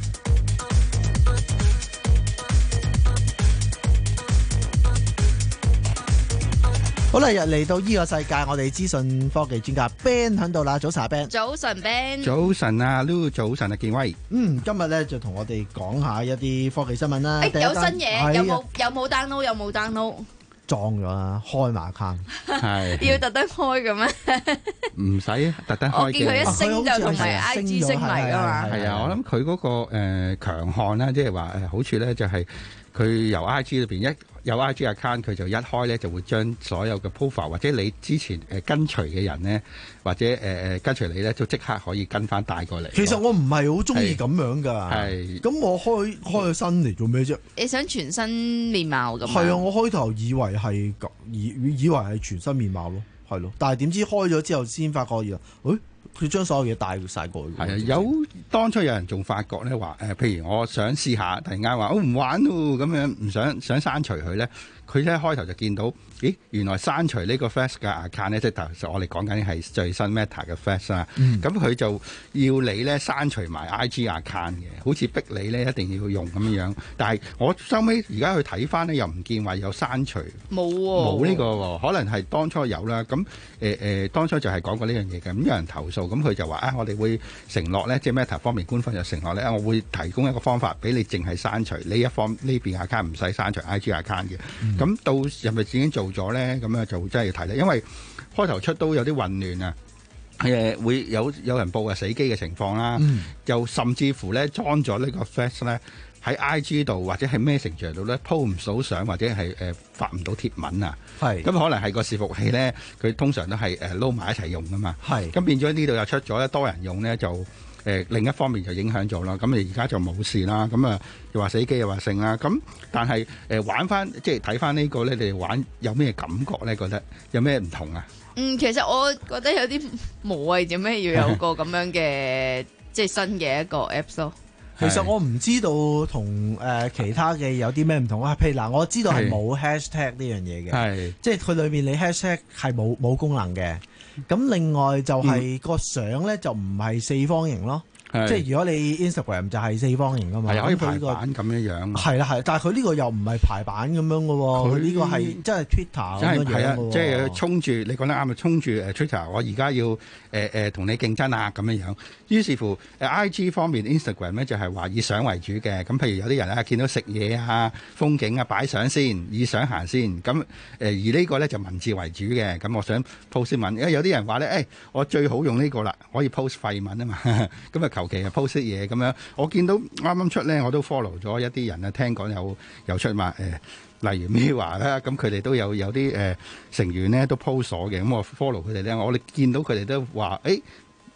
C: 好啦，日嚟到呢個世界，我哋資訊科技專家 Ben 喺度啦。早晨啊 Ben，
L: 早晨 Ben，
F: 早晨啊 Lulu，早晨啊建威。
C: 嗯，今日咧就同我哋講下一啲科技新聞啦。
L: 誒，有新嘢，有冇有冇 download？有冇 download？
C: 裝咗啦，開埋 account。
F: 係
L: 要特登開嘅咩？
F: 唔使特登開嘅。
L: 我見佢一升就同埋 I G 升嚟噶嘛。
F: 係啊，我諗佢嗰個誒強項啦，即係話誒好處咧，就係佢由 I G 裏邊一。有 I G account 佢就一開咧就會將所有嘅 profile 或者你之前誒跟隨嘅人咧，或者誒誒、呃、跟隨你咧，就即刻可以跟翻帶過嚟。
C: 其實我唔係好中意咁樣㗎。係。咁我開開個新嚟做咩啫？
L: 你想全新面貌咁？
C: 係啊，我開頭以為係以以為係全新面貌咯，係咯。但係點知開咗之後先發覺嘢，誒佢將所有嘢帶晒過去。
F: 係啊，有當初有人仲發覺咧話誒，譬如我想試下，突然間話我唔玩喎，咁樣唔想想刪除佢咧。佢一開頭就見到，咦，原來刪除呢個 Threads 嘅 account 咧，即係頭先我哋講緊係最新 Meta 嘅 Threads 啦。咁佢就要你咧刪除埋 I G account 嘅，好似逼你咧一定要用咁樣。但係我收尾而家去睇翻咧，又唔見話有刪除，
L: 冇
F: 冇呢個喎，可能係當初有啦。咁誒誒，當初就係講過呢樣嘢嘅。咁有人投訴，咁佢就話啊，我哋會承諾咧，即係 Meta 方面官方就承諾咧，我會提供一個方法俾你，淨係刪除呢一方呢邊 account，唔使刪除 I G account 嘅。咁、嗯、到係咪已經做咗咧？咁啊就真係要睇咧，因為開頭出都有啲混亂啊，誒會有有人報啊死機嘅情況啦，嗯、又甚至乎咧裝咗呢個 Threads 咧喺 I G 度或者係 Messenger 度咧 po 唔到相或者係誒、呃、發唔到貼文啊，係咁可能係個伺服器咧，佢通常都係誒撈埋一齊用噶嘛，係咁變咗呢度又出咗咧多人用咧就。誒、呃、另一方面就影響咗啦，咁你而家就冇事啦，咁啊又話死機又話剩啦，咁但係誒、呃、玩翻即係睇翻呢個咧，你哋玩有咩感覺咧？覺得有咩唔同啊？
L: 嗯，其實我覺得有啲無謂，做咩要有個咁樣嘅即係新嘅一個 Apps 咯。
C: 其實我唔知道同誒、呃、其他嘅有啲咩唔同啊。譬如嗱，我知道係冇 hashtag 呢樣嘢嘅，係即係佢裏面你 hashtag 係冇冇功能嘅。咁另外就係個相咧就唔係四方形咯，即係如果你 Instagram 就係四方形噶嘛，
F: 係可以排版咁樣樣。係
C: 啦係，但係佢呢個又唔係排版咁樣嘅喎，佢呢個係即係 Twitter 咁樣樣嘅。
F: 即係衝住你講得啱啊，衝住誒 Twitter，我而家要誒誒同你競爭啊咁樣樣。於是乎誒 I G 方面 Instagram 咧就係話以相為主嘅，咁譬如有啲人咧見到食嘢啊、風景啊擺相先，以相行先。咁誒而呢個咧就文字為主嘅，咁我想 post 文，因為有啲人話咧誒我最好用呢個啦，可以 post 廢文啊嘛，咁啊求其啊 post 嘢咁樣。我見到啱啱出咧，我都 follow 咗一啲人啊，聽講有有出嘛誒、呃，例如 Mirror 啦，咁佢哋都有有啲誒、呃、成員咧都 post 咗嘅，咁我 follow 佢哋咧，我哋見到佢哋都話誒。呢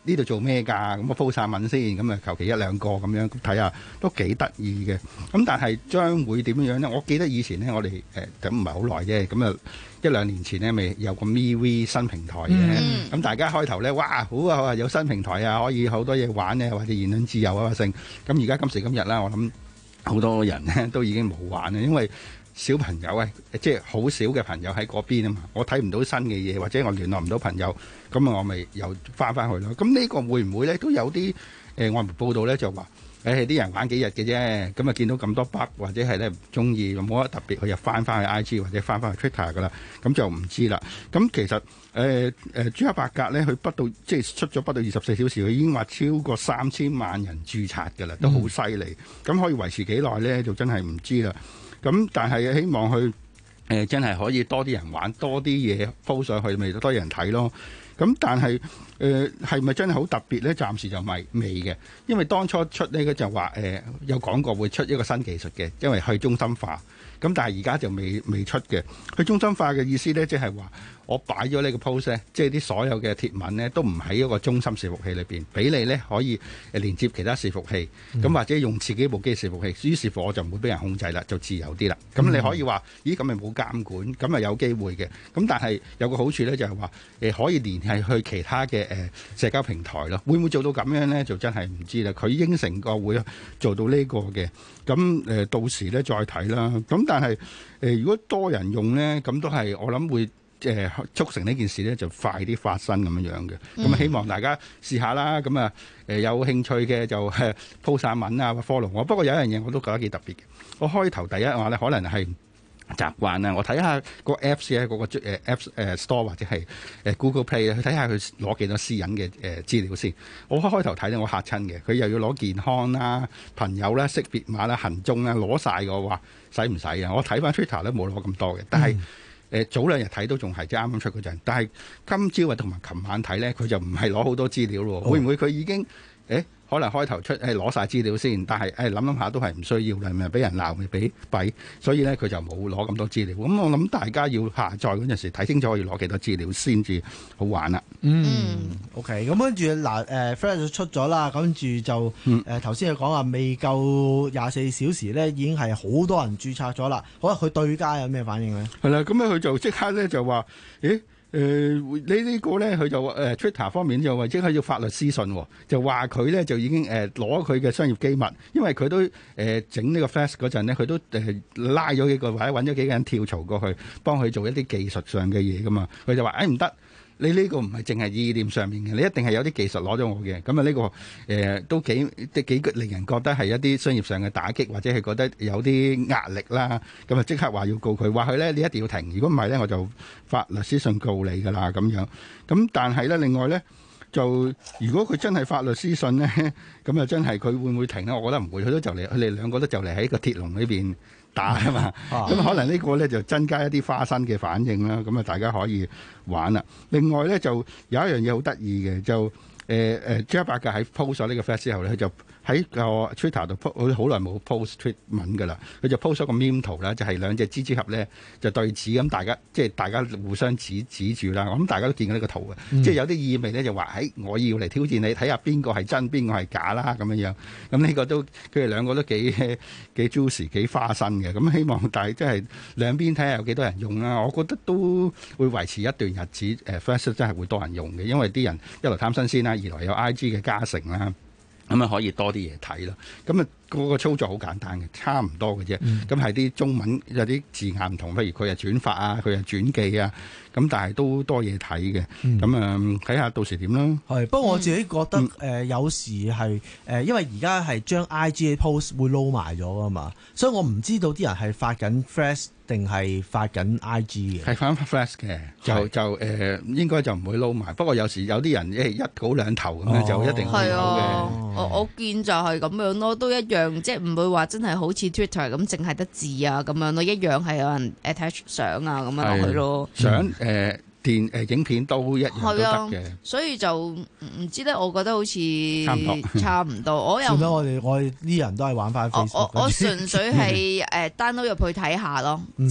F: 呢度做咩㗎？咁我鋪晒文先，咁啊求其一兩個咁樣睇下，都幾得意嘅。咁但係將會點樣呢？我記得以前呢，我哋誒咁唔係好耐啫，咁啊一兩年前呢，咪有個 M V 新平台嘅。咁、嗯、大家開頭呢，哇好啊好啊，有新平台啊，可以好多嘢玩呢，或者言論自由啊剩。咁而家今時今日啦，我諗好多人呢都已經冇玩啦，因為小朋友啊，即係好少嘅朋友喺嗰邊啊嘛，我睇唔到新嘅嘢，或者我聯絡唔到朋友，咁啊我咪又翻翻去咯。咁呢個會唔會咧都有啲誒外媒報道咧就話誒啲人玩幾日嘅啫，咁啊見到咁多 bug 或者係咧唔中意，冇乜特別，佢又翻翻去 I G 或者翻翻去 Twitter 噶啦，咁就唔知啦。咁其實誒誒朱克伯格咧，佢不到即係出咗不到二十四小時，佢已經話超過三千萬人註冊噶啦，都好犀利。咁、嗯、可以維持幾耐咧，就真係唔知啦。咁但係希望佢誒、呃、真係可以多啲人玩，多啲嘢鋪上去，咪多啲人睇咯。咁但係誒係咪真係好特別咧？暫時就未未嘅，因為當初出呢個就話誒、呃、有講過會出一個新技術嘅，因為去中心化。咁但係而家就未未出嘅。去中心化嘅意思咧，即係話我擺咗呢個 post 咧，即係啲所有嘅貼文咧，都唔喺一個中心伺服器裏邊，俾你咧可以誒連接其他伺服器，咁、嗯、或者用自己部機伺服器。於是乎我就唔會俾人控制啦，就自由啲啦。咁你可以話，咦咁咪冇監管，咁咪有機會嘅。咁但係有個好處咧，就係話誒可以聯繫去其他嘅誒、呃、社交平台咯。會唔會做到咁樣咧？就真係唔知啦。佢應承過會做到呢個嘅，咁誒、呃、到時咧再睇啦。咁但係誒、呃、如果多人用咧，咁都係我諗會。誒、呃、促成呢件事咧就快啲發生咁樣樣嘅，咁、嗯、希望大家試下啦。咁啊誒有興趣嘅就誒 po 晒文啊 follow 我。不過有一樣嘢我都覺得幾特別嘅。我開頭第一話咧可能係習慣啊，我睇下個 Apps 咧嗰個誒 Apps 誒 Store 或者係誒 Google Play 咧，去睇下佢攞幾多私隱嘅誒資料先。我開開頭睇咧我嚇親嘅，佢又要攞健康啦、朋友啦、識別碼啦、行蹤啦，攞晒嘅話使唔使啊？我睇翻 Twitter 咧冇攞咁多嘅，但係。嗯誒、呃、早兩日睇都仲係即係啱啱出嗰陣，但係今朝啊同埋琴晚睇咧，佢就唔係攞好多資料咯。會唔會佢已經誒可能開頭出誒攞晒資料先，但係誒諗諗下都係唔需要啦，咪俾人鬧咪俾弊，所以咧佢就冇攞咁多資料。咁、嗯、我諗大家要下載嗰陣時睇清楚要攞幾多資料先至好玩啦。
C: 嗯 ，OK， 咁跟住嗱誒 Threads 出咗啦，跟住就誒頭先佢講話未夠廿四小時咧，已經係好多人註冊咗啦。好啦，佢對家有咩反應咧？係啦，咁咧佢就即刻咧就話，咦？誒、呃、你呢個咧，佢就誒、呃、Twitter 方面就話即係要法律私信、哦，就話佢咧就已經誒攞佢嘅商業機密，因為佢都誒整、呃、呢個 Flash 嗰陣咧，佢都誒、呃、拉咗幾個或者揾咗幾個人跳槽過去幫佢做一啲技術上嘅嘢噶嘛，佢就話誒唔得。你呢個唔係淨係意念上面嘅，你一定係有啲技術攞咗我嘅，咁啊呢個誒、呃、都幾即幾令人覺得係一啲商業上嘅打擊，或者係覺得有啲壓力啦，咁啊即刻話要告佢，話佢咧你一定要停，如果唔係咧我就發律師信告你㗎啦咁樣。咁但係咧另外咧就如果佢真係發律師信咧，咁啊真係佢會唔會停咧？我覺得唔會，佢都就嚟，佢哋兩個都就嚟喺個鐵籠裏邊打啊嘛，咁、嗯、可能呢個咧就增加一啲花生嘅反應啦，咁啊大家可以玩啦。另外咧就有一樣嘢好得意嘅，就誒誒朱克伯格喺 post 咗呢個 Flash 之後咧，佢就喺個 Twitter 度 post，佢好耐冇 post tweet 文噶啦，佢就 post 咗個 meme 圖啦，就係兩隻蜘蛛俠咧就對峙咁，大家即係大家互相指指住啦。我諗大家都見過呢個圖嘅，嗯、即係有啲意味咧就話喺、哎、我要嚟挑戰你，睇下邊個係真，邊個係假啦咁樣樣。咁呢個都佢哋兩個都幾幾 juicy 幾花生嘅。咁希望大即係兩邊睇下有幾多人用啦。我覺得都會維持一段日子。誒 Flash 真係會多人用嘅，因為啲人一來貪新鮮啦，二來有 I G 嘅加成啦。咁啊可以多啲嘢睇咯，咁啊個個操作好簡單嘅，差唔多嘅啫。咁係啲中文有啲字眼唔同，譬如佢係轉發啊，佢係轉寄啊，咁但係都多嘢睇嘅。咁啊睇下到時點啦。係，不過我自己覺得誒、嗯呃、有時係誒、呃，因為而家係將 I G 嘅 post 會撈埋咗啊嘛，所以我唔知道啲人係發緊 Flash 定係發緊 I G 嘅。係發緊 Flash 嘅，就就誒、呃、應該就唔會撈埋。不過有時有啲人誒一稿兩頭咁樣、哦、就一定會有嘅。
L: 我我見就係咁樣咯，都一樣，即係唔會話真係好似 Twitter 咁淨係得字啊咁樣咯，一樣係有人 attach 相啊咁樣落去咯。相誒、呃、電誒、呃、影片都一樣都得嘅，所以就唔知咧。我覺得好似差唔多，差唔多。我又我哋我哋啲人都係玩翻 Facebook。我我純粹係誒 download 入去睇下咯，嗯、即係。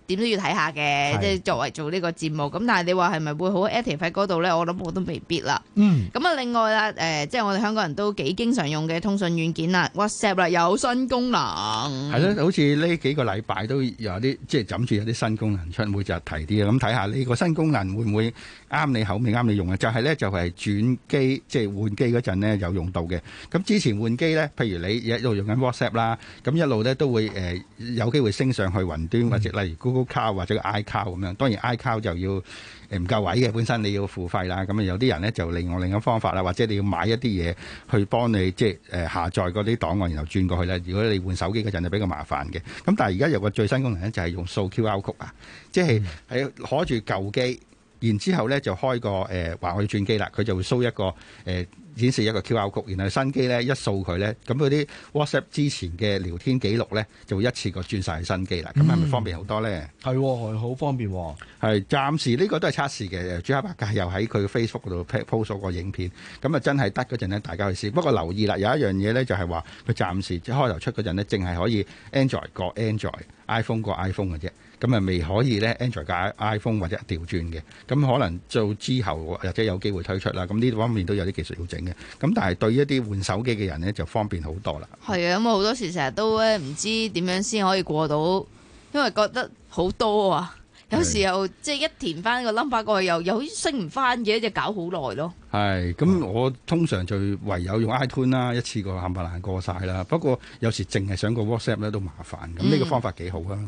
L: 點都要睇下嘅，即係作為做呢個節目。咁但係你話係咪會好 active 喺嗰度咧？我諗我都未必啦。
C: 嗯。
L: 咁啊，另外啦，誒、呃，即係我哋香港人都幾經常用嘅通訊軟件啦 ，WhatsApp 啦，有新功能。
F: 係咯，好似呢幾個禮拜都有啲即係枕住有啲新功能出，每日提啲啊。咁睇下呢個新功能會唔會啱你口味、啱你用啊？就係、是、咧，就係、是、轉機，即係換機嗰陣咧有用到嘅。咁之前換機咧，譬如你一路用緊 WhatsApp 啦，咁一路咧都會誒、呃、有機會升上去雲端，或者例如 Google Cloud 或者個 iCloud 咁樣。當然 iCloud 就要誒唔夠位嘅，本身你要付費啦。咁啊有啲人咧就利用另一方法啦，或者你要買一啲嘢去幫你即係誒、呃、下載嗰啲檔案，然後轉過去咧。如果你換手機嗰陣就比較麻煩嘅。咁但係而家有個最新功能咧，就係用掃 Q R code 啊，即係喺攞住舊機。然之後咧就開個誒話、呃、我要轉機啦，佢就會 show 一個誒、呃、顯示一個 Q R code，然後新機咧一掃佢咧，咁嗰啲 WhatsApp 之前嘅聊天記錄咧就會一次過轉晒去新機啦。咁係咪方便好多咧？
C: 係係好方便喎、哦。
F: 係暫時呢個都係測試嘅。朱克伯格又喺佢 Facebook 嗰度 post 咗個影片，咁啊真係得嗰陣咧，大家去試。不過留意啦，有一樣嘢咧就係話佢暫時即係開頭出嗰陣咧，淨係可以 Android 個 Android、iPhone 個 iPhone 嘅啫。咁啊未可以咧 Android 加 iPhone 或者調轉嘅，咁可能做之後或者有機會推出啦。咁呢方面都有啲技術要整嘅。咁但係對一啲換手機嘅人咧就方便好多啦。
L: 係啊，咁好多時成日都咧唔知點樣先可以過到，因為覺得好多啊。有時又即係一填翻個 number 過去又又升唔翻嘅，就搞好耐咯。
F: 係，咁我通常就唯有用 iTunes 啦，一次過冚唪唥過晒啦。不過有時淨係想個 WhatsApp 咧都麻煩，咁呢個方法幾好啊。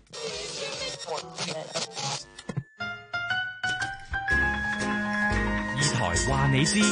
I: 二台話你知，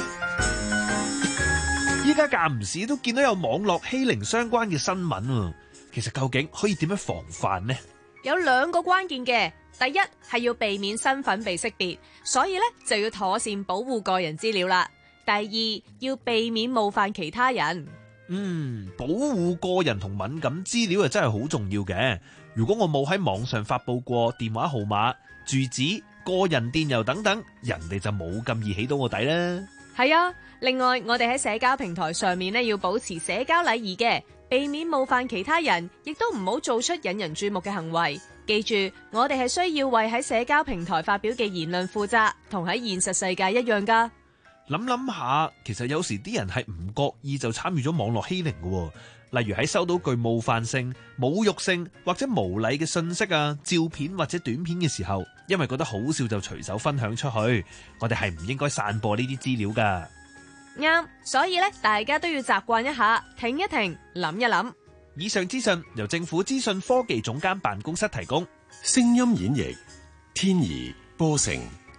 I: 依家間唔時都見到有網絡欺凌相關嘅新聞喎。其實究竟可以點樣防範呢？
J: 有兩個關鍵嘅，第一係要避免身份被識別，所以咧就要妥善保護個人資料啦。第二要避免冒犯其他人。
I: 嗯，保護個人同敏感資料啊，真係好重要嘅。如果我冇喺網上發佈過電話號碼、住址、個人電郵等等，人哋就冇咁易起到我底啦。
J: 係啊，另外我哋喺社交平台上面咧要保持社交禮儀嘅。避免冒犯其他人，亦都唔好做出引人注目嘅行為。記住，我哋係需要為喺社交平台發表嘅言論負責，同喺現實世界一樣噶。
I: 諗諗下，其實有時啲人係唔覺意就參與咗網絡欺凌嘅，例如喺收到具冒犯性、侮辱性或者無禮嘅信息啊、照片或者短片嘅時候，因為覺得好笑就隨手分享出去，我哋係唔應該散播呢啲資料噶。
J: 啱，所以咧，大家都要習慣一下，停一停，諗一諗。
I: 以上資訊由政府資訊科技總監辦公室提供。
A: 聲音演繹，天怡波成。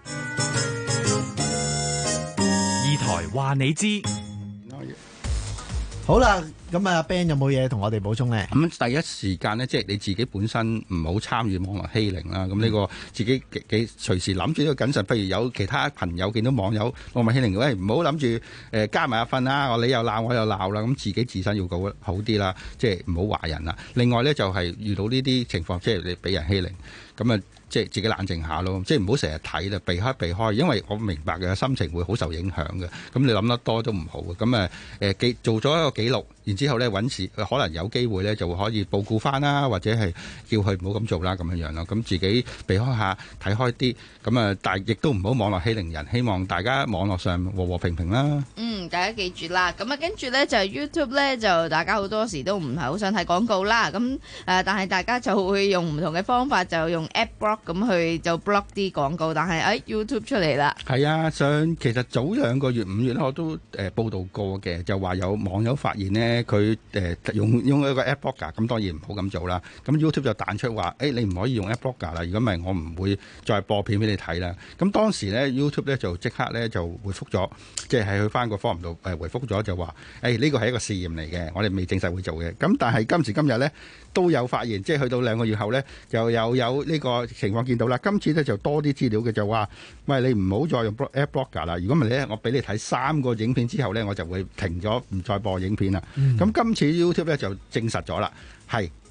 I: 二台話你知。
C: 好啦，咁啊 Ben 有冇嘢同我哋補充咧？
F: 咁、嗯、第一時間咧，即係你自己本身唔好參與網絡欺凌啦。咁呢、嗯、個自己幾幾隨時諗住呢個謹慎。譬如有其他朋友見到網友網絡欺凌，喂唔好諗住誒加埋一份啦。我你又鬧我又鬧啦，咁自己自身要搞好啲啦，即係唔好話人啦。另外咧就係、是、遇到呢啲情況，即係你俾人欺凌，咁啊。即係自己冷靜下咯，即係唔好成日睇啦，避開避開，因為我明白嘅心情會好受影響嘅。咁你諗得多都唔好嘅。咁誒誒記做咗一個記錄，然之後咧揾時可能有機會咧就會可以報告翻啦，或者係叫佢唔好咁做啦，咁樣樣咯。咁自己避開下，睇開啲。咁啊，但係亦都唔好網絡欺凌人。希望大家網絡上和和平平啦。嗯，
L: 大家記住啦。咁啊，跟住咧就係 YouTube 咧，就大家好多時都唔係好想睇廣告啦。咁誒、呃，但係大家就會用唔同嘅方法，就用 App Block。咁去就 block 啲廣告，但係誒、哎、YouTube 出嚟啦。係啊，上其實早兩個月五月咧，我都誒、呃、報道過嘅，就話有網友發現呢，佢誒、呃、用用一個 App Blocker，咁當然唔好咁做啦。咁 YouTube 就彈出話，誒、哎、你唔可以用 App Blocker 啦，如果唔係我唔會再播片俾你睇啦。咁當時咧 YouTube 咧就即刻咧就回覆咗，即係去翻個 forum 度誒回覆咗，就話誒呢個係一個試驗嚟嘅，我哋未證實會做嘅。咁但係今時今日咧都有發現，即係去到兩個月後咧，就又有呢個情況見到啦。今次咧就多啲資料嘅，就話喂，你唔好再用 App Blocker 啦。如果唔係咧，我俾你睇三個影片之後咧，我就會停咗唔再播影片啦。咁、嗯、今次 YouTube 咧就證實咗啦，係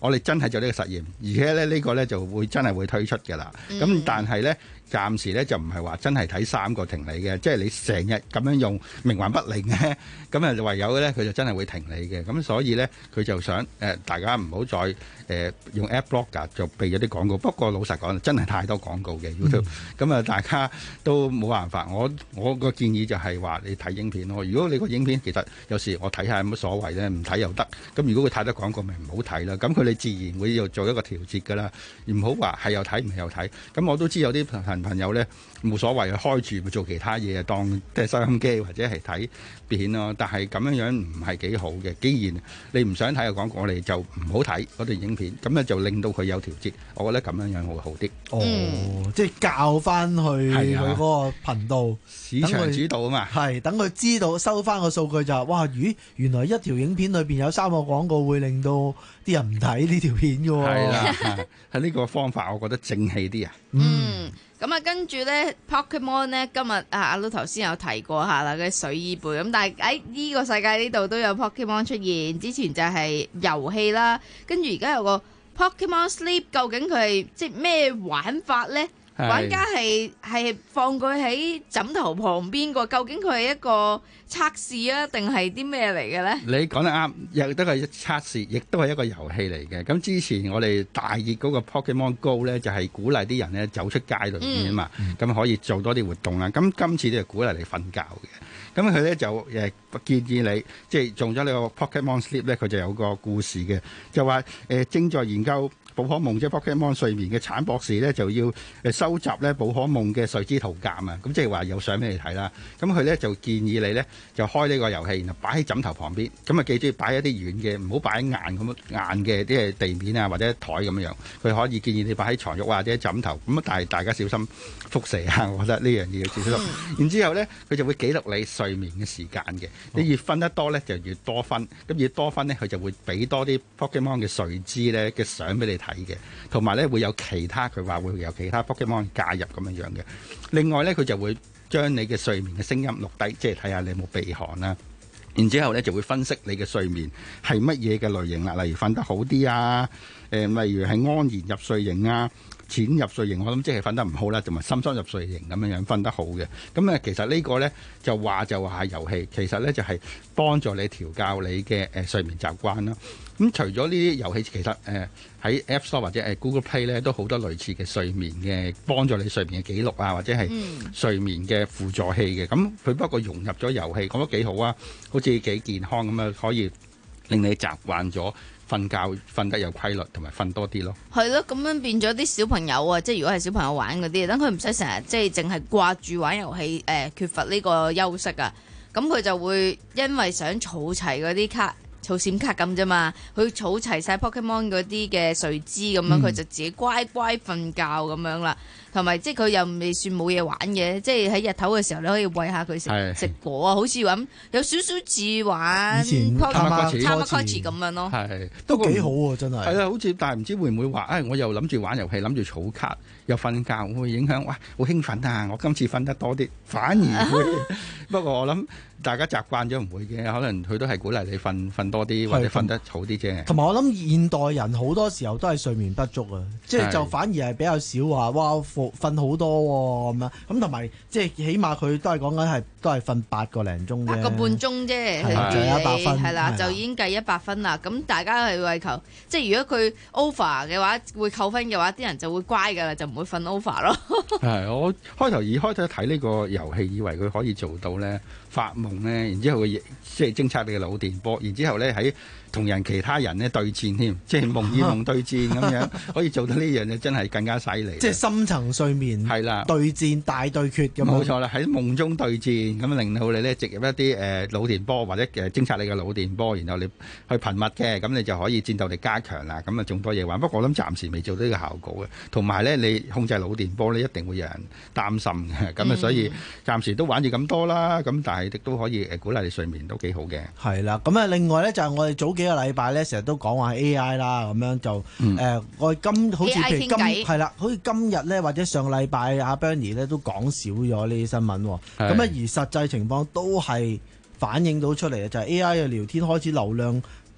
F: 我哋真係做呢個實驗，而且咧呢個咧就會真係會推出㗎啦。咁、
L: 嗯、
F: 但係咧。暫時咧就唔係話真係睇三個停你嘅，即係你成日咁樣用冥頑不靈咧，咁啊唯有咧佢就真係會停你嘅。咁所以咧佢就想誒、呃、大家唔好再誒、呃、用 App Blocker 就避咗啲廣告。不過老實講，真係太多廣告嘅 YouTube，咁啊、嗯、大家都冇辦法。我我個建議就係話你睇影片咯。如果你個影片其實有時我睇下有乜所謂咧，唔睇又得。咁如果佢太多廣告，咪唔好睇啦。咁佢哋自然會要做一個調節㗎啦，而唔好話係又睇唔係又睇。咁我都知有啲朋朋友咧冇所謂，開住做其他嘢，當即係收音機或者係睇片咯。但係咁樣樣唔係幾好嘅。既然你唔想睇嘅廣告，我哋就唔好睇嗰段影片，咁咧就令到佢有調節。我覺得咁樣樣會好啲。
C: 哦，嗯、即係教翻去佢嗰個頻道，
F: 市場主導啊嘛。係，
C: 等佢知道收翻個數據就係、是，哇！咦，原來一條影片裏邊有三個廣告，會令到啲人唔睇呢條片嘅喎。係
F: 啦，係呢個方法，我覺得正氣啲啊。
L: 嗯。咁啊，跟住咧 Pokemon 咧，今日啊阿 Lu 頭先有提過下啦，嗰啲水衣杯咁，但係喺呢個世界呢度都有 Pokemon 出現。之前就係遊戲啦，跟住而家有個 Pokemon Sleep，究竟佢係即係咩玩法咧？玩家係係放佢喺枕頭旁邊個，究竟佢係一個測試啊，定係啲咩嚟嘅咧？
F: 你講得啱，亦都係一測試，亦都係一個遊戲嚟嘅。咁之前我哋大熱嗰個 Pokemon Go 咧，就係鼓勵啲人咧走出街裏面啊嘛，咁、嗯、可以做多啲活動啦。咁今次咧就鼓勵你瞓覺嘅。咁佢咧就誒建議你，即係中咗呢個 Pokemon Sleep 咧，佢就有個故事嘅，就話誒、呃、正在研究寶可夢即係 Pokemon 睡眠嘅產博士咧，就要誒收集咧寶可夢嘅睡姿圖鑑啊。咁即係話有相俾你睇啦。咁佢咧就建議你咧就開呢個遊戲，然後擺喺枕頭旁邊。咁啊記住擺一啲軟嘅，唔好擺喺硬咁硬嘅啲係地面啊或者台咁樣。佢可以建議你擺喺床褥或者枕頭。咁啊但係大家小心輻射啊！我覺得呢樣嘢要小心。嗯、然之後咧佢就會記錄你睡眠嘅時間嘅。你越瞓得多咧就越多分。咁越多分咧佢就會俾多啲 Pokemon 嘅睡姿咧嘅相俾你睇嘅，同埋咧會有其他佢話會有其他 Pokemon 加入咁樣樣嘅。另外咧佢就會將你嘅睡眠嘅聲音錄低，即係睇下你有冇鼻鼾啦。然之後咧就會分析你嘅睡眠係乜嘢嘅類型啦，例如瞓得好啲啊，誒、呃、例如係安然入睡型啊。淺入睡型，我諗即係瞓得唔好啦，同埋深深入睡型咁樣樣瞓得好嘅。咁啊，其實呢個呢，就話就話係遊戲，其實呢就係幫助你調教你嘅誒睡眠習慣啦。咁除咗呢啲遊戲，其實誒喺 App Store 或者誒 Google Play 呢，都好多類似嘅睡眠嘅幫助你睡眠嘅記錄啊，或者係睡眠嘅輔助器嘅。咁佢不過融入咗遊戲，講得幾好啊，好似幾健康咁啊，可以令你習慣咗。瞓覺瞓得有規律，同埋瞓多啲咯。
L: 係咯，咁樣變咗啲小朋友啊，即係如果係小朋友玩嗰啲，等佢唔使成日即係淨係掛住玩遊戲，誒、呃、缺乏呢個休息啊，咁佢就會因為想儲齊嗰啲卡。儲閃卡咁啫嘛，佢儲齊晒 Pokemon 嗰啲嘅睡姿咁樣，佢、嗯、就自己乖乖瞓覺咁樣啦。同埋即係佢又未算冇嘢玩嘅，即係喺日頭嘅時候你可以餵下佢食食果啊，好似咁有少少似玩 Tamagotchi 咁樣咯。
F: 係
C: 都幾好喎，真係。
F: 係啊，好似但係唔知會唔會話，誒、哎、我又諗住玩遊戲，諗住儲卡又瞓覺，會影響哇好興奮啊！我今次瞓得多啲，反而會。不過我諗。大家習慣咗唔會嘅，可能佢都係鼓勵你瞓瞓多啲或者瞓得好啲啫。同埋我諗現代人好多時候都係睡眠不足啊，即係就反而係比較少話哇瞓好多咁樣。咁同埋即係起碼佢都係講緊係都係瞓八個零鐘啫，八個半鐘啫，係一百分係啦，就已經計一百分啦。咁大家係為求，即係如果佢 over 嘅話會扣分嘅話，啲人就會乖㗎啦，就唔會瞓 over 咯。係我開頭以開頭睇呢個遊戲，以為佢可以做到咧。發夢咧，然之後佢即係偵測你嘅腦電波，然之後咧喺同人其他人咧對戰添，即係夢與夢對戰咁樣，可以做到呢樣嘢，真係更加犀利。即係深層睡眠係啦，對戰大對決咁。冇錯啦，喺夢中對戰咁令到你咧植入一啲誒腦電波或者誒偵測你嘅腦電波，然後你去頻密嘅，咁你就可以戰鬥力加強啦，咁啊仲多嘢玩。不過我諗暫時未做到呢個效果嘅，同埋咧你控制腦電波咧一定會有人擔心嘅，咁啊所以暫時都玩住咁多啦，咁但係。亦都可以誒鼓勵你睡眠都幾好嘅。係啦，咁啊另外咧就係我哋早幾個禮拜咧成日都講話 A I 啦，咁樣就誒、嗯呃、我哋今好似譬如今係啦，好似今日咧或者上個禮拜阿 Bernie 咧都講少咗呢啲新聞，咁啊而實際情況都係反映到出嚟嘅，就係、是、A I 嘅聊天開始流量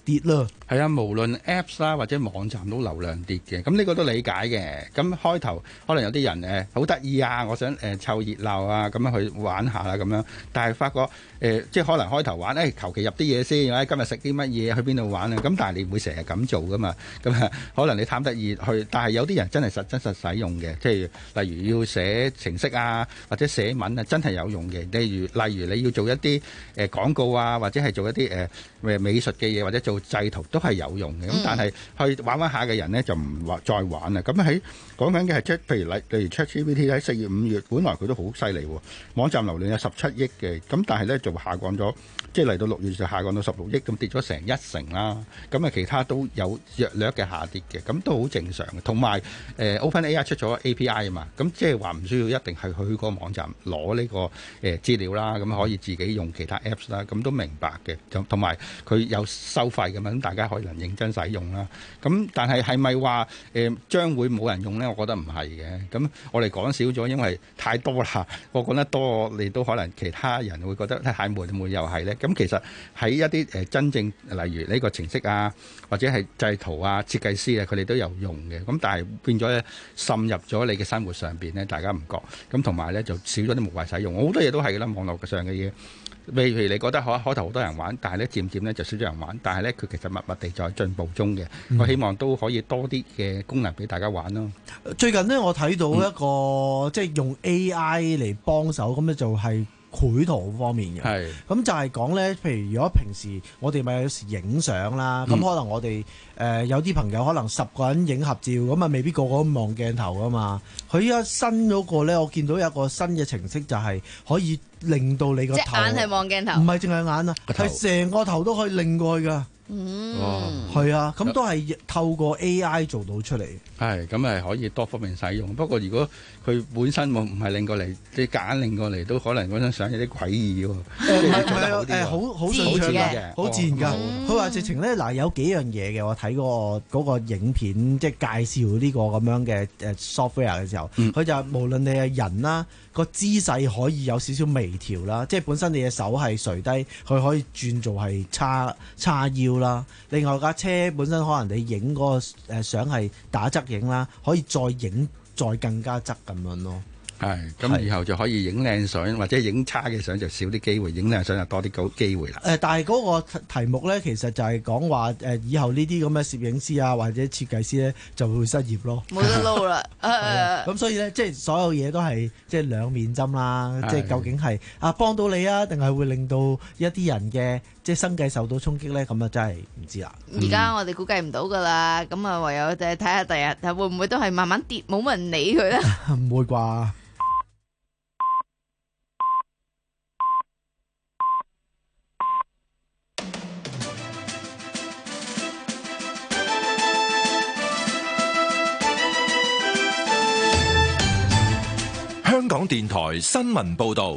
C: 跌啦。
F: 係啊，無論 Apps 啦或者網站都流量跌嘅，咁呢個都理解嘅。咁開頭可能有啲人誒好得意啊，我想誒湊熱鬧啊，咁樣去玩下啦咁樣。但係發覺誒、呃，即係可能開頭玩誒，求其入啲嘢先，誒今日食啲乜嘢，去邊度玩啊？咁但係你唔會成日咁做噶嘛。咁啊，可能你貪得意去，但係有啲人真係實真實使用嘅，即係例如要寫程式啊，或者寫文啊，真係有用嘅。例如例如你要做一啲誒、呃、廣告啊，或者係做一啲誒誒美術嘅嘢，或者做製圖都係有用嘅。咁、嗯、但係去玩玩下嘅人呢，就唔話再玩啦。咁喺講緊嘅係即係譬如例例如 ChatGPT 喺四月五月，本來佢都好犀利喎，網站流量有十七億嘅，咁但係呢就下降咗，即係嚟到六月就下降到十六億，咁跌咗成一成啦。咁啊其他都有弱略嘅下跌嘅，咁都好正常嘅。同埋誒 OpenAI 出咗 A P I 啊嘛，咁即係話唔需要一定係去個網站攞呢個誒資料啦，咁可以自己用其他 Apps 啦，咁都明白嘅。同埋佢有收費嘅嘛，咁大家可能認真使用啦。咁但係係咪話誒將會冇人用呢？我覺得唔係嘅。咁我哋講少咗，因為太多啦。我講得多，你都可能其他人會覺得太悶，會又係呢。咁其實喺一啲誒真正例如呢個程式啊，或者係製圖啊、設計師啊，佢哋都有用嘅。咁但係變咗咧滲入咗你嘅生活上邊呢，大家唔覺。咁同埋咧就少咗啲無謂使用。好多嘢都係㗎啦，網絡上嘅嘢。譬如你覺得開開頭好多人玩，但係咧漸漸咧就少咗人玩，但係咧佢其實默默地在進步中嘅。
C: 嗯、
F: 我希望都可以多啲嘅功能俾大家玩咯。
C: 最近呢，我睇到一個、嗯、即係用 A I 嚟幫手，咁咧就係繪圖方面嘅。係咁就係講咧，譬如如果平時我哋咪有時影相啦，咁、嗯、可能我哋誒、呃、有啲朋友可能十個人影合照，咁啊未必個個都望鏡頭噶嘛。佢依家新嗰個咧，我見到有個新嘅程式就係可以令到你個頭，
L: 隻眼係望鏡頭，
C: 唔係淨係眼啊，係成個頭都可以擰過去噶。嗯，係啊，咁都係透過 A I 做到出嚟。
F: 係，咁係可以多方面使用。不過如果佢本身冇唔係擰過嚟，你夾硬擰過嚟，都可能嗰張相有啲詭異喎。唔
C: 係唔係誒，好好順暢嘅，好自然㗎。佢話直情咧嗱，有幾樣嘢嘅。我睇嗰個嗰個影片，即係介紹呢個咁樣嘅誒 software 嘅時候，佢就無論你係人啦，個姿勢可以有少少微調啦，即係本身你嘅手係垂低，佢可以轉做係叉叉腰啦。另外架車本身可能你影嗰個誒相係打側影啦，可以再影再更加側咁樣咯。
F: 係，咁以後就可以影靚相，或者影差嘅相就少啲機會，影靚相就多啲高機會啦。誒、呃，但係嗰個題目咧，其實就係講話誒，以後呢啲咁嘅攝影師啊，或者設計師咧，就會失業咯，冇得撈啦。咁所以咧，即係所有嘢都係即係兩面針啦。即係究竟係啊幫到你啊，定係會令到一啲人嘅即係生計受到衝擊咧？咁啊真係唔知啦。
L: 而家我哋估計唔到噶啦，咁啊唯有就係睇下第日睇會唔會都係慢慢跌，冇乜人理佢咧。
C: 唔會啩？
A: 香港電台新聞報道，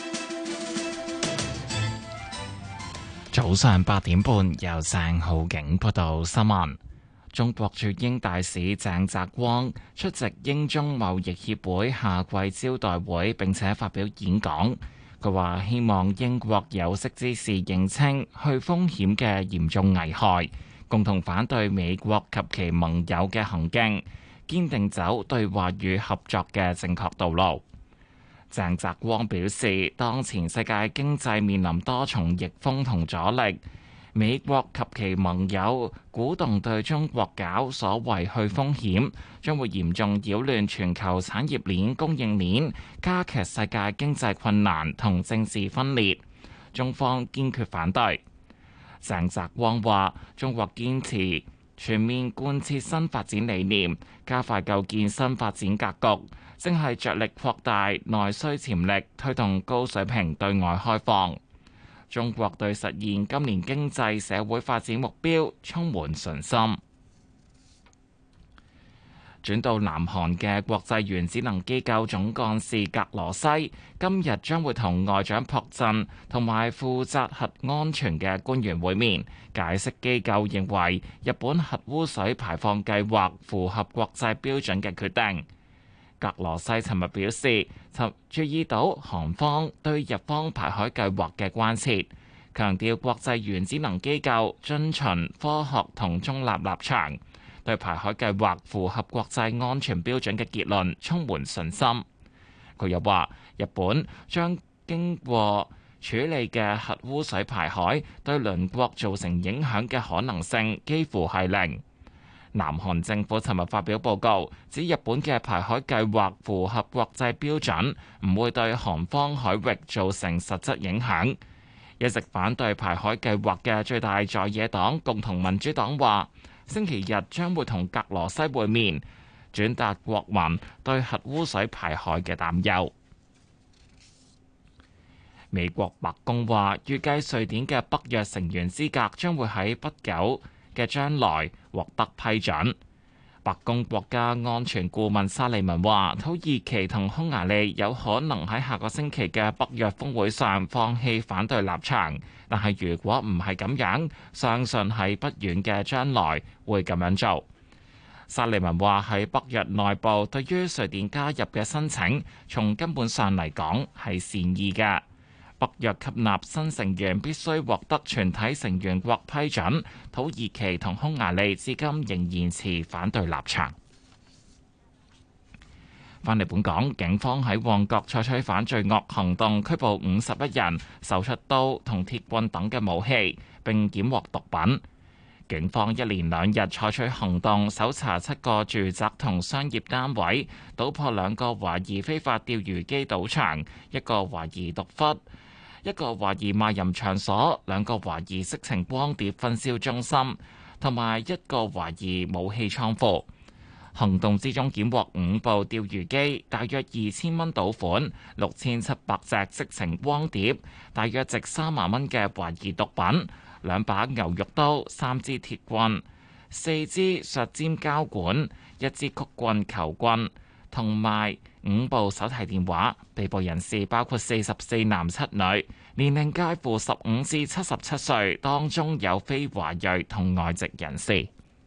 G: 早上八點半由鄭浩景報道新聞。中國駐英大使鄭澤光出席英中貿易協會夏季招待會，並且發表演講。佢話希望英國有識之士認清去風險嘅嚴重危害，共同反對美國及其盟友嘅行徑，堅定走對話與合作嘅正確道路。鄭澤光表示，當前世界經濟面臨多重逆風同阻力，美國及其盟友鼓動對中國搞所謂去風險，將會嚴重擾亂全球產業鏈供應鏈，加劇世界經濟困難同政治分裂。中方堅決反對。鄭澤光話，中國堅持全面貫徹新發展理念，加快構建新發展格局，正係着力擴大內需潛力，推動高水平對外開放。中國對實現今年經濟社會發展目標充滿信心。轉到南韓嘅國際原子能機構總幹事格羅西今日將會同外長朴振同埋負責核安全嘅官員會面，解釋機構認為日本核污水排放計劃符合國際標準嘅決定。格羅西尋日表示，曾注意到韓方對日方排海計劃嘅關切。 強調國際原子能機構遵循科學同中立立場，對排海計劃符合國際安全標準嘅結論充滿信心。佢又話，日本將經過處理嘅核污水排海對鄰國造成影響嘅可能性幾乎係零。南韓政府尋日發表報告，指日本嘅排海計劃符合國際標準，唔會對韓方海域造成實質影響。一直反對排海計劃嘅最大在野黨共同民主黨話，星期日將會同格羅西會面，轉達國民對核污水排海嘅擔憂。美國白宮話，預計瑞典嘅北約成員資格將會喺不久嘅將來獲得批准。白宮國家安全顧問沙利文話，土耳其同匈牙利有可能喺下個星期嘅北約峰會上放棄反對立場，但係如果唔係咁樣，相信喺不遠嘅將來會咁樣做。沙利文話，喺北約內部對於瑞典加入嘅申請，從根本上嚟講係善意嘅。北約吸納新成員必須獲得全體成員國批准，土耳其同匈牙利至今仍然持反對立場。返嚟本港，警方喺旺角採取反罪惡行動，拘捕五十一人，搜出刀同鐵棍等嘅武器，並檢獲毒品。警方一連兩日採取行動，搜查七個住宅同商業單位，搗破兩個懷疑非法釣魚機賭場，一個懷疑毒窟，一個懷疑賣淫場所，兩個懷疑色情光碟分銷中心，同埋一個懷疑武器倉庫。行動之中檢獲五部釣魚機，大約二千蚊賭款，六千七百隻色情光碟，大約值三萬蚊嘅懷疑毒品，兩把牛肉刀，三支鐵棍，四支削尖膠管，一支曲棍球棍，同埋五部手提電話。被捕人士包括四十四男七女，年齡介乎十五至七十七歲，當中有非華裔同外籍人士。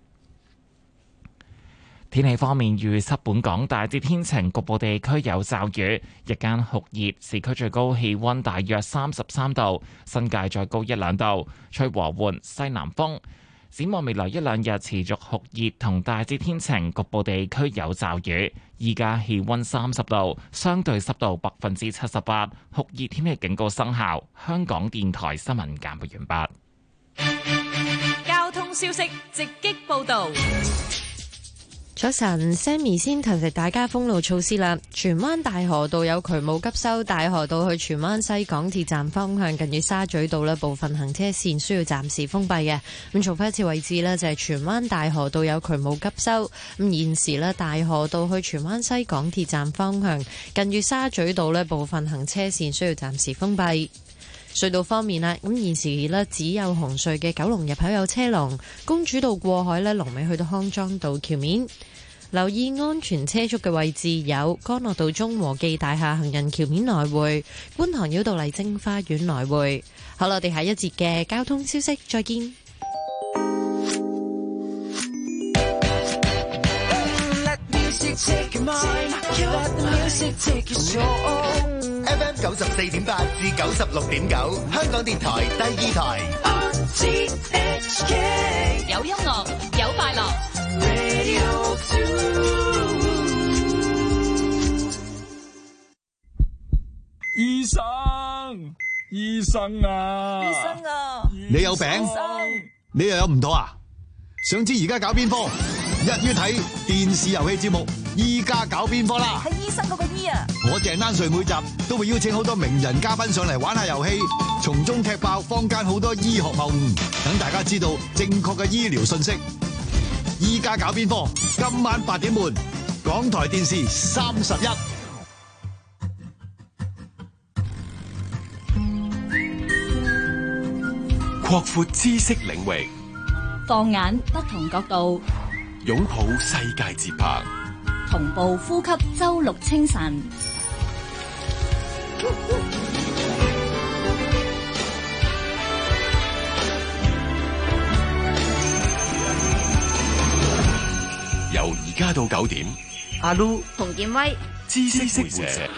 G: 天氣方面，預測本港大致天晴，局部地區有驟雨，日間酷熱，市區最高氣溫大約三十三度，新界再高一兩度，吹和緩西南風。展望未來一兩日持續酷熱同大致天晴，局部地區有驟雨。依家氣溫三十度，相對濕度百分之七十八，酷熱天氣警告生效。香港電台新聞簡報完
J: 畢。交通消息直擊報道。
K: 早晨 ，Sammy 先提提大家封路措施啦。荃灣大河道有渠務急修，大河道去荃灣西港鐵站方向近住沙咀道呢部分行車線需要暫時封閉嘅。咁重複一次位置呢，就係荃灣大河道有渠務急修。咁現時呢，大河道去荃灣西港鐵站方向近住沙咀道呢部分行車線需要暫時封閉。隧道方面啦，咁現時呢，只有紅隧嘅九龍入口有車龍，公主道過海呢，龍尾去到康莊道橋面。留意安全車速嘅位置有干諾道中和記大廈行人橋面來回，觀塘繞道麗晶花園來回。好啦，我哋下一節嘅交通消息再見。
T: F M 九十四點八至九十六點九，香港電台第二台。
J: 有音樂，有快樂。
M: 醫生，醫生啊！
N: 醫生啊！
M: 你有病？你又有唔妥啊？想知而家搞邊科？一於睇電視遊戲節目，依家搞邊科啦！
N: 係醫生嗰個醫啊！
M: 我鄭丹瑞每集都會邀請好多名人嘉賓上嚟玩下遊戲，從中踢爆坊間好多醫學謬誤，等大家知道正確嘅醫療信息。依家搞邊科？今晚八點半，港台電視三十一。
A: 擴闊知識領域，
B: 放眼不同角度，
A: 擁抱世界節拍，
B: 同步呼吸周六清晨。
A: 由而家到九點，
X: 阿 Lu
Y: 洪建威，
A: 知識會社。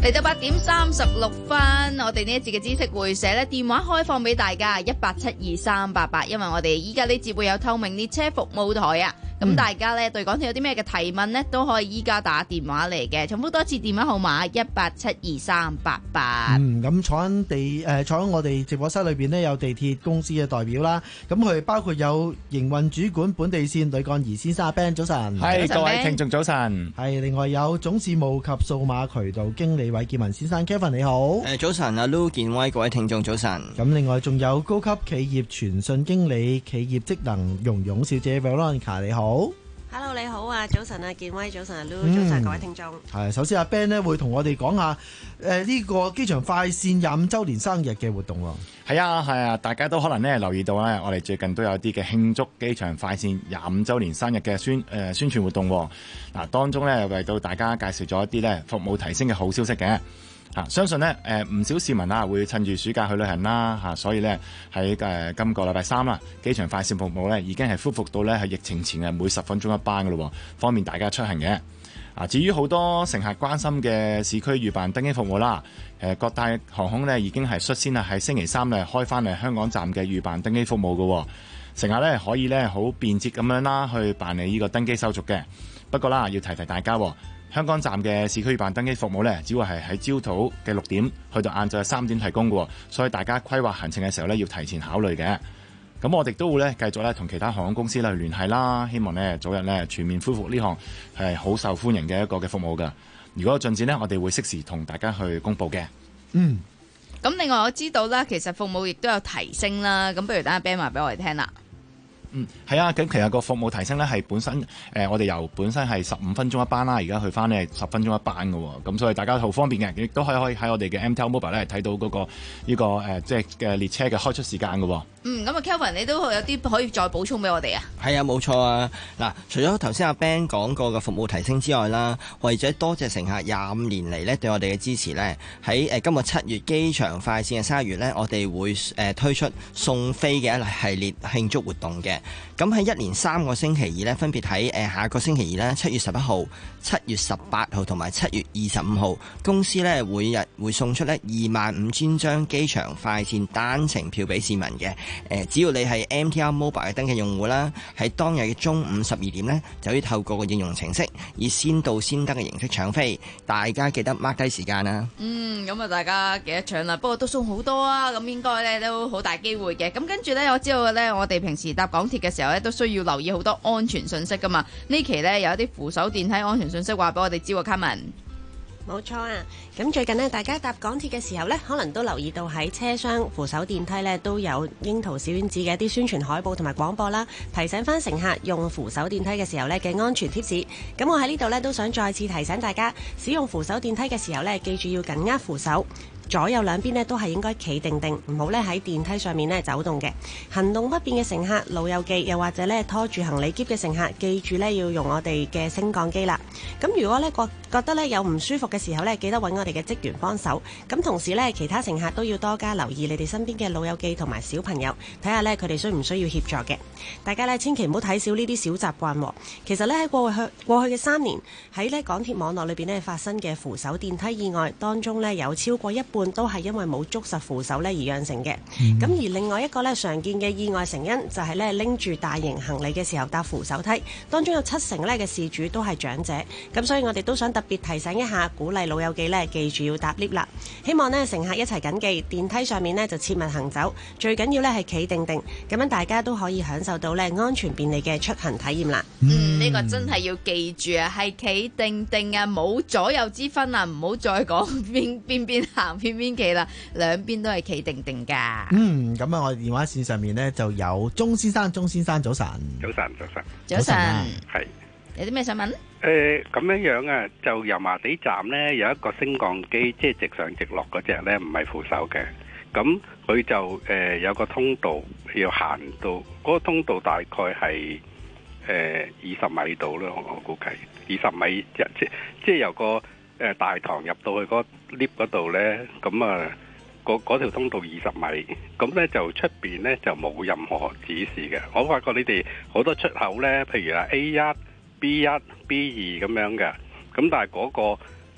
L: 嚟到八點三十六分，我哋呢一節嘅知識會社咧，電話開放俾大家一八七二三八八，因為我哋依家呢節會有透明列車服務台啊，咁、嗯、大家咧對港鐵有啲咩嘅提問呢，都可以依家打電話嚟嘅。重複多次電話號碼一八七二三八八。
C: 嗯，咁坐喺地誒、呃、坐喺我哋直播室裏邊呢，有地鐵公司嘅代表啦，咁佢包括有營運主管本地線呂幹儀先生阿 Ben， 早晨。
O: 係各位聽眾早晨。
C: 係另外有總事務及數碼渠道經理韋建文先生 Kevin 你好。
P: 誒早晨，阿 Lou 健威，各位聽眾早晨。
C: 咁另外仲有高級企業傳訊經理、企業職能容勇小姐 Veronica 你好。
Q: Hello 你好啊，早晨啊健威，早晨啊 Lou，早晨各位聽眾。
C: 係首先阿 Ben 呢會同我哋講下誒呢個機場快線廿五週年生日嘅活動喎。
O: 係啊係啊，大家都可能咧留意到咧，我哋最近都有啲嘅慶祝機場快線廿五週年生日嘅宣誒、呃、宣傳活動。嗱，當中咧為到大家介紹咗一啲咧服務提升嘅好消息嘅。嚇，相信咧誒唔少市民啊會趁住暑假去旅行啦嚇，所以咧喺誒今個禮拜三啦，機場快線服務咧已經係恢復到咧係疫情前嘅每十分鐘一班嘅咯，方便大家出行嘅。啊，至於好多乘客關心嘅市區預辦登機服務啦，誒各大航空咧已經係率先啊喺星期三咧開翻嚟香港站嘅預辦登機服務嘅，乘客咧可以咧好便捷咁樣啦去辦理呢個登機手續嘅。不過啦，要提提大家，香港站嘅市區預辦登機服務咧，只會係喺朝早嘅六點去到晏晝嘅三點提供嘅，所以大家規劃行程嘅時候咧要提前考慮嘅。咁我哋都會咧繼續咧同其他航空公司咧去聯繫啦，希望咧早日咧全面恢復呢項係好受歡迎嘅一個嘅服務㗎。如果有進展呢，我哋會適時同大家去公佈嘅。
C: 嗯，
L: 咁另外我知道啦，其實服務亦都有提升啦，咁不如等阿 Ben 話俾我哋聽啦。
O: 嗯，係啊，咁其實個服務提升咧係本身誒、呃，我哋由本身係十五分鐘一班啦，而家去翻咧十分鐘一班嘅喎，咁所以大家好方便嘅，亦都可以可以喺我哋嘅 M T L Mobile 咧睇到嗰、那個呢、這個誒、呃、即係嘅列車嘅開出時間嘅喎。嗯，咁啊
L: Kelvin 你都有啲可以再補充俾我哋啊？
P: 係啊，冇錯啊！嗱，除咗頭先阿 Ben 講過嘅服務提升之外啦，為咗多謝乘客廿五年嚟呢對我哋嘅支持呢，喺誒今個七月機場快線嘅三月呢，我哋會誒推出送飛嘅一系列慶祝活動嘅。咁喺一連三個星期二呢，分別喺誒下個星期二呢，七月十一號、七月十八號同埋七月二十五號，公司呢每日會送出呢二萬五千張機場快線單程票俾市民嘅。誒，只要你係 M T R Mobile 嘅登記用戶啦，喺當日嘅中午十二點呢，就可以透過個應用程式以先到先得嘅形式搶飛。大家記得 mark 低時間啦。
L: 嗯，咁啊，大家記得搶啦。不過都送好多啊，咁應該咧都好大機會嘅。咁跟住呢，我知道咧，我哋平時搭港鐵嘅時候咧，都需要留意好多安全信息噶嘛。呢期呢，有一啲扶手電梯安全信息話俾我哋知喎，卡文。
Q: 冇錯啊！咁最近呢，大家搭港鐵嘅時候呢，可能都留意到喺車廂扶手電梯呢都有櫻桃小丸子嘅一啲宣傳海報同埋廣播啦，提醒翻乘客用扶手電梯嘅時候呢嘅安全貼士。咁我喺呢度呢，都想再次提醒大家，使用扶手電梯嘅時候呢，記住要緊握扶手。左右兩邊呢都係應該企定定，唔好咧喺電梯上面咧走動嘅。行動不便嘅乘客、老友記，又或者咧拖住行李篋嘅乘客，記住咧要用我哋嘅升降機啦。咁如果咧覺覺得咧有唔舒服嘅時候咧，記得揾我哋嘅職員幫手。咁同時咧，其他乘客都要多加留意你哋身邊嘅老友記同埋小朋友，睇下咧佢哋需唔需要協助嘅。大家咧千祈唔好睇少呢啲小習慣。其實咧喺過去過去嘅三年喺咧港鐵網絡裏邊咧發生嘅扶手電梯意外當中咧，有超過一半都係因為冇捉實扶手咧而釀成嘅。咁、嗯、而另外一個咧常見嘅意外成因就係咧拎住大型行李嘅時候搭扶手梯，當中有七成咧嘅事主都係長者。咁所以我哋都想特別提醒一下，鼓勵老友記咧記住要搭 lift 啦。希望咧乘客一齊緊記，電梯上面咧就切勿行走，最緊要咧係企定定，咁樣大家都可以享受到咧安全便利嘅出行體驗啦。
L: 嗯，呢、這個真係要記住啊，係企定定啊，冇左右之分啊，唔好再講邊邊邊行邊邊企啦，兩邊都係企定定噶。
C: 嗯，咁啊，我哋電話線上面呢就有鍾先生，鍾先生早晨。
R: 早晨，早晨，
L: 早晨，
R: 係
L: 有啲咩想問？
R: 誒、呃，咁樣樣啊，就油麻地站呢有一個升降機，即係直上直落嗰隻呢，唔係扶手嘅。咁佢就誒、呃、有個通道要行到，嗰、那個通道大概係誒二十米度啦，我估計二十米，即即係由個誒大堂入到去嗰 lift 嗰度呢。咁啊嗰嗰條通道二十米，咁呢就出邊呢就冇任何指示嘅。我發覺你哋好多出口呢，譬如啊 A 一、B 一、B 二咁樣嘅，咁但係嗰、那個誒、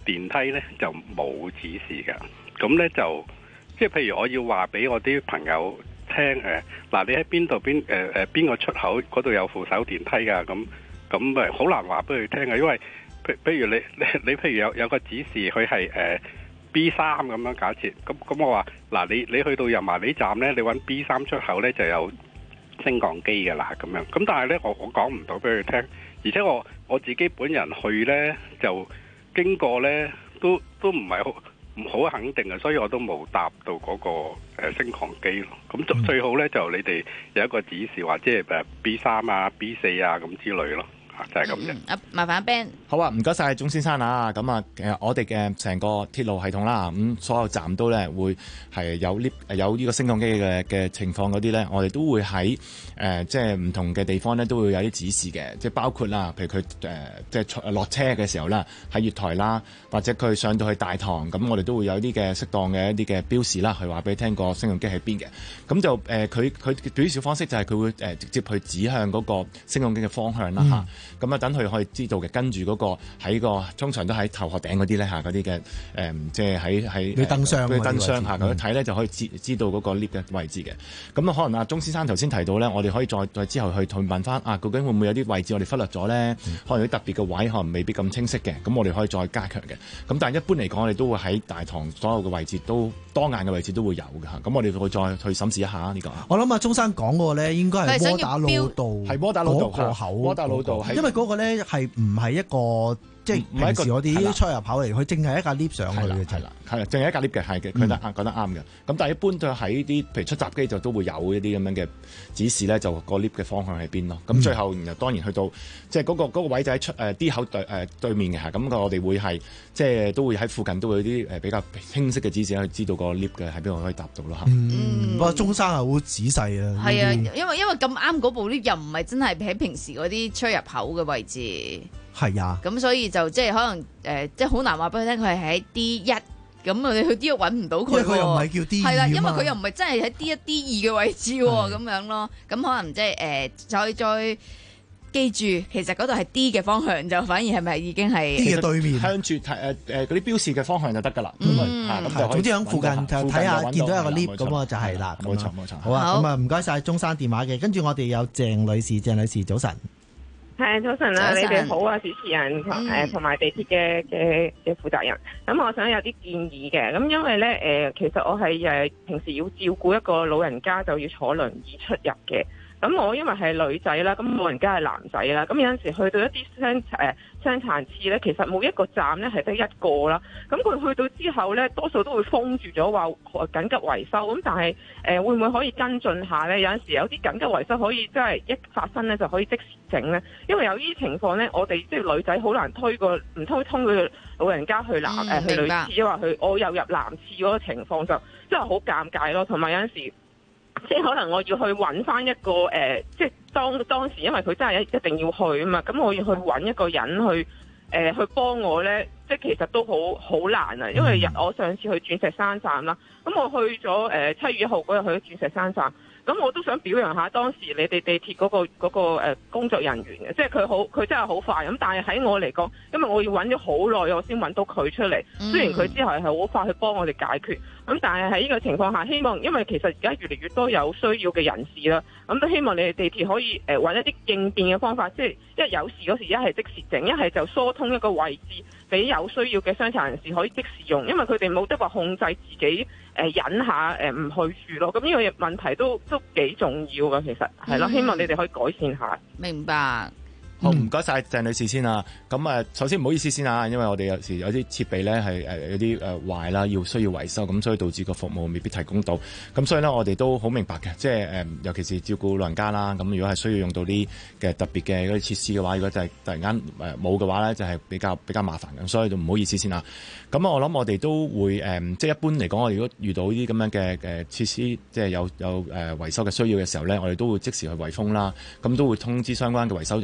R: 電梯呢就冇指示㗎。咁呢就即係譬如我要話俾我啲朋友聽誒，嗱、呃、你喺邊度邊誒誒邊個出口嗰度有扶手電梯㗎？咁咁咪好難話俾佢聽嘅，因為譬譬如你你你譬如有有個指示佢係誒 B 三咁樣假設，咁咁我話嗱你你去到油麻地站呢，你揾 B 三出口呢就有升降機㗎啦，咁樣。咁但係呢，我我講唔到俾佢聽，而且我我自己本人去呢，就經過呢，都都唔係好唔好肯定嘅，所以我都冇搭到嗰個誒升降機咯。咁最好呢，就你哋有一個指示話，即係誒 B 三啊、B 四啊咁之類咯。就係咁嘅。
L: 啊，麻煩阿 Ben。
O: 好啊，唔該晒鐘先生啊。咁啊，誒，我哋嘅成個鐵路系統啦，咁所有站都咧會係有 lift 有呢個升降機嘅嘅情況嗰啲咧，我哋都會喺誒、呃、即係唔同嘅地方咧都會有啲指示嘅，即係包括啦，譬如佢誒、呃、即係落車嘅時候啦，喺月台啦，或者佢上到去大堂，咁我哋都會有啲嘅適當嘅一啲嘅標示啦，去話俾你聽個升降機喺邊嘅。咁就誒佢佢表示方式就係佢會誒、呃、直接去指向嗰個升降機嘅方向啦嚇。咁啊，等佢可以知道嘅，跟住嗰個喺個通常都喺頭殼頂嗰啲咧嚇，嗰啲嘅誒，即係喺喺
C: 啲燈箱
O: 嗰啲燈箱嚇，咁睇咧就可以知知道嗰個 lift 嘅位置嘅。咁啊，可能阿鐘先生頭先提到咧，我哋可以再再之後去問問翻啊，究竟會唔會有啲位置我哋忽略咗咧？嗯、可能有啲特別嘅位，可能未必咁清晰嘅。咁我哋可以再加強嘅。咁但係一般嚟講，我哋都會喺大堂所有嘅位置都當眼嘅位置都會有嘅嚇。咁我哋會再去審視一下呢、呢個。
C: 我諗阿鐘生講嗰個咧，應該係窩打老道，
O: 係窩打老道
C: 個口，
O: 窩打老道，
C: 因為嗰個咧係唔係一個即係平時我哋啲出入口嚟，佢淨係一架 lift 上去嘅，係啦，係啦，淨係一架 lift 嘅，係嘅，佢得講得啱嘅。咁但係一般就喺啲譬如出閘機就都會有一啲咁樣嘅指示咧，就個 lift 嘅方向喺邊咯。咁最後然後當然去到即係嗰個嗰個位就喺出誒 D 口對誒對面嘅嚇。咁我哋會係即係都會喺附近都會有啲誒比較清晰嘅指示去知道個 lift 嘅喺邊度可以搭到咯嚇。 嗯，不過鐘生係好仔細啊。
L: 係啊，因為因為咁啱嗰部 lift 又唔係真係喺平時嗰啲出入口嘅位置。
C: 係啊，
L: 咁所以就即係可能誒、呃，即係好難話俾佢聽，佢係喺 D 一，咁啊你去 D 一揾唔到佢，
C: 因為佢又唔係叫 D 二，
L: 係啦，因為佢又唔係真係喺 D 一、D 二嘅位置喎，咁樣咯，咁可能即係誒，再再記住，其實嗰度係 D 嘅方向，就反而係咪已經係
C: D 嘅對面，
O: 向住誒誒嗰啲標示嘅方向就得㗎啦。
L: 嗯，
O: 咁
C: 總之喺附近就睇下，見到有個 lift 咁啊，就係啦。
O: 冇錯冇錯。
C: 好啊，咁啊唔該晒鐘生電話嘅，跟住我哋有鄭女士，鄭女士早晨。
H: 係早晨啦，你哋好啊，主持人誒同埋地鐵嘅嘅嘅負責人。咁我想有啲建議嘅，咁因為咧誒、呃，其實我係誒平時要照顧一個老人家，就要坐輪椅出入嘅。咁我因為係女仔啦，咁老人家係男仔啦，咁有陣時去到一啲傷誒傷殘廁咧，其實每一個站咧係得一個啦。咁佢去到之後咧，多數都會封住咗話緊急維修。咁但係誒、呃、會唔會可以跟進下咧？有陣時有啲緊急維修可以真係一發生咧就可以即時整咧。因為有呢啲情況咧，我哋即係女仔好難推個唔推通佢老人家去男誒、嗯、去女廁，因為佢我又入男廁嗰個情況就真係好尷尬咯。同埋有陣時。即係可能我要去揾翻一個誒、呃，即係當當時因為佢真係一一定要去啊嘛，咁我要去揾一個人去誒、呃、去幫我咧，即係其實都好好難啊，因為我上次去鑽石山站啦，咁我去咗誒七月一號嗰日去咗鑽石山站。咁我都想表揚下當時你哋地鐵嗰、嗰個嗰、嗰個呃、工作人員嘅，即係佢好佢真係好快咁，但係喺我嚟講，因為我要揾咗好耐，我先揾到佢出嚟。雖然佢之後係好快去幫我哋解決，咁但係喺呢個情況下，希望因為其實而家越嚟越多有需要嘅人士啦，咁都希望你哋地鐵可以誒揾、呃、一啲應變嘅方法，即係因為有事嗰時一係即時整，一係就疏通一個位置俾有需要嘅傷殘人士可以即時用，因為佢哋冇得話控制自己。誒、呃、忍下誒唔、呃、去住咯，咁呢個問題都都幾重要噶，其實係咯、嗯，希望你哋可以改善下。
L: 明白。
O: 好，唔該晒鄭女士先啊。咁啊，首先唔好意思先啊，因為我哋有時有啲設備咧係誒有啲誒壞啦，要需要維修，咁所以導致個服務未必提供到。咁所以咧，我哋都好明白嘅，即係誒，尤其是照顧老人家啦。咁如果係需要用到啲嘅特別嘅嗰啲設施嘅話，如果就係突然間誒冇嘅話咧，就係、是、比較比較麻煩嘅。所以就唔好意思先啊。咁我諗我哋都會誒、嗯，即係一般嚟講，我哋如果遇到呢啲咁樣嘅誒設施，即係有有誒維修嘅需要嘅時候咧，我哋都會即時去圍封啦。咁都會通知相關嘅維修人員去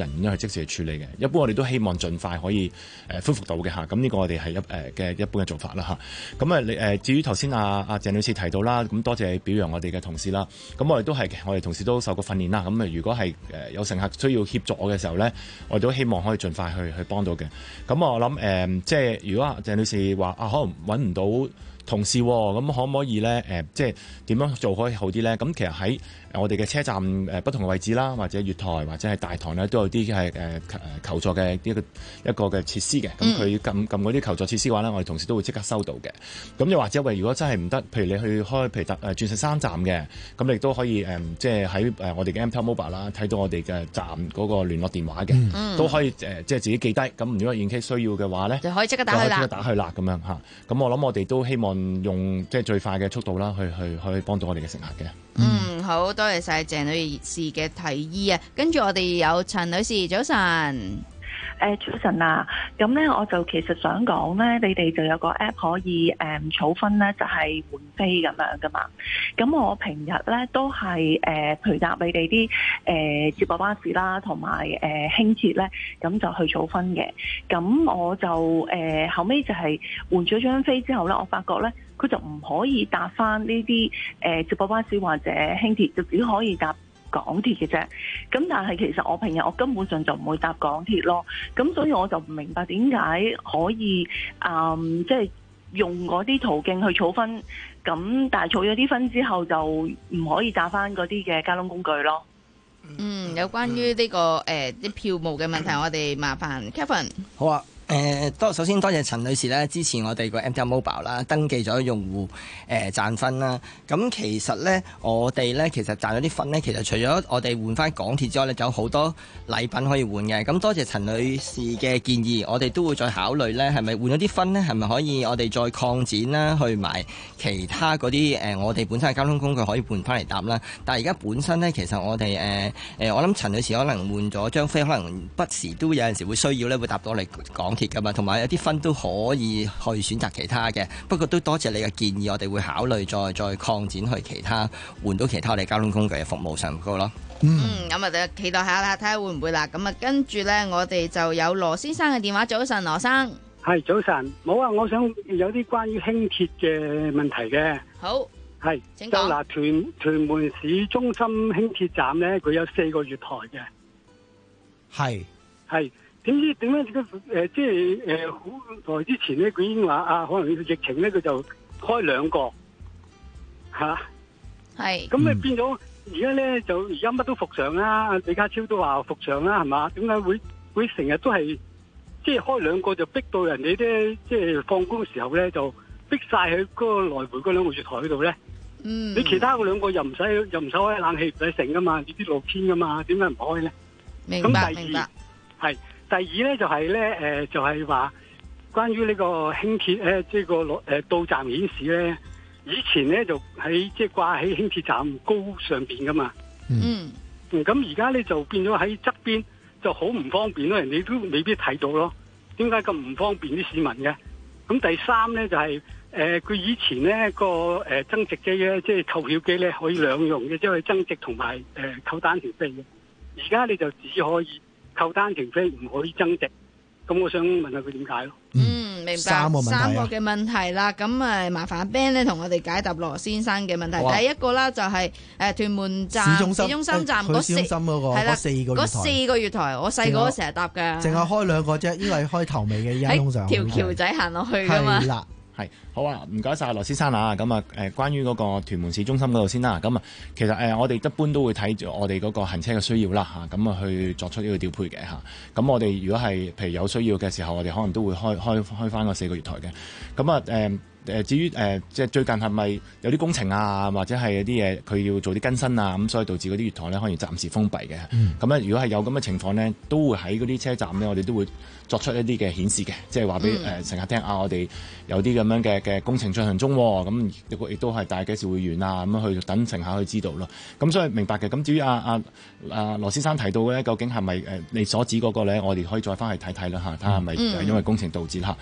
O: 即時去處理嘅。一般我哋都希望盡快可以誒恢復到嘅嚇。咁呢個我哋係一誒嘅一般嘅做法啦嚇。咁啊你誒至於頭先阿阿鄭女士提到啦，咁多謝表揚我哋嘅同事啦。咁我哋都係嘅，我哋同事都受過訓練啦。咁啊如果係誒有乘客需要協助我嘅時候咧，我哋都希望可以盡快去去幫到嘅。咁我諗誒、呃，即係如果鄭女士話啊，可能揾唔到同事喎，咁可唔可以咧？誒、呃，即係點樣做可以好啲咧？咁其實喺我哋嘅車站誒不同嘅位置啦，或者月台或者係大堂咧，都有啲係誒求助嘅一個一個嘅設施嘅。咁佢撳撳嗰啲求助設施嘅話咧，我哋同事都會即刻收到嘅。咁又或者喂，如果真係唔得，譬如你去開譬如特誒鑽石山站嘅，咁你亦都可以誒、呃，即係喺誒我哋嘅 M T L Mobile 啦，睇到我哋嘅站嗰個聯絡電話嘅，嗯、都可以誒、呃、即係自己記低。咁如果 in case 需要嘅話咧，
L: 就可以即刻打去啦，
O: 即刻打去啦咁樣嚇。咁我諗我哋都希望用即係最快嘅速度啦，去去去幫到我哋嘅乘客嘅。
L: 嗯，好多謝晒鄭女士嘅提議啊！跟住我哋有陳女士，早晨。
D: 誒早晨啊，咁咧我就其實想講咧，你哋就有個 app 可以誒、嗯、儲分咧，就係、是、換飛咁樣噶嘛。咁我平日咧都係誒，譬如搭你哋啲誒接駁巴士啦，同埋誒輕鐵咧，咁就去儲分嘅。咁我就誒、呃、後尾就係換咗張飛之後咧，我發覺咧佢就唔可以搭翻呢啲誒接駁巴士或者輕鐵，就只可以搭港鐵嘅啫，咁但係其實我平日我根本上就唔會搭港鐵咯，咁所以我就唔明白點解可以誒即係用嗰啲途徑去儲分，咁但係儲咗啲分之後就唔可以搭翻嗰啲嘅交通工具咯。
L: 嗯，有關於呢、這個誒啲、呃、票務嘅問題，我哋麻煩 Kevin。
P: 好啊。誒多、呃、首先多謝陳女士咧支持我哋個 M T L Mobile 啦，登記咗用戶誒、呃、賺分啦。咁其實咧，我哋咧其實賺咗啲分咧，其實除咗我哋換翻港鐵之外咧，就有好多禮品可以換嘅。咁多謝陳女士嘅建議，我哋都會再考慮咧，係咪換咗啲分咧，係咪可以我哋再擴展啦，去埋其他嗰啲誒我哋本身嘅交通工具可以換翻嚟搭啦。但係而家本身咧，其實我哋誒誒，我諗陳女士可能換咗張飛，可能不時都有陣時會需要咧，會搭到嚟港鐵噶嘛，同埋有啲分都可以去選擇其他嘅。不過都多謝你嘅建議，我哋會考慮再再擴展去其他換到其他我哋交通工具嘅服務上高咯。
L: 嗯，咁啊，就期待下啦，睇下會唔會啦。咁啊，跟住咧，我哋就有羅先生嘅電話。早晨，羅生。
S: 係早晨，冇啊，我想有啲關於輕鐵嘅問題嘅。
L: 好，
S: 係
L: 請講。
S: 就嗱，屯屯門市中心輕鐵站咧，佢有四個月台嘅。係係。點知點樣？誒、呃，即係誒，好、呃、耐之前咧，佢已經話啊，可能疫情咧，佢就開兩個，吓
L: 係。
S: 咁咪變咗而家咧，就而家乜都復常啦。李家超都話復常啦，係嘛？點解會會成日都係即係開兩個就逼到人哋咧？即係放工嘅時候咧，就逼晒喺嗰個來回嗰兩個月台嗰度咧。嗯。你其他嗰兩個又唔使又唔使開冷氣，唔使成噶嘛？呢啲露天噶嘛？點解唔開咧？
L: 明白，明白。
S: 係。第二咧就係咧，誒就係話關於呢個輕鐵咧，即係個誒到站顯示咧，以前咧就喺即係掛喺輕鐵站高上邊噶嘛。嗯。咁而家咧就變咗喺側邊，就好唔方便咯，人哋都未必睇到咯。點解咁唔方便啲市民嘅？咁第三咧就係誒佢以前咧個誒增值機咧，即係購票機咧可以兩用嘅，即係增值同埋誒扣單程飛嘅。而家你就只可以扣單程飛，唔可以增值，咁我想問下佢點解咯？
L: 嗯，明白。
S: 三個問題啊，
L: 三個嘅問題啦，咁誒麻煩阿 Ben 咧同我哋解答羅先生嘅問題。
C: 哇
L: 第一個啦就係誒屯門站
C: 市中心
L: 市中心站嗰四
C: 市中心嗰個
L: 係啦
C: 嗰四個月台
L: 嗰四個月台，我細個都成日搭㗎。
C: 淨係開兩個啫，因為開頭尾嘅，而家通常
L: 條橋仔行落去㗎嘛。
C: 係啦。
O: 係好啊，唔該晒羅先生啊。咁啊，誒，關於嗰個屯門市中心嗰度先啦。咁啊，其實誒、呃，我哋一般都會睇住我哋嗰個行車嘅需要啦，嚇，咁啊去作出呢個調配嘅嚇。咁我哋如果係譬如有需要嘅時候，我哋可能都會開開開翻個四個月台嘅。咁啊，誒、呃、誒，至於誒、呃，即係最近係咪有啲工程啊，或者係有啲嘢佢要做啲更新啊，咁所以導致嗰啲月台咧可能暫時封閉嘅。咁咧、嗯，如果係有咁嘅情況咧，都會喺嗰啲車站咧，我哋都會作出一啲嘅顯示嘅，即係話俾誒乘客聽啊，我哋有啲咁樣嘅嘅工程進行中，咁亦都係大概幾時會完啊，咁樣去等乘客去知道咯。咁所以明白嘅。咁至於阿阿阿羅先生提到嘅咧，究竟係咪誒你所指嗰個咧，我哋可以再翻去睇睇啦嚇，睇下係咪因為工程導致啦。咁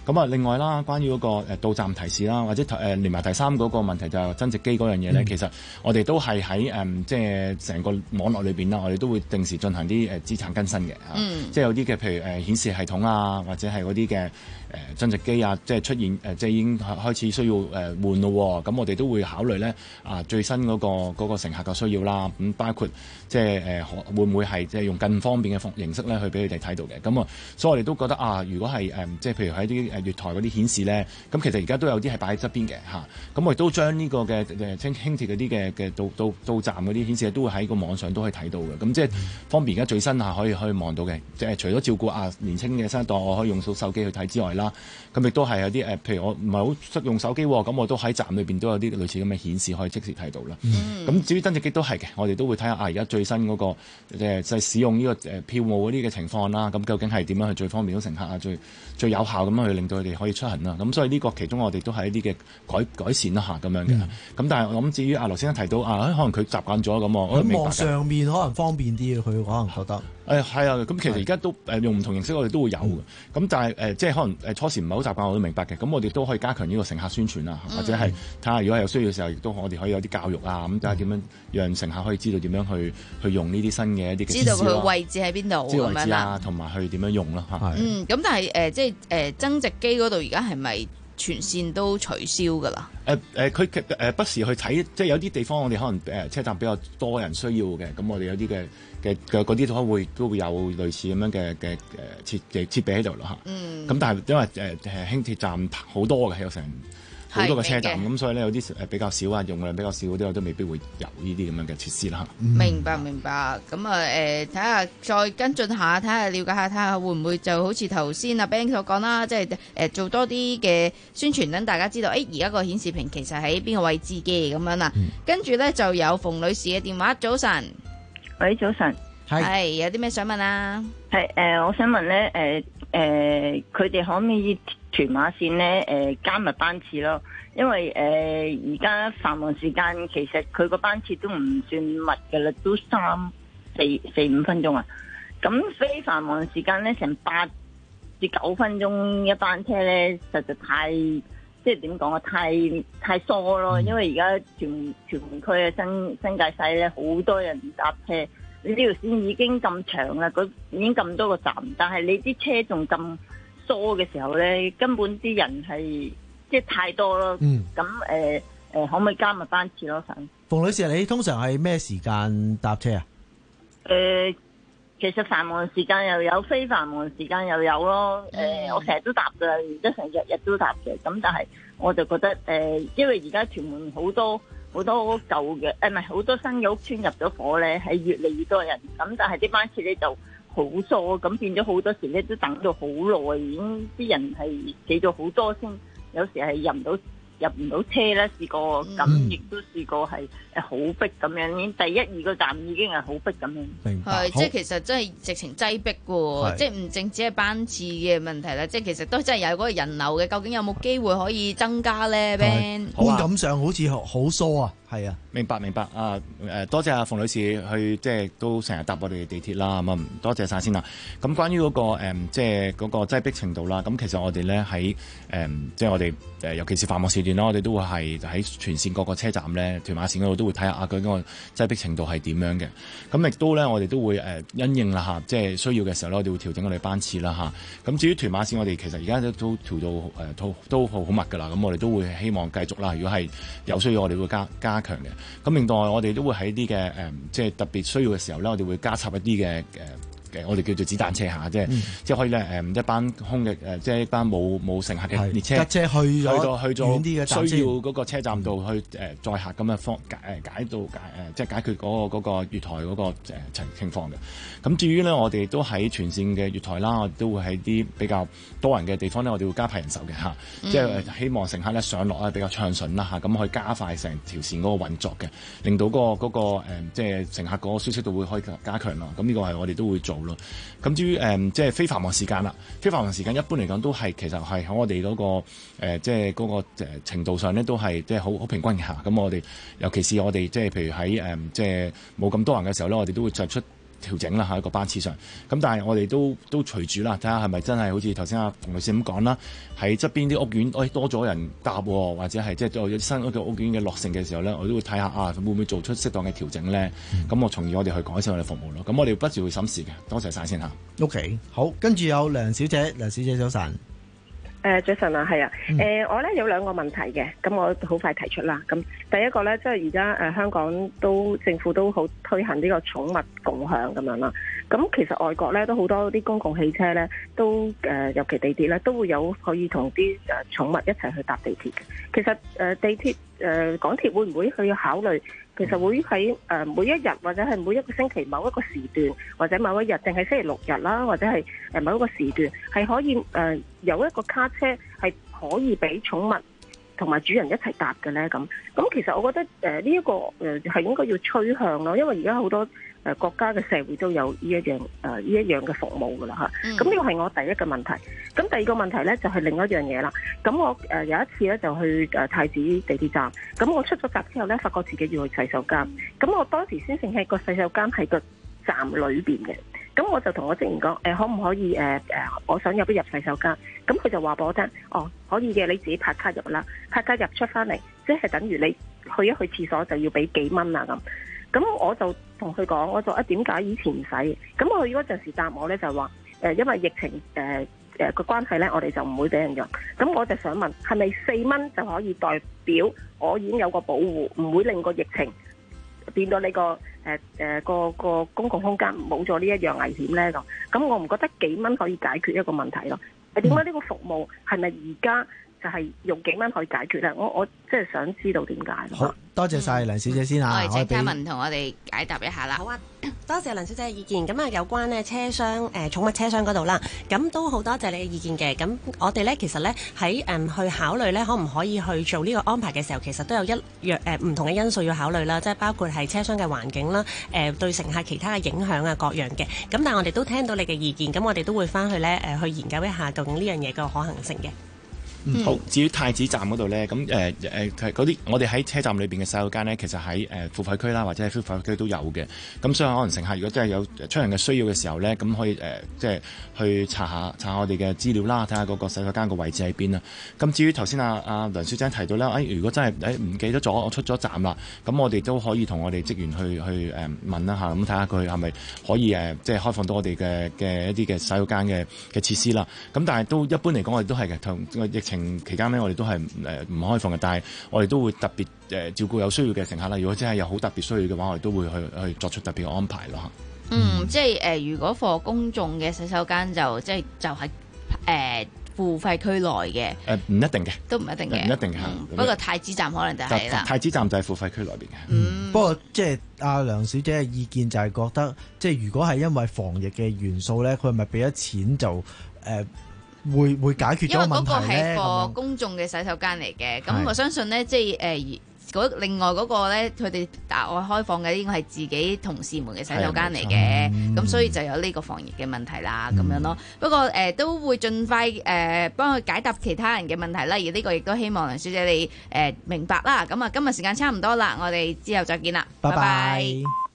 O: 咁啊，另外啦，關於嗰個誒到站提示啦，或者誒連埋第三嗰個問題就係增值機嗰樣嘢咧，嗯、其實我哋都係喺誒即係成個網絡裏邊啦，我哋都會定時進行啲誒資產更新嘅，嗯、即係有啲嘅譬如誒顯示系統啊，或者係嗰啲嘅誒增值機啊，即係出現誒即係已經開始需要誒換咯，咁我哋都會考慮咧啊最新嗰、嗰個嗰個乘客嘅需要啦，咁包括即係誒可會唔會係即係用更方便嘅形式咧去俾佢哋睇到嘅，咁啊，所以我哋都覺得啊，如果係誒即係譬如喺啲誒月台嗰啲顯示咧，咁其實而家都有啲係擺喺側邊嘅嚇，咁我亦都將呢個嘅誒輕輕鐵嗰啲嘅嘅到到到站嗰啲顯示都會喺個網上都可以睇到嘅，咁即係方便而家最新下可以可以望到嘅，即係除咗照顧啊年輕嘅新一代，我可以用到手機去睇之外啦，咁亦都係有啲誒，譬如我唔係好識用手機喎，咁我都喺站裏邊都有啲類似咁嘅顯示可以即時睇到啦。咁、嗯、至於增值機都係嘅，我哋都會睇下啊而家最新嗰、嗰個誒就係使用呢個誒票務嗰啲嘅情況啦，咁究竟係點樣去最方便到乘客啊，最最有效咁樣去令到佢哋可以出行啦。咁所以呢個其中我哋都係一啲嘅改改善啦嚇咁樣嘅。咁、嗯、但係我諗至於阿羅先生提到啊，可能佢習慣咗咁我
C: 喺網上面可能方便啲，佢可能覺得。
O: 誒係啊，咁其實而家都誒用唔同形式，我哋都會有嘅。咁、嗯、但係誒、呃、即係可能誒初時唔係好習慣，我都明白嘅。咁我哋都可以加強呢個乘客宣傳啊，嗯、或者係睇下如果係有需要嘅時候，亦都我哋可以有啲教育啊，咁睇下點樣讓乘客可以知道點樣去去用呢啲新嘅一啲嘅
L: 知道佢位置喺邊度，
O: 知道位置啊，同埋去點樣用咯嚇。
L: 嗯，咁但係誒、呃、即係誒、呃、增值機嗰度而家係咪全線都取消㗎啦？
O: 誒誒，佢誒、呃、不時去睇，即係有啲地方我哋可能誒、呃、車站比較多人需要嘅，咁我哋有啲嘅嘅嘅嗰啲都會都會有類似咁樣嘅嘅誒設嘅設備喺度咯嚇。嗯。咁但係因為誒誒、呃、輕鐵站好多嘅，有成好多個車站，咁所以咧有啲誒比較少啊，用量比較少嗰啲我都未必會有呢啲咁樣嘅設施啦。
L: 嗯、明白明白。咁啊誒，睇、呃、下再跟進下，睇下了解下，睇下會唔會就好似頭先阿 Ben 所講啦，即係誒、呃、做多啲嘅宣傳，等大家知道誒而家個顯示屏其實喺邊個位置嘅咁樣啦。嗯、跟住咧就有馮女士嘅電話，早晨。
E: 喂，早晨。
L: 係有啲咩想問啊？
E: 係誒、呃，我想問咧誒誒，佢、呃、哋可唔可以屯馬線咧誒、呃、加密班次咯？因為誒而家繁忙時間其實佢個班次都唔算密㗎啦，都三四四五分鐘啊。咁非繁忙時間咧，成八至九分鐘一班車咧，實在太即係點講啊？太太疏咯。因為而家屯屯門區啊、新新界西咧，好多人搭車。你呢條線已經咁長啦，佢已經咁多個站，但係你啲車仲咁疏嘅時候咧，根本啲人係即係太多咯。嗯，咁誒誒，可唔可以加密班次咯？想
C: 馮女士，你通常係咩時間搭車啊？
E: 誒、呃，其實繁忙時間又有，非繁忙時間又有咯。誒、呃，嗯、我成日都搭噶，而家成日日都搭嘅。咁但係我就覺得誒、呃，因為而家屯門好多。好多舊嘅誒，唔係好多新嘅屋邨入咗伙咧，係越嚟越多人。咁但係啲班次咧就好疏，咁變咗好多時咧都等到好耐，已經啲人係企咗好多先，有時係入唔到入唔到車咧。試過咁，亦都試過係誒好逼咁樣。已經第一二個站已經係好逼咁樣。
C: 明白。
L: 係即係其實真係直情擠逼喎，即係唔淨止係班次嘅問題啦，即係其實都真係有嗰個人流嘅。究竟有冇機會可以增加咧 Ben？
C: 觀感上好似好疏啊。係啊，
O: 明白明白啊！誒，多謝阿馮女士去即係都成日搭我哋地鐵啦，咁啊多謝晒先啦。咁關於嗰、嗰個、嗯、即係嗰個擠迫程度啦，咁其實我哋咧喺誒即係我哋誒尤其是繁忙時段啦，我哋都會係喺全線各個車站咧，屯馬線嗰度都會睇下啊，佢嗰個擠迫程度係點樣嘅。咁亦都咧，我哋都會誒因應啦嚇，即係需要嘅時候咧，我哋會調整我哋班次啦嚇。咁至於屯馬線，我哋其實而家都都調到誒都都好好密㗎啦。咁我哋都會希望繼續啦。如果係有需要，我哋會加加強嘅。咁另外我哋都會喺啲嘅誒，即係特別需要嘅時候咧，我哋會加插一啲嘅誒。嘅我哋叫做子彈車嚇，即係、嗯、即係可以咧誒一班空嘅誒，即係一班冇冇乘客嘅列車，
C: 架車去咗
O: 去到去咗
C: 遠啲嘅
O: 需要嗰個車站度去誒載客咁嘅方解誒解到解誒，即係解決嗰、嗰個嗰、嗰個月台嗰、嗰個誒情情況嘅。咁至於咧，我哋都喺全線嘅月台啦，我哋都會喺啲比較多人嘅地方咧，我哋會加派人手嘅嚇，嗯、即係希望乘客咧上落咧比較暢順啦嚇，咁可以加快成條線嗰個運作嘅，令到嗰、嗰個嗰、嗰個誒即係乘客嗰個舒適度會可以加強咯。咁呢個係我哋都會做。咁至於誒、嗯、即係非繁忙時間啦，非繁忙時間一般嚟講都係其實係喺我哋嗰、那個、呃、即係嗰、那個、呃、程度上咧都係即係好好平均嘅嚇。咁我哋尤其是我哋即係譬如喺誒、嗯、即係冇咁多人嘅時候咧，我哋都會作出調整啦，喺一個班次上。咁但係我哋都都隨住啦，睇下係咪真係好似頭先阿馮女士咁講啦，喺側邊啲屋苑，誒、哎、多咗人搭，或者係即係有新屋嘅屋苑嘅落成嘅時候咧，我都會睇下啊，會唔會做出適當嘅調整咧？咁、嗯、我從而我哋去改善我哋服務咯。咁我哋不時會審視嘅。多謝晒先嚇。
C: OK，好，跟住有梁小姐，梁小姐早晨。
F: 誒早晨啊，係啊，誒、
C: 嗯
F: 呃、我咧有兩個問題嘅，咁我好快提出啦。咁第一個咧，即係而家誒香港都政府都好推行呢個寵物共享咁樣啦。咁其實外國咧都好多啲公共汽車咧，都誒、呃、尤其地鐵咧都會有可以同啲誒寵物一齊去搭地鐵嘅。其實誒、呃、地鐵誒、呃、港鐵會唔會去考慮？其實會喺誒、呃、每一日或者係每一個星期某一個時段，或者某一日定係星期六日啦，或者係誒某一個時段係可以誒、呃、有一個卡車係可以俾寵物同埋主人一齊搭嘅咧。咁咁其實我覺得誒呢一個誒係應該要趨向咯，因為而家好多誒、呃、國家嘅社會都有呢一樣誒呢一樣嘅服務噶啦嚇。咁呢個係我第一個問題。咁第二個問題咧就係、是、另一樣嘢啦。咁我誒、呃、有一次咧就去誒、呃、太子地鐵站，咁我出咗閘之後咧，發覺自己要去洗手間。咁我當時先醒起個洗手間喺個站裏邊嘅。咁我就同我職員講，誒、呃、可唔可以誒誒、呃，我想入一入洗手間。咁佢就話俾我聽，哦可以嘅，你自己拍卡入啦，拍卡入出翻嚟，即係等於你去一去廁所就要俾幾蚊啊咁。咁我就同佢講，我就啊點解以前唔使？咁佢嗰陣時答我咧就話，誒、呃、因為疫情誒誒個關係咧，我哋就唔會俾人用。咁我就想問，係咪四蚊就可以代表我已經有個保護，唔會令個疫情變到你個誒誒個個公共空間冇咗呢一樣危險咧？咁咁我唔覺得幾蚊可以解決一個問題咯。誒點解呢個服務係咪而家就係用幾蚊可以解決咧？我我即係想知道點解。
C: 好多謝晒梁小姐先啊！
L: 我哋請嘉文同我哋解答一下啦。
Q: 好啊，多謝梁小姐嘅意見。咁啊，有關咧車廂誒寵物車廂嗰度啦，咁都好多謝你嘅意見嘅。咁我哋咧其實咧喺誒去考慮咧，可唔可以去做呢個安排嘅時候，其實都有一樣誒唔同嘅因素要考慮啦，即係包括係車廂嘅環境啦，誒對乘客其他嘅影響啊各樣嘅。咁但係我哋都聽到你嘅意見，咁我哋都會翻去咧誒去研究一下究竟呢樣嘢嘅可行性嘅。
O: 嗯、好，至於太子站嗰度咧，咁誒誒嗰啲我哋喺車站裏邊嘅洗手間咧，其實喺誒、呃、付費區啦，或者係非付費區都有嘅。咁所以可能乘客如果真係有出行嘅需要嘅時候咧，咁可以誒、呃、即係去查下查下我哋嘅資料啦，睇下嗰個洗手間個位置喺邊啦。咁至於頭先阿阿梁小姐提到咧，誒、哎、如果真係誒唔記得咗我出咗站啦，咁我哋都可以同我哋職員去去誒、呃、問一下，咁睇下佢係咪可以誒、呃、即係開放到我哋嘅嘅一啲嘅洗手間嘅嘅設施啦。咁但係都一般嚟講，我哋都係嘅，同疫情期間呢，我哋都係誒唔開放嘅，但係我哋都會特別誒、呃、照顧有需要嘅乘客啦。如果真係有好特別需要嘅話，我哋都會去去作出特別嘅安排咯。
L: 嗯，即係誒、呃，如果貨公眾嘅洗手間就即係就係、是、誒、呃、付費區內嘅。誒、
O: 呃、唔一定嘅，
L: 都唔一定嘅，
O: 唔一定嘅、
L: 嗯。不過太子站可能就係啦。
O: 太子站就係付費區內邊嘅。
C: 嗯，不過即係阿梁小姐嘅意見就係覺得，即係如果係因為防疫嘅元素咧，佢係咪俾咗錢就誒？呃會會解決咗問題咧？
L: 因為嗰個係個公眾嘅洗手間嚟嘅，咁我相信咧，即係誒另外嗰個咧，佢哋額外開放嘅應該係自己同事們嘅洗手間嚟嘅，咁、嗯、所以就有呢個防疫嘅問題啦，咁、嗯、樣咯。不過誒、呃、都會盡快誒、呃、幫佢解答其他人嘅問題啦，而呢個亦都希望梁小姐你誒、呃、明白啦。咁啊，今日時間差唔多啦，我哋之後再見啦，拜拜。